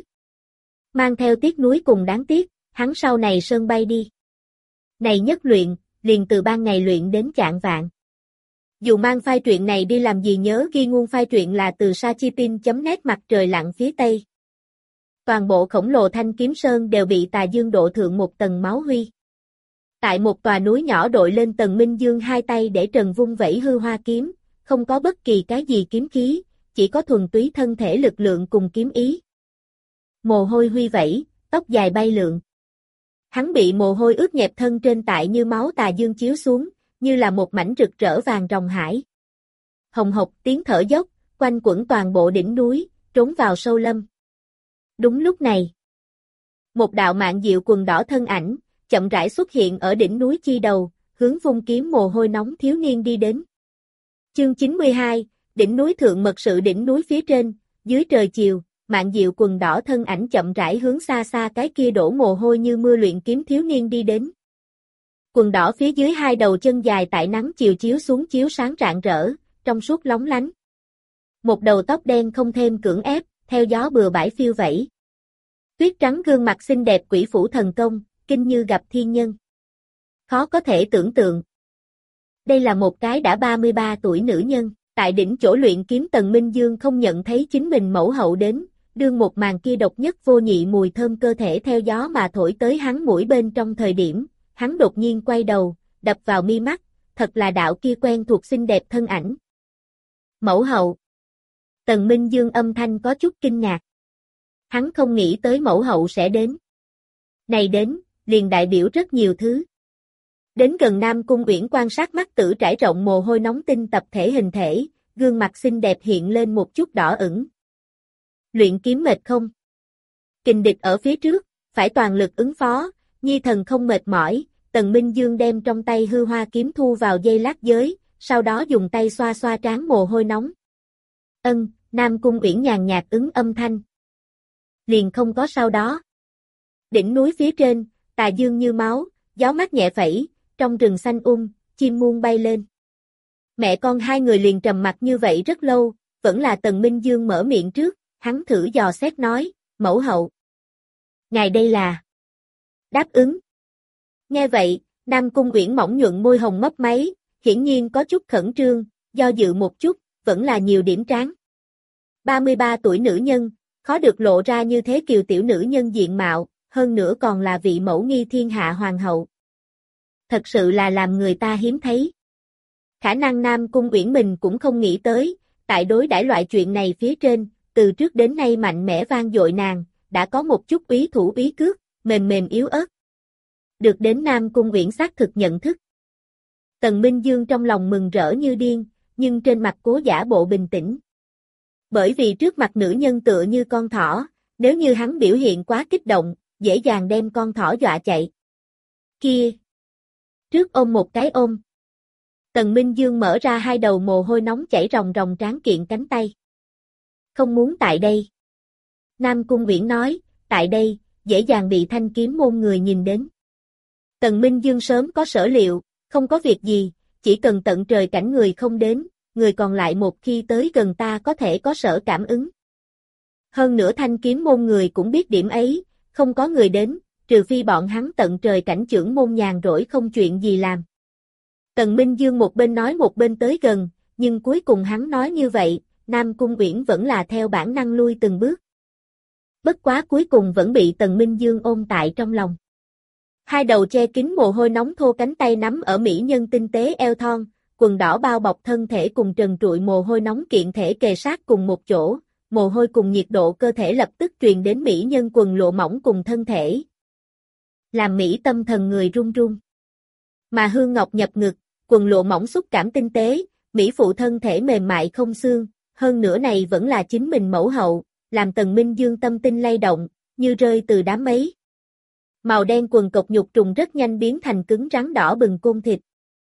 Mang theo tiếc nuối cùng đáng tiếc, hắn sau này sơn bay đi. Này nhất luyện, liền từ ban ngày luyện đến chạng vạn. Dù mang file truyện này đi làm gì nhớ ghi nguồn file truyện là từ Sachitin chấm net mặt trời lặn phía tây. Toàn bộ khổng lồ Thanh Kiếm Sơn đều bị Tà Dương độ thượng một tầng máu huy. Tại một tòa núi nhỏ đội lên Tần Minh Dương hai tay để trần vung vẩy hư hoa kiếm, không có bất kỳ cái gì kiếm khí, chỉ có thuần túy thân thể lực lượng cùng kiếm ý. Mồ hôi huy vẩy, tóc dài bay lượn. Hắn bị mồ hôi ướt nhẹp thân trên tại như máu tà dương chiếu xuống, như là một mảnh rực rỡ vàng ròng hải. Hồng hộc tiếng thở dốc, quanh quẩn toàn bộ đỉnh núi, trốn vào sâu lâm. Đúng lúc này, một đạo mạng diệu quần đỏ thân ảnh, chậm rãi xuất hiện ở đỉnh núi chi đầu, hướng vung kiếm mồ hôi nóng thiếu niên đi đến. Chương chín mươi hai, đỉnh núi thượng mật sự đỉnh núi phía trên, dưới trời chiều, mạng diệu quần đỏ thân ảnh chậm rãi hướng xa xa cái kia đổ mồ hôi như mưa luyện kiếm thiếu niên đi đến. Quần đỏ phía dưới hai đầu chân dài tại nắng chiều chiếu xuống chiếu sáng rạng rỡ, trong suốt lóng lánh. Một đầu tóc đen không thêm cưỡng ép, theo gió bừa bãi phiêu vẫy. Tuyết trắng gương mặt xinh đẹp quỷ phủ thần công, kinh như gặp thiên nhân. Khó có thể tưởng tượng. Đây là một cái đã ba mươi ba tuổi nữ nhân, tại đỉnh chỗ luyện kiếm Tần Minh Dương không nhận thấy chính mình mẫu hậu đến, đương một màn kia độc nhất vô nhị mùi thơm cơ thể theo gió mà thổi tới hắn mũi bên trong thời điểm, hắn đột nhiên quay đầu, đập vào mi mắt, thật là đạo kia quen thuộc xinh đẹp thân ảnh. Mẫu hậu. Tần Minh Dương âm thanh có chút kinh ngạc. Hắn không nghĩ tới mẫu hậu sẽ đến. Này đến, liền đại biểu rất nhiều thứ. Đến gần Nam Cung Uyển quan sát mắt tử trải rộng mồ hôi nóng tinh tập thể hình thể, gương mặt xinh đẹp hiện lên một chút đỏ ửng. Luyện kiếm mệt không? Kình địch ở phía trước, phải toàn lực ứng phó, nhi thần không mệt mỏi. Tần Minh Dương đem trong tay hư hoa kiếm thu vào dây lát giới, sau đó dùng tay xoa xoa trán mồ hôi nóng. Ân, Nam Cung Uyển nhàn nhạt ứng âm thanh. Liền không có sau đó. Đỉnh núi phía trên, tà dương như máu, gió mát nhẹ phẩy, trong rừng xanh um, chim muôn bay lên. Mẹ con hai người liền trầm mặt như vậy rất lâu, vẫn là Tần Minh Dương mở miệng trước, hắn thử dò xét nói, mẫu hậu. Ngài đây là... Đáp ứng. Nghe vậy, Nam Cung Uyển mỏng nhuận môi hồng mấp máy, hiển nhiên có chút khẩn trương, do dự một chút, vẫn là nhiều điểm tráng. ba mươi ba tuổi nữ nhân, khó được lộ ra như thế kiều tiểu nữ nhân diện mạo, hơn nữa còn là vị mẫu nghi thiên hạ hoàng hậu. Thật sự là làm người ta hiếm thấy. Khả năng Nam Cung Uyển mình cũng không nghĩ tới, tại đối đãi loại chuyện này phía trên, từ trước đến nay mạnh mẽ vang dội nàng, đã có một chút úy thủ úy cước, mềm mềm yếu ớt. Được đến Nam Cung Uyển xác thực nhận thức. Tần Minh Dương trong lòng mừng rỡ như điên, nhưng trên mặt cố giả bộ bình tĩnh. Bởi vì trước mặt nữ nhân tựa như con thỏ, nếu như hắn biểu hiện quá kích động, dễ dàng đem con thỏ dọa chạy. Kia! Trước ôm một cái ôm. Tần Minh Dương mở ra hai đầu mồ hôi nóng chảy ròng ròng tráng kiện cánh tay. Không muốn tại đây. Nam Cung Uyển nói, tại đây, dễ dàng bị thanh kiếm môn người nhìn đến. Tần Minh Dương sớm có sở liệu, không có việc gì, chỉ cần tận trời cảnh người không đến, người còn lại một khi tới gần ta có thể có sở cảm ứng. Hơn nữa thanh kiếm môn người cũng biết điểm ấy, không có người đến, trừ phi bọn hắn tận trời cảnh trưởng môn nhàn rỗi không chuyện gì làm. Tần Minh Dương một bên nói một bên tới gần, nhưng cuối cùng hắn nói như vậy, Nam Cung Uyển vẫn là theo bản năng lui từng bước. Bất quá cuối cùng vẫn bị Tần Minh Dương ôm tại trong lòng. Hai đầu che kín mồ hôi nóng thô cánh tay nắm ở mỹ nhân tinh tế eo thon, quần đỏ bao bọc thân thể cùng trần trụi mồ hôi nóng kiện thể kề sát cùng một chỗ, mồ hôi cùng nhiệt độ cơ thể lập tức truyền đến mỹ nhân quần lộ mỏng cùng thân thể. Làm mỹ tâm thần người run run. Mà hương ngọc nhập ngực, quần lộ mỏng xúc cảm tinh tế, mỹ phụ thân thể mềm mại không xương, hơn nữa này vẫn là chính mình mẫu hậu, làm Tần Minh Dương tâm tinh lay động, như rơi từ đám mây. Màu đen quần cộc nhục trùng rất nhanh biến thành cứng rắn đỏ bừng côn thịt.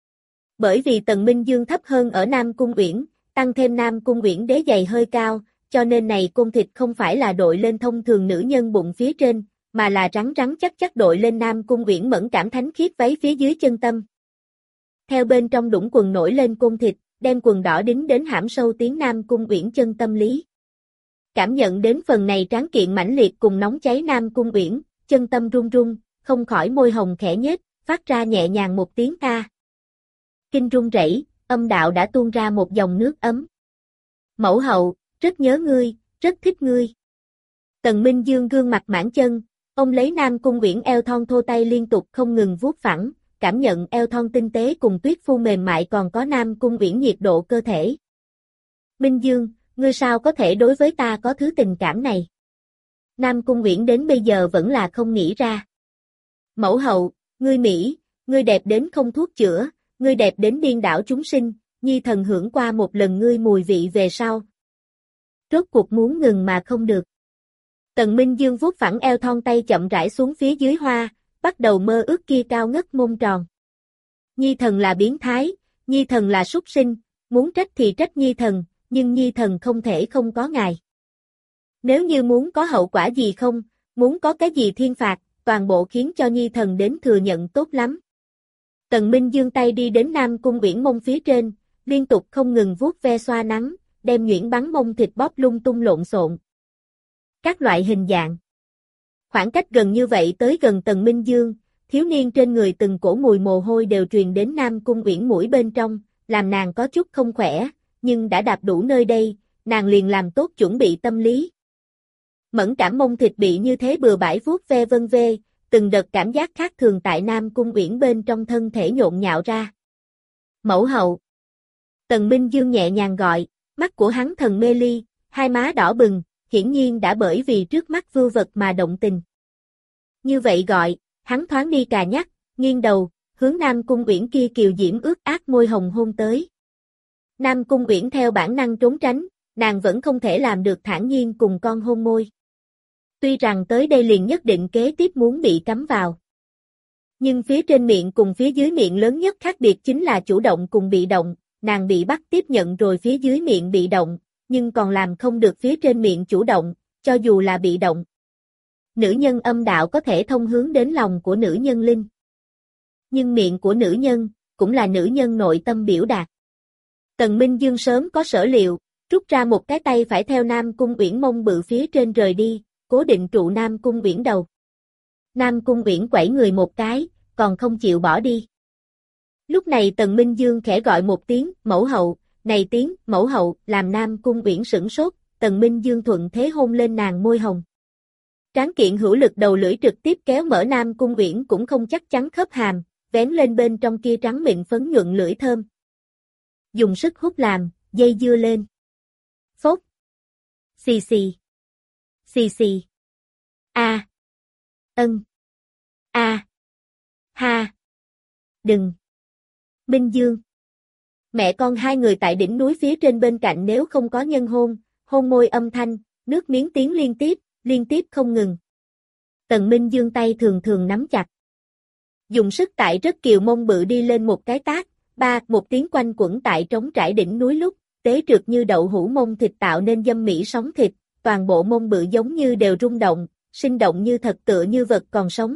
Bởi vì Tần Minh Dương thấp hơn ở Nam Cung Uyển, tăng thêm Nam Cung Uyển đế giày hơi cao, cho nên này côn thịt không phải là đội lên thông thường nữ nhân bụng phía trên, mà là rắn rắn chắc chắc đội lên Nam Cung Uyển mẫn cảm thánh khiết váy phía dưới chân tâm. Theo bên trong đũng quần nổi lên côn thịt, đem quần đỏ đính đến hãm sâu tiếng Nam Cung Uyển chân tâm lý. Cảm nhận đến phần này tráng kiện mãnh liệt cùng nóng cháy Nam Cung Uyển, chân tâm run run, không khỏi môi hồng khẽ nhếch, phát ra nhẹ nhàng một tiếng a. Kinh run rẩy, âm đạo đã tuôn ra một dòng nước ấm. Mẫu hậu, rất nhớ ngươi, rất thích ngươi. Tần Minh Dương gương mặt mãn chân, ông lấy Nam Cung Uyển eo thon thô tay liên tục không ngừng vuốt phẳng, cảm nhận eo thon tinh tế cùng tuyết phu mềm mại còn có Nam Cung Uyển nhiệt độ cơ thể. Minh Dương, ngươi sao có thể đối với ta có thứ tình cảm này? Nam Cung Uyển đến bây giờ vẫn là không nghĩ ra. Mẫu hậu, ngươi Mỹ, ngươi đẹp đến không thuốc chữa, ngươi đẹp đến điên đảo chúng sinh, nhi thần hưởng qua một lần ngươi mùi vị về sau. Rốt cuộc muốn ngừng mà không được. Tần Minh Dương vuốt phẳng eo thon tay chậm rãi xuống phía dưới hoa, bắt đầu mơ ước kia cao ngất mông tròn. Nhi thần là biến thái, nhi thần là súc sinh, muốn trách thì trách nhi thần, nhưng nhi thần không thể không có ngài. Nếu như muốn có hậu quả gì không, muốn có cái gì thiên phạt, toàn bộ khiến cho nhi thần đến thừa nhận tốt lắm. Tần Minh Dương tay đi đến Nam Cung Uyển mông phía trên, liên tục không ngừng vuốt ve xoa nắng, đem nhuyễn bắn mông thịt bóp lung tung lộn xộn. Các loại hình dạng. Khoảng cách gần như vậy tới gần Tần Minh Dương, thiếu niên trên người từng cổ mùi mồ hôi đều truyền đến Nam Cung Uyển mũi bên trong, làm nàng có chút không khỏe, nhưng đã đạp đủ nơi đây, nàng liền làm tốt chuẩn bị tâm lý. Mẫn cảm mông thịt bị như thế bừa bãi vuốt ve vân vê, từng đợt cảm giác khác thường tại Nam Cung Uyển bên trong thân thể nhộn nhạo ra. Mẫu hậu. Tần Minh Dương nhẹ nhàng gọi, mắt của hắn thần mê ly, hai má đỏ bừng, hiển nhiên đã bởi vì trước mắt vưu vật mà động tình. Như vậy gọi, hắn thoáng đi cà nhắc, nghiêng đầu, hướng Nam Cung Uyển kia kiều diễm ướt át môi hồng hôn tới. Nam Cung Uyển theo bản năng trốn tránh, nàng vẫn không thể làm được thản nhiên cùng con hôn môi. Tuy rằng tới đây liền nhất định kế tiếp muốn bị cắm vào. Nhưng phía trên miệng cùng phía dưới miệng lớn nhất khác biệt chính là chủ động cùng bị động, nàng bị bắt tiếp nhận rồi phía dưới miệng bị động, nhưng còn làm không được phía trên miệng chủ động, cho dù là bị động. Nữ nhân âm đạo có thể thông hướng đến lòng của nữ nhân linh. Nhưng miệng của nữ nhân, cũng là nữ nhân nội tâm biểu đạt. Tần Minh Dương sớm có sở liệu, rút ra một cái tay phải theo Nam Cung Uyển mông bự phía trên rời đi, cố định trụ Nam Cung Uyển đầu. Nam Cung Uyển quẩy người một cái, còn không chịu bỏ đi. Lúc này Tần Minh Dương khẽ gọi một tiếng, mẫu hậu, này tiếng, mẫu hậu, làm Nam Cung Uyển sửng sốt, Tần Minh Dương thuận thế hôn lên nàng môi hồng. Tráng kiện hữu lực đầu lưỡi trực tiếp kéo mở Nam Cung Uyển cũng không chắc chắn khớp hàm, vén lên bên trong kia trắng mịn phấn nhuận lưỡi thơm. Dùng sức hút làm, dây dưa lên. Phốt. Xì xì. Xì xì. A. Ân. A. Ha. Đừng. Minh Dương. Mẹ con hai người tại đỉnh núi phía trên bên cạnh nếu không có nhân hôn, hôn môi âm thanh, nước miếng tiếng liên tiếp, liên tiếp không ngừng. Tần Minh Dương tay thường thường nắm chặt. Dùng sức tại rất kiều mông bự đi lên một cái tát, ba, một tiếng quanh quẩn tại trống trải đỉnh núi lúc, tế trượt như đậu hũ mông thịt tạo nên dâm mỹ sóng thịt, toàn bộ mông bự giống như đều rung động, sinh động như thật tựa như vật còn sống.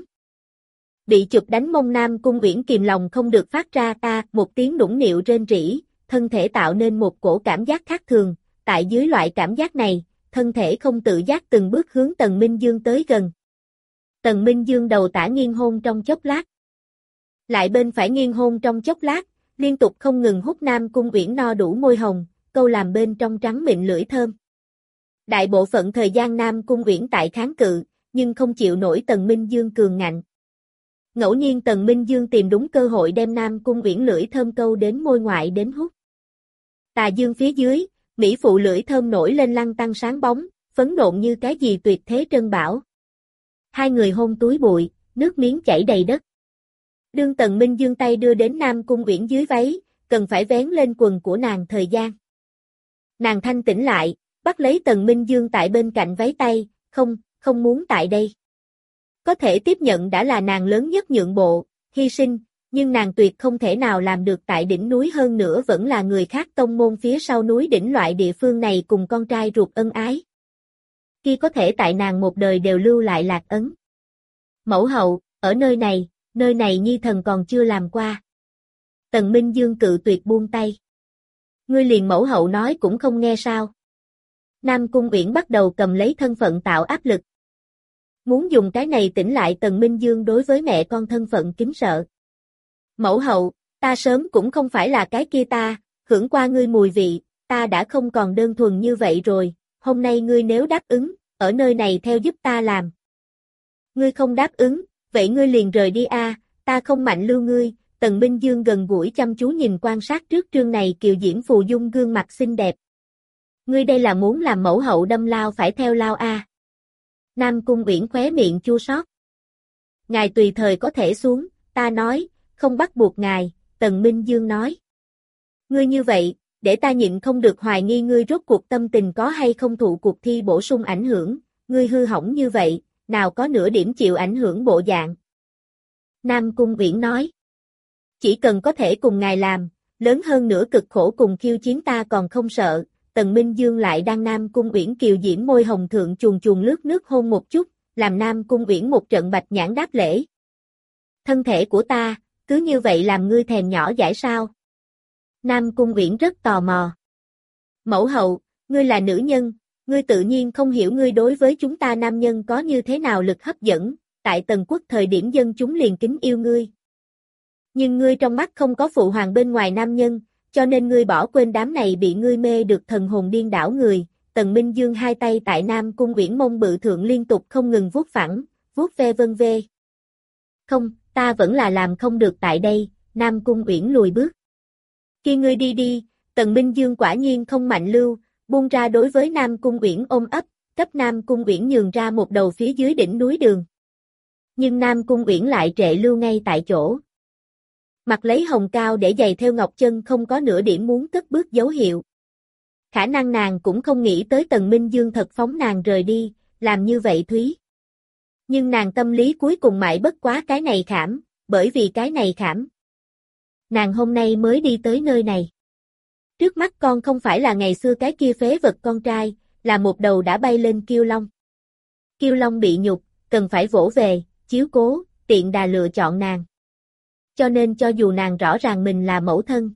Bị chụp đánh mông Nam Cung Uyển kìm lòng không được phát ra ta, một tiếng nũng nịu rên rỉ, thân thể tạo nên một cổ cảm giác khác thường, tại dưới loại cảm giác này, thân thể không tự giác từng bước hướng Tần Minh Dương tới gần. Tần Minh Dương đầu tả nghiêng hôn trong chốc lát. Lại bên phải nghiêng hôn trong chốc lát, liên tục không ngừng hút Nam Cung Uyển no đủ môi hồng, câu làm bên trong trắng mịn lưỡi thơm. Đại bộ phận thời gian Nam Cung Uyển tại kháng cự, nhưng không chịu nổi Tần Minh Dương cường ngạnh. Ngẫu nhiên Tần Minh Dương tìm đúng cơ hội đem Nam Cung Uyển lưỡi thơm câu đến môi ngoại đến hút. Tà dương phía dưới, mỹ phụ lưỡi thơm nổi lên lăng tăng sáng bóng, phấn nộn như cái gì tuyệt thế trân bảo. Hai người hôn túi bụi, nước miếng chảy đầy đất. Đương Tần Minh Dương tay đưa đến Nam Cung Uyển dưới váy, cần phải vén lên quần của nàng thời gian. Nàng thanh tỉnh lại, bắt lấy Tần Minh Dương tại bên cạnh váy tay, không, không muốn tại đây. Có thể tiếp nhận đã là nàng lớn nhất nhượng bộ, hy sinh, nhưng nàng tuyệt không thể nào làm được tại đỉnh núi hơn nữa vẫn là người khác tông môn phía sau núi đỉnh loại địa phương này cùng con trai ruột ân ái. Kia có thể tại nàng một đời đều lưu lại lạc ấn. Mẫu hậu, ở nơi này, nơi này nhi thần còn chưa làm qua. Tần Minh Dương cự tuyệt buông tay. Ngươi liền mẫu hậu nói cũng không nghe sao. Nam Cung Uyển bắt đầu cầm lấy thân phận tạo áp lực. Muốn dùng cái này tỉnh lại Tần Minh Dương đối với mẹ con thân phận kính sợ. Mẫu hậu, Ta sớm cũng không phải là cái kia ta, hưởng qua ngươi mùi vị, ta đã không còn đơn thuần như vậy rồi, hôm nay ngươi nếu đáp ứng, ở nơi này theo giúp ta làm. Ngươi không đáp ứng, vậy ngươi liền rời đi a, ta không mạnh lưu ngươi. Tần Minh Dương gần gũi chăm chú nhìn quan sát trước trương này kiều diễm phù dung gương mặt xinh đẹp. Ngươi đây là muốn làm mẫu hậu đâm lao phải theo lao a. Nam Cung Uyển khóe miệng chua xót. Ngài tùy thời có thể xuống, ta nói, không bắt buộc ngài, Tần Minh Dương nói. Ngươi như vậy, để ta nhịn không được hoài nghi ngươi rốt cuộc tâm tình có hay không thụ cuộc thi bổ sung ảnh hưởng, ngươi hư hỏng như vậy, nào có nửa điểm chịu ảnh hưởng bộ dạng. Nam Cung Uyển nói. Chỉ cần có thể cùng ngài làm, lớn hơn nữa cực khổ cùng khiêu chiến ta còn không sợ. Tần Minh Dương lại đang Nam Cung Uyển kiều diễm môi hồng thượng chuồn chuồn lướt nước hôn một chút, làm Nam Cung Uyển một trận bạch nhãn đáp lễ. Thân thể của ta, cứ như vậy làm ngươi thèm nhỏ dãi sao? Nam Cung Uyển rất tò mò. Mẫu hậu, ngươi là nữ nhân, ngươi tự nhiên không hiểu ngươi đối với chúng ta nam nhân có như thế nào lực hấp dẫn, tại Tần Quốc thời điểm dân chúng liền kính yêu ngươi. Nhưng ngươi trong mắt không có phụ hoàng bên ngoài nam nhân, cho nên ngươi bỏ quên đám này bị ngươi mê được thần hồn điên đảo người. Tần Minh Dương hai tay tại Nam Cung Uyển mông bự thượng liên tục không ngừng vuốt phẳng, vuốt ve vân vê. Không, ta vẫn là làm không được tại đây, Nam Cung Uyển lùi bước. Khi ngươi đi đi, Tần Minh Dương quả nhiên không mạnh lưu, buông ra đối với Nam Cung Uyển ôm ấp, cấp Nam Cung Uyển nhường ra một đầu phía dưới đỉnh núi đường. Nhưng Nam Cung Uyển lại trệ lưu ngay tại chỗ. Mặc lấy hồng cao để giày theo ngọc chân không có nửa điểm muốn cất bước dấu hiệu. Khả năng nàng cũng không nghĩ tới Tần Minh Dương thật phóng nàng rời đi, làm như vậy Thúy. Nhưng nàng tâm lý cuối cùng mãi bất quá cái này khảm, bởi vì cái này khảm. Nàng hôm nay mới đi tới nơi này. Trước mắt con không phải là ngày xưa cái kia phế vật con trai, là một đầu đã bay lên kiêu long. Kiêu long bị nhục, cần phải vỗ về, chiếu cố, tiện đà lựa chọn nàng. Cho nên cho dù nàng rõ ràng mình là mẫu thân,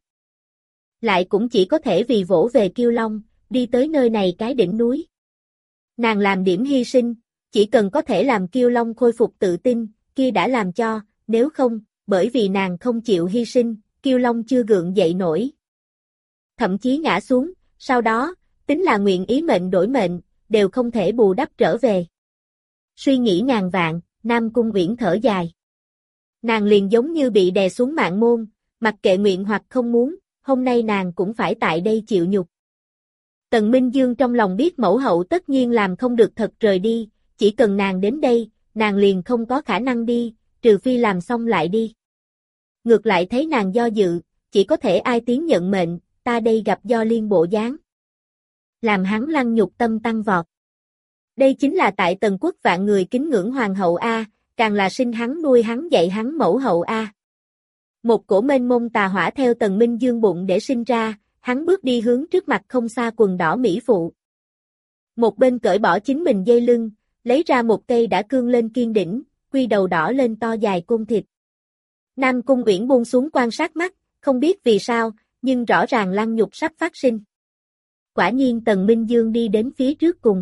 lại cũng chỉ có thể vì vỗ về kiêu long, đi tới nơi này cái đỉnh núi. Nàng làm điểm hy sinh, chỉ cần có thể làm kiêu long khôi phục tự tin, kia đã làm cho, nếu không, bởi vì nàng không chịu hy sinh, kiêu long chưa gượng dậy nổi. Thậm chí ngã xuống, sau đó, tính là nguyện ý mệnh đổi mệnh, đều không thể bù đắp trở về. Suy nghĩ ngàn vạn, Nam Cung Uyển thở dài. Nàng liền giống như bị đè xuống mạng môn, mặc kệ nguyện hoặc không muốn, hôm nay nàng cũng phải tại đây chịu nhục. Tần Minh Dương trong lòng biết mẫu hậu tất nhiên làm không được thật rời đi, chỉ cần nàng đến đây, nàng liền không có khả năng đi, trừ phi làm xong lại đi. Ngược lại thấy nàng do dự, chỉ có thể ai tiếng nhận mệnh, ta đây gặp do liên bộ dáng. Làm hắn lăng nhục tâm tăng vọt. Đây chính là tại Tần Quốc vạn người kính ngưỡng hoàng hậu A, càng là sinh hắn nuôi hắn dạy hắn mẫu hậu A. Một cổ mênh mông tà hỏa theo Tần Minh Dương bụng để sinh ra, hắn bước đi hướng trước mặt không xa quần đỏ mỹ phụ. Một bên cởi bỏ chính mình dây lưng, lấy ra một cây đã cương lên kiên đỉnh, quy đầu đỏ lên to dài côn thịt. Nam Cung Uyển buông xuống quan sát mắt, không biết vì sao, nhưng rõ ràng lăng nhục sắp phát sinh. Quả nhiên Tần Minh Dương đi đến phía trước cùng.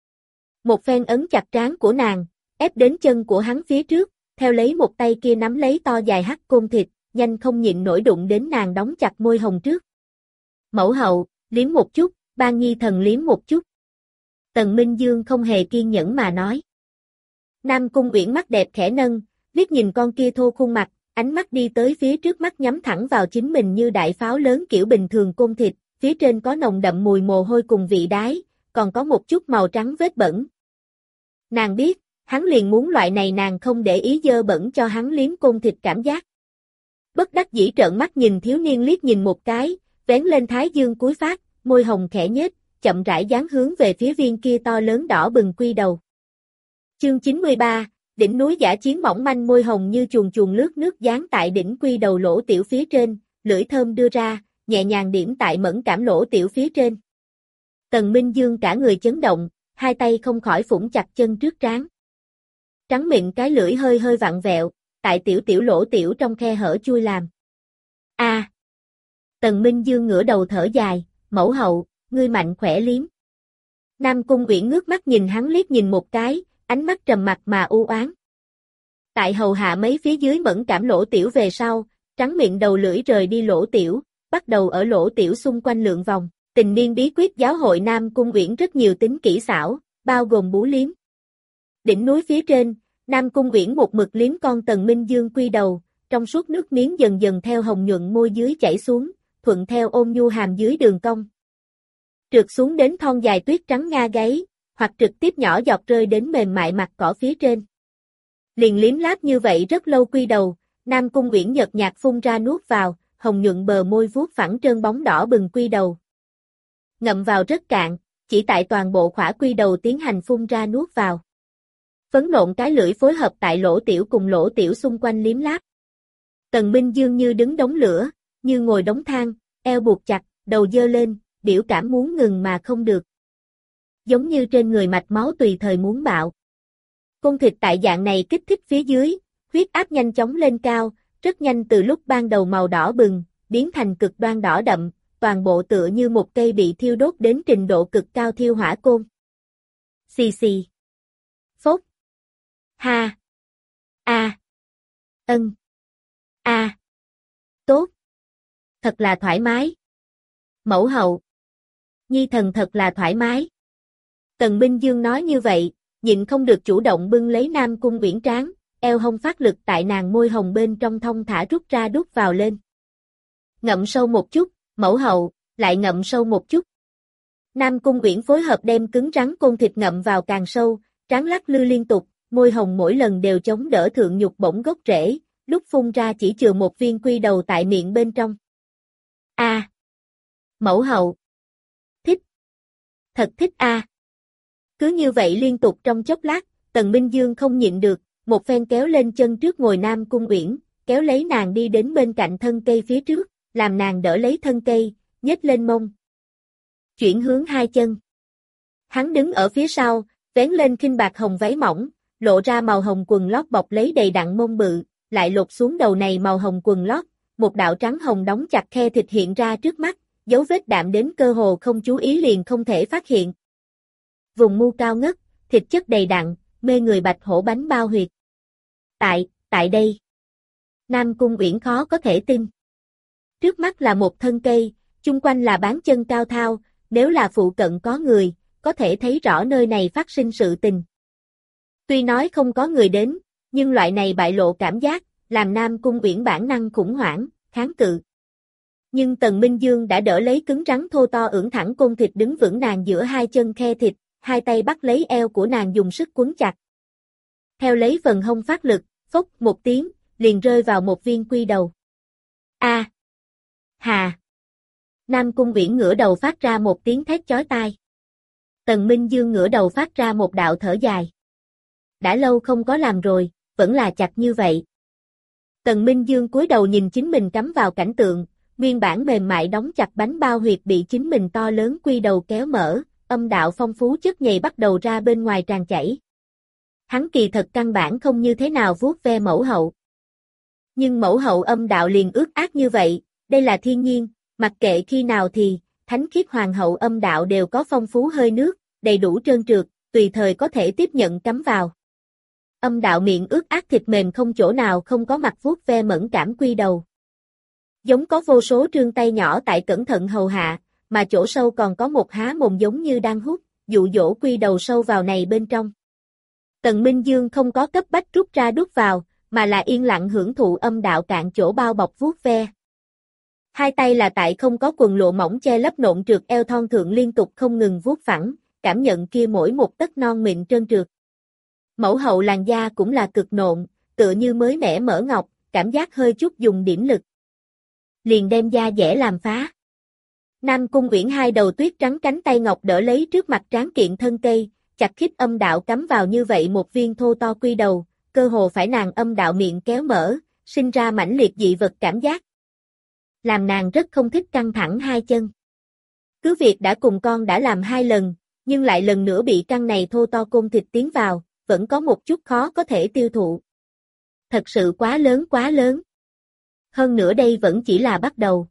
Một phen ấn chặt trán của nàng, ép đến chân của hắn phía trước, theo lấy một tay kia nắm lấy to dài hắc côn thịt, nhanh không nhịn nổi đụng đến nàng đóng chặt môi hồng trước. Mẫu hậu, liếm một chút, Ban Nhi thần liếm một chút. Tần Minh Dương không hề kiên nhẫn mà nói. Nam Cung Uyển mắt đẹp khẽ nâng, liếc nhìn con kia thô khuôn mặt, ánh mắt đi tới phía trước mắt nhắm thẳng vào chính mình như đại pháo lớn kiểu bình thường côn thịt, phía trên có nồng đậm mùi mồ hôi cùng vị đái, còn có một chút màu trắng vết bẩn. Nàng biết, hắn liền muốn loại này nàng không để ý dơ bẩn cho hắn liếm côn thịt cảm giác. Bất đắc dĩ trợn mắt nhìn thiếu niên liếc nhìn một cái, vén lên thái dương cúi phát, môi hồng khẽ nhếch, chậm rãi dán hướng về phía viên kia to lớn đỏ bừng quy đầu. Chương chín mươi ba, đỉnh núi dã chiến mỏng manh môi hồng như chuồn chuồn lướt nước dán tại đỉnh quy đầu lỗ tiểu phía trên, lưỡi thơm đưa ra, nhẹ nhàng điểm tại mẫn cảm lỗ tiểu phía trên. Tần Minh Dương cả người chấn động, hai tay không khỏi phủng chặt chân trước trán. Trắng mịn cái lưỡi hơi hơi vặn vẹo, tại tiểu tiểu lỗ tiểu trong khe hở chui làm. A. À. Tần Minh Dương ngửa đầu thở dài, mẫu hậu, ngươi mạnh khỏe liếm. Nam Cung Uyển ngước mắt nhìn hắn liếc nhìn một cái, ánh mắt trầm mặc mà u oán. Tại hầu hạ mấy phía dưới mẫn cảm lỗ tiểu về sau, trắng miệng đầu lưỡi rời đi lỗ tiểu, bắt đầu ở lỗ tiểu xung quanh lượn vòng. Tình niên bí quyết giáo hội Nam Cung Uyển rất nhiều tính kỹ xảo, bao gồm bú liếm. Đỉnh núi phía trên, Nam Cung Uyển một mực liếm con Tần Minh Dương quy đầu, trong suốt nước miếng dần dần theo hồng nhuận môi dưới chảy xuống, thuận theo ôn nhu hàm dưới đường cong. Trượt xuống đến thon dài tuyết trắng nga gáy, hoặc trực tiếp nhỏ giọt rơi đến mềm mại mặt cỏ phía trên. Liền liếm láp như vậy rất lâu quy đầu, Nam Cung Uyển nhợt nhạt phun ra nuốt vào, hồng nhuận bờ môi vuốt phẳng trơn bóng đỏ bừng quy đầu. Ngậm vào rất cạn, chỉ tại toàn bộ khỏa quy đầu tiến hành phun ra nuốt vào. Phấn nộn cái lưỡi phối hợp tại lỗ tiểu cùng lỗ tiểu xung quanh liếm láp. Tần Minh Dương như đứng đống lửa, như ngồi đống than, eo buộc chặt, đầu dơ lên, biểu cảm muốn ngừng mà không được. Giống như trên người mạch máu tùy thời muốn bạo. Cung thịt tại dạng này kích thích phía dưới, huyết áp nhanh chóng lên cao, rất nhanh từ lúc ban đầu màu đỏ bừng, biến thành cực đoan đỏ đậm, toàn bộ tựa như một cây bị thiêu đốt đến trình độ cực cao thiêu hỏa côn. Xì xì. Phốc. Ha. A. Ân. A. Tốt. Thật là thoải mái. Mẫu hậu. Nhi thần thật là thoải mái. Tần Minh Dương nói như vậy, nhịn không được chủ động bưng lấy Nam Cung Uyển trán, eo hông phát lực tại nàng môi hồng bên trong thông thả rút ra đút vào lên. Ngậm sâu một chút, mẫu hậu, lại ngậm sâu một chút. Nam Cung Uyển phối hợp đem cứng rắn côn thịt ngậm vào càng sâu, trán lắc lư liên tục, môi hồng mỗi lần đều chống đỡ thượng nhục bổng gốc rễ, lúc phun ra chỉ chừa một viên quy đầu tại miệng bên trong. A. À. Mẫu hậu. Thích. Thật thích a. À. Cứ như vậy liên tục trong chốc lát, Tần Minh Dương không nhịn được, một phen kéo lên chân trước ngồi Nam Cung Uyển, kéo lấy nàng đi đến bên cạnh thân cây phía trước, làm nàng đỡ lấy thân cây, nhếch lên mông. Chuyển hướng hai chân. Hắn đứng ở phía sau, vén lên khinh bạc hồng váy mỏng, lộ ra màu hồng quần lót bọc lấy đầy đặn mông bự, lại lột xuống đầu này màu hồng quần lót, một đạo trắng hồng đóng chặt khe thịt hiện ra trước mắt, dấu vết đạm đến cơ hồ không chú ý liền không thể phát hiện. Vùng mu cao ngất, thịt chất đầy đặn, mê người bạch hổ bánh bao huyệt. Tại, tại đây. Nam Cung Uyển khó có thể tin. Trước mắt là một thân cây, chung quanh là bán chân cao thao, nếu là phụ cận có người, có thể thấy rõ nơi này phát sinh sự tình. Tuy nói không có người đến, nhưng loại này bại lộ cảm giác, làm Nam Cung Uyển bản năng khủng hoảng, kháng cự. Nhưng Tần Minh Dương đã đỡ lấy cứng rắn thô to ưỡn thẳng côn thịt đứng vững nàng giữa hai chân khe thịt, hai tay bắt lấy eo của nàng dùng sức quấn chặt. Theo lấy phần hông phát lực, phốc một tiếng, liền rơi vào một viên quy đầu. A. À. Hà. Nam Cung Uyển ngửa đầu phát ra một tiếng thét chói tai. Tần Minh Dương ngửa đầu phát ra một đạo thở dài. Đã lâu không có làm rồi, vẫn là chặt như vậy. Tần Minh Dương cúi đầu nhìn chính mình cắm vào cảnh tượng, nguyên bản mềm mại đóng chặt bánh bao huyệt bị chính mình to lớn quy đầu kéo mở, âm đạo phong phú chất nhầy bắt đầu ra bên ngoài tràn chảy. Hắn kỳ thật căn bản không như thế nào vuốt ve mẫu hậu. Nhưng mẫu hậu âm đạo liền ướt át như vậy, đây là thiên nhiên, mặc kệ khi nào thì, thánh khiết hoàng hậu âm đạo đều có phong phú hơi nước, đầy đủ trơn trượt, tùy thời có thể tiếp nhận cắm vào. Âm đạo miệng ướt át thịt mềm không chỗ nào không có mặt vuốt ve mẫn cảm quy đầu. Giống có vô số trương tay nhỏ tại cẩn thận hầu hạ, mà chỗ sâu còn có một há mồm giống như đang hút, dụ dỗ quy đầu sâu vào này bên trong. Tần Minh Dương không có cấp bách rút ra đút vào, mà là yên lặng hưởng thụ âm đạo cạn chỗ bao bọc vuốt ve. Hai tay là tại không có quần lụa mỏng che lấp nộn trượt eo thon thượng liên tục không ngừng vuốt phẳng, cảm nhận kia mỗi một tấc non mịn trơn trượt. Mẫu hậu làn da cũng là cực nộn, tựa như mới mẻ mở ngọc, cảm giác hơi chút dùng điểm lực. Liền đem da dẻ làm phá. Nam Cung Uyển hai đầu tuyết trắng cánh tay ngọc đỡ lấy trước mặt tráng kiện thân cây, chặt khít âm đạo cắm vào như vậy một viên thô to quy đầu, cơ hồ phải nàng âm đạo miệng kéo mở, sinh ra mãnh liệt dị vật cảm giác. Làm nàng rất không thích căng thẳng hai chân. Cứ việc đã cùng con đã làm hai lần, nhưng lại lần nữa bị căng này thô to côn thịt tiến vào, vẫn có một chút khó có thể tiêu thụ. Thật sự quá lớn quá lớn. Hơn nữa đây vẫn chỉ là bắt đầu.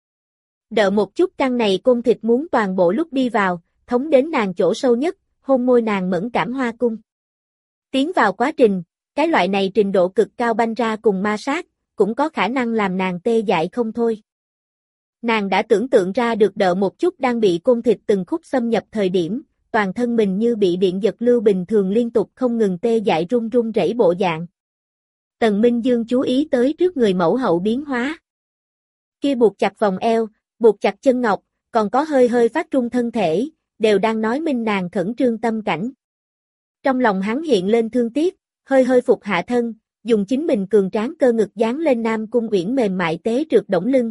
Đợi một chút căng này côn thịt muốn toàn bộ lúc đi vào, thống đến nàng chỗ sâu nhất, hôn môi nàng mẫn cảm hoa cung. Tiến vào quá trình, cái loại này trình độ cực cao banh ra cùng ma sát, cũng có khả năng làm nàng tê dại không thôi. Nàng đã tưởng tượng ra được đợ một chút đang bị côn thịt từng khúc xâm nhập thời điểm, toàn thân mình như bị điện giật lưu bình thường liên tục không ngừng tê dại run run rẩy bộ dạng. Tần Minh Dương chú ý tới trước người mẫu hậu biến hóa. Kia buộc chặt vòng eo, buộc chặt chân ngọc, còn có hơi hơi phát run thân thể, đều đang nói minh nàng khẩn trương tâm cảnh. Trong lòng hắn hiện lên thương tiếc, hơi hơi phục hạ thân, dùng chính mình cường tráng cơ ngực dán lên Nam Cung Uyển mềm mại tế trượt đổng lưng.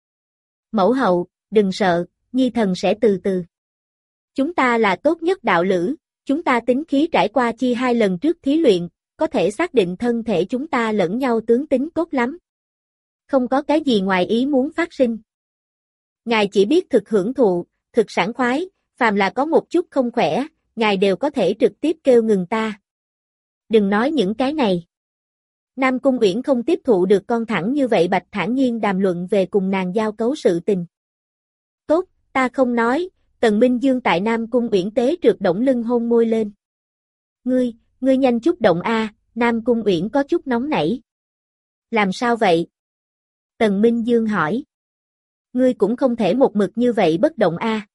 Mẫu hậu, đừng sợ, nhi thần sẽ từ từ. Chúng ta là tốt nhất đạo lữ, chúng ta tính khí trải qua chi hai lần trước thí luyện, có thể xác định thân thể chúng ta lẫn nhau tướng tính tốt lắm. Không có cái gì ngoài ý muốn phát sinh. Ngài chỉ biết thực hưởng thụ, thực sảng khoái, phàm là có một chút không khỏe, ngài đều có thể trực tiếp kêu ngừng ta. Đừng nói những cái này. Nam Cung Uyển không tiếp thụ được con thẳng như vậy bạch thản nhiên đàm luận về cùng nàng giao cấu sự tình. Tốt, ta không nói, Tần Minh Dương tại Nam Cung Uyển tế trượt đổng lưng hôn môi lên. Ngươi, ngươi nhanh chút động a, Nam Cung Uyển có chút nóng nảy. Làm sao vậy? Tần Minh Dương hỏi. Ngươi cũng không thể một mực như vậy bất động a.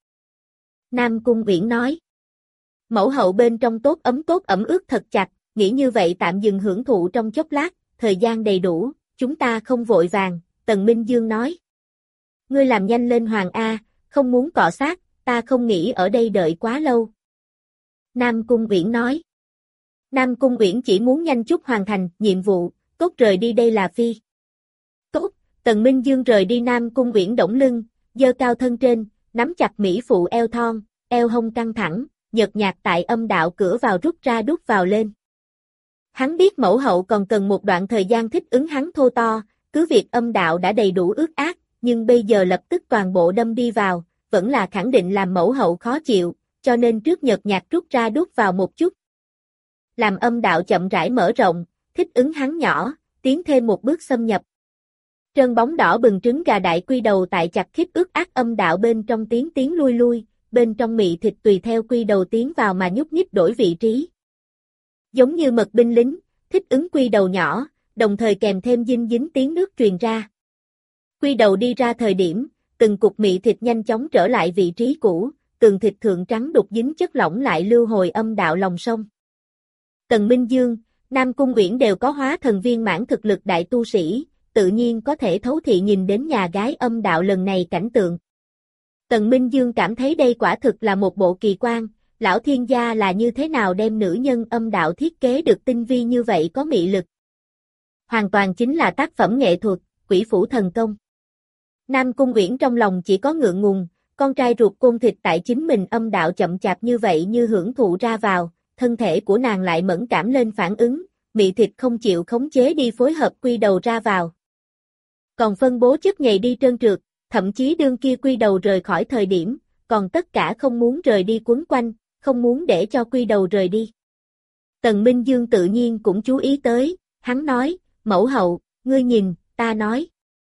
Nam Cung Uyển nói. Mẫu hậu bên trong tốt ấm tốt ẩm ướt thật chặt, nghĩ như vậy tạm dừng hưởng thụ trong chốc lát, thời gian đầy đủ, chúng ta không vội vàng, Tần Minh Dương nói. Ngươi làm nhanh lên Hoàng A, không muốn cọ sát, ta không nghĩ ở đây đợi quá lâu. Nam Cung Uyển nói. Nam Cung Uyển chỉ muốn nhanh chút hoàn thành nhiệm vụ, tốt rời đi đây là phi. Tốt, Tần Minh Dương rời đi Nam Cung Uyển đổng lưng, giơ cao thân trên, nắm chặt mỹ phụ eo thon, eo hông căng thẳng, nhợt nhạt tại âm đạo cửa vào rút ra đút vào lên. Hắn biết mẫu hậu còn cần một đoạn thời gian thích ứng hắn thô to, cứ việc âm đạo đã đầy đủ ướt át, nhưng bây giờ lập tức toàn bộ đâm đi vào, vẫn là khẳng định làm mẫu hậu khó chịu, cho nên trước nhợt nhạt rút ra đút vào một chút. Làm âm đạo chậm rãi mở rộng, thích ứng hắn nhỏ, tiến thêm một bước xâm nhập. Trơn bóng đỏ bừng trứng gà đại quy đầu tại chặt khít ướt át âm đạo bên trong tiến tiến lui lui, bên trong mị thịt tùy theo quy đầu tiến vào mà nhúc nhích đổi vị trí. Giống như mật binh lính, thích ứng quy đầu nhỏ, đồng thời kèm thêm dinh dính tiếng nước truyền ra. Quy đầu đi ra thời điểm, từng cục mị thịt nhanh chóng trở lại vị trí cũ, tường thịt thượng trắng đục dính chất lỏng lại lưu hồi âm đạo lòng sông. Tần Minh Dương, Nam Cung Uyển đều có hóa thần viên mãn thực lực đại tu sĩ, tự nhiên có thể thấu thị nhìn đến nhà gái âm đạo lần này cảnh tượng. Tần Minh Dương cảm thấy đây quả thực là một bộ kỳ quan, lão thiên gia là như thế nào đem nữ nhân âm đạo thiết kế được tinh vi như vậy có mị lực. Hoàn toàn chính là tác phẩm nghệ thuật, quỷ phủ thần công. Nam Cung Uyển trong lòng chỉ có ngượng ngùng, con trai ruột côn thịt tại chính mình âm đạo chậm chạp như vậy như hưởng thụ ra vào, thân thể của nàng lại mẫn cảm lên phản ứng, mị thịt không chịu khống chế đi phối hợp quy đầu ra vào. Còn phân bố chất nhầy đi trơn trượt, thậm chí đương kia quy đầu rời khỏi thời điểm, còn tất cả không muốn rời đi quấn quanh, không muốn để cho quy đầu rời đi. Tần Minh Dương tự nhiên cũng chú ý tới, hắn nói, mẫu hậu, ngươi nhìn, ta nói.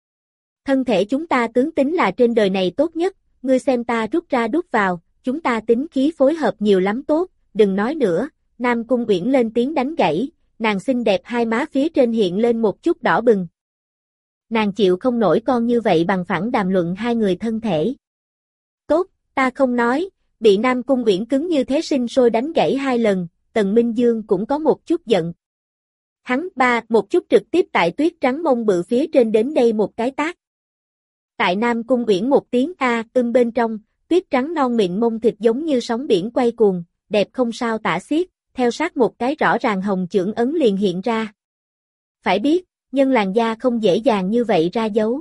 Thân thể chúng ta tướng tính là trên đời này tốt nhất, ngươi xem ta rút ra đút vào, chúng ta tính khí phối hợp nhiều lắm tốt, đừng nói nữa, Nam Cung Uyển lên tiếng đánh gãy, nàng xinh đẹp hai má phía trên hiện lên một chút đỏ bừng. Nàng chịu không nổi con như vậy bằng phẳng đàm luận hai người thân thể. Tốt, ta không nói, bị Nam Cung Uyển cứng như thế sinh sôi đánh gãy hai lần, Tần Minh Dương cũng có một chút giận. Hắn ba một chút trực tiếp tại tuyết trắng mông bự phía trên đến đây một cái tát. Tại Nam Cung Uyển một tiếng a ưm bên trong, tuyết trắng non mịn mông thịt giống như sóng biển quay cuồng, đẹp không sao tả xiết, theo sát một cái rõ ràng hồng chưởng ấn liền hiện ra. Phải biết, nhân làn da không dễ dàng như vậy ra dấu.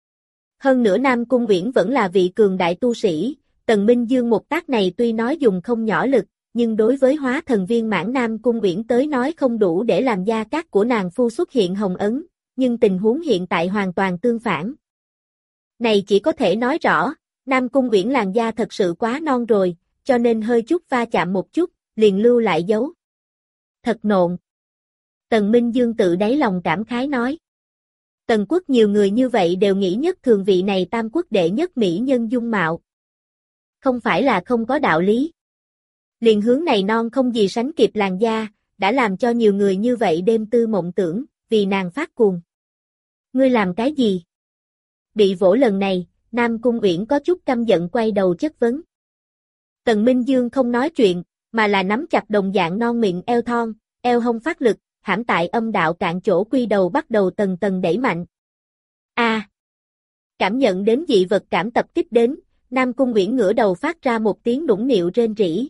Hơn nữa Nam Cung Uyển vẫn là vị cường đại tu sĩ, Tần Minh Dương một tác này tuy nói dùng không nhỏ lực, nhưng đối với hóa thần viên mãn Nam Cung Uyển tới nói không đủ để làm da cát của nàng phu xuất hiện hồng ấn, nhưng tình huống hiện tại hoàn toàn tương phản. Này chỉ có thể nói rõ, Nam Cung Uyển làn da thật sự quá non rồi, cho nên hơi chút va chạm một chút, liền lưu lại dấu. Thật nộn. Tần Minh Dương tự đáy lòng cảm khái nói. Tần quốc nhiều người như vậy đều nghĩ nhất thường vị này tam quốc đệ nhất mỹ nhân dung mạo. Không phải là không có đạo lý. Liền hướng này non không gì sánh kịp làn da, đã làm cho nhiều người như vậy đêm tư mộng tưởng, vì nàng phát cuồng. Ngươi làm cái gì? Bị vỗ lần này, Nam Cung Uyển có chút căm giận quay đầu chất vấn. Tần Minh Dương không nói chuyện, mà là nắm chặt đồng dạng non miệng eo thon, eo hông phát lực, hãm tại âm đạo cạn chỗ quy đầu bắt đầu tầng tầng đẩy mạnh. A! À, cảm nhận đến dị vật cảm tập kích đến, Nam Cung Uyển ngửa đầu phát ra một tiếng nũng nịu rên rỉ.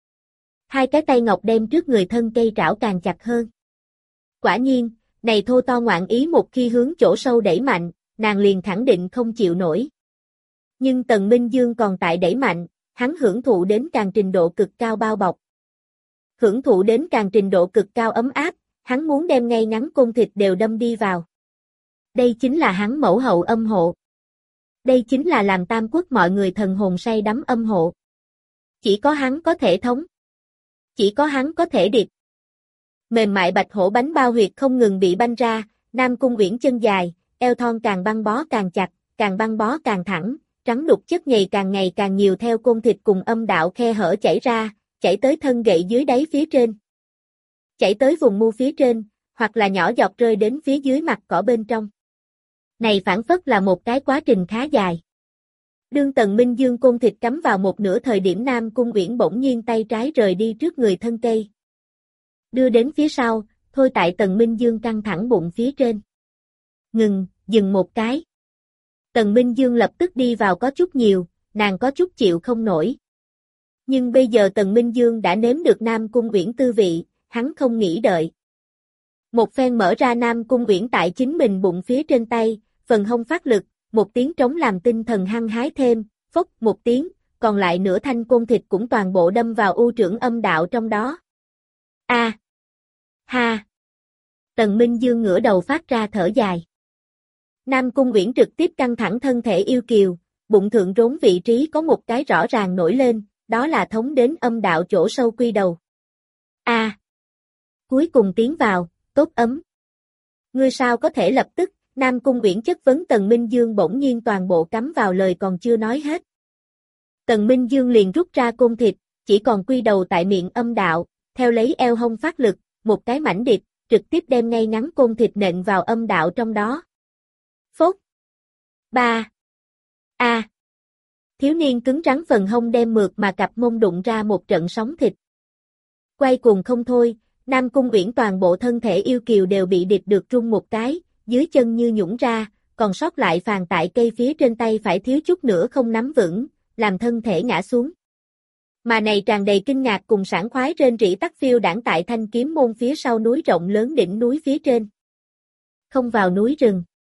Hai cái tay ngọc đem trước người thân cây trảo càng chặt hơn. Quả nhiên, này thô to ngoạn ý một khi hướng chỗ sâu đẩy mạnh, nàng liền khẳng định không chịu nổi. Nhưng Tần Minh Dương còn tại đẩy mạnh, hắn hưởng thụ đến càng trình độ cực cao bao bọc. Hưởng thụ đến càng trình độ cực cao ấm áp, hắn muốn đem ngay ngắn côn thịt đều đâm đi vào. Đây chính là hắn mẫu hậu âm hộ. Đây chính là làm Tam Quốc mọi người thần hồn say đắm âm hộ. Chỉ có hắn có thể thống. Chỉ có hắn có thể điệp. Mềm mại bạch hổ bánh bao huyệt không ngừng bị banh ra, Nam Cung Uyển chân dài, eo thon càng băng bó càng chặt, càng băng bó càng thẳng, trắng đục chất nhầy càng ngày càng nhiều theo côn thịt cùng âm đạo khe hở chảy ra, chảy tới thân gậy dưới đáy phía trên. Chảy tới vùng mu phía trên, hoặc là nhỏ giọt rơi đến phía dưới mặt cỏ bên trong. Này phản phất là một cái quá trình khá dài. Đương Tần Minh Dương côn thịt cắm vào một nửa thời điểm Nam Cung Uyển bỗng nhiên tay trái rời đi trước người thân cây. Đưa đến phía sau, thôi tại Tần Minh Dương căng thẳng bụng phía trên. Ngừng, dừng một cái. Tần Minh Dương lập tức đi vào có chút nhiều, nàng có chút chịu không nổi. Nhưng bây giờ Tần Minh Dương đã nếm được Nam Cung Uyển tư vị, hắn không nghĩ đợi. Một phen mở ra Nam Cung Uyển tại chính mình bụng phía trên tay, phần hông phát lực, một tiếng trống làm tinh thần hăng hái thêm, phốc một tiếng, còn lại nửa thanh côn thịt cũng toàn bộ đâm vào u trưởng âm đạo trong đó. A! À. Ha! Tần Minh Dương ngửa đầu phát ra thở dài. Nam Cung Uyển trực tiếp căng thẳng thân thể yêu kiều, bụng thượng rốn vị trí có một cái rõ ràng nổi lên, đó là thống đến âm đạo chỗ sâu quy đầu. A! À. Cuối cùng tiến vào, tốt ấm. Ngươi sao có thể lập tức, Nam Cung Uyển chất vấn Tần Minh Dương bỗng nhiên toàn bộ cắm vào lời còn chưa nói hết. Tần Minh Dương liền rút ra côn thịt, chỉ còn quy đầu tại miệng âm đạo, theo lấy eo hông phát lực, một cái mảnh điệp, trực tiếp đem ngay ngắn côn thịt nện vào âm đạo trong đó. Phốt. Ba. A. À. Thiếu niên cứng rắn phần hông đem mượt mà cặp mông đụng ra một trận sóng thịt. Quay cuồng không thôi, Nam Cung Uyển toàn bộ thân thể yêu kiều đều bị điệp được rung một cái, dưới chân như nhũn ra, còn sót lại phàn tại cây phía trên tay phải thiếu chút nữa không nắm vững, làm thân thể ngã xuống. Mà này tràn đầy kinh ngạc cùng sảng khoái rên rỉ tắc phiêu đãng tại Thanh Kiếm môn phía sau núi rộng lớn đỉnh núi phía trên. Không vào núi rừng.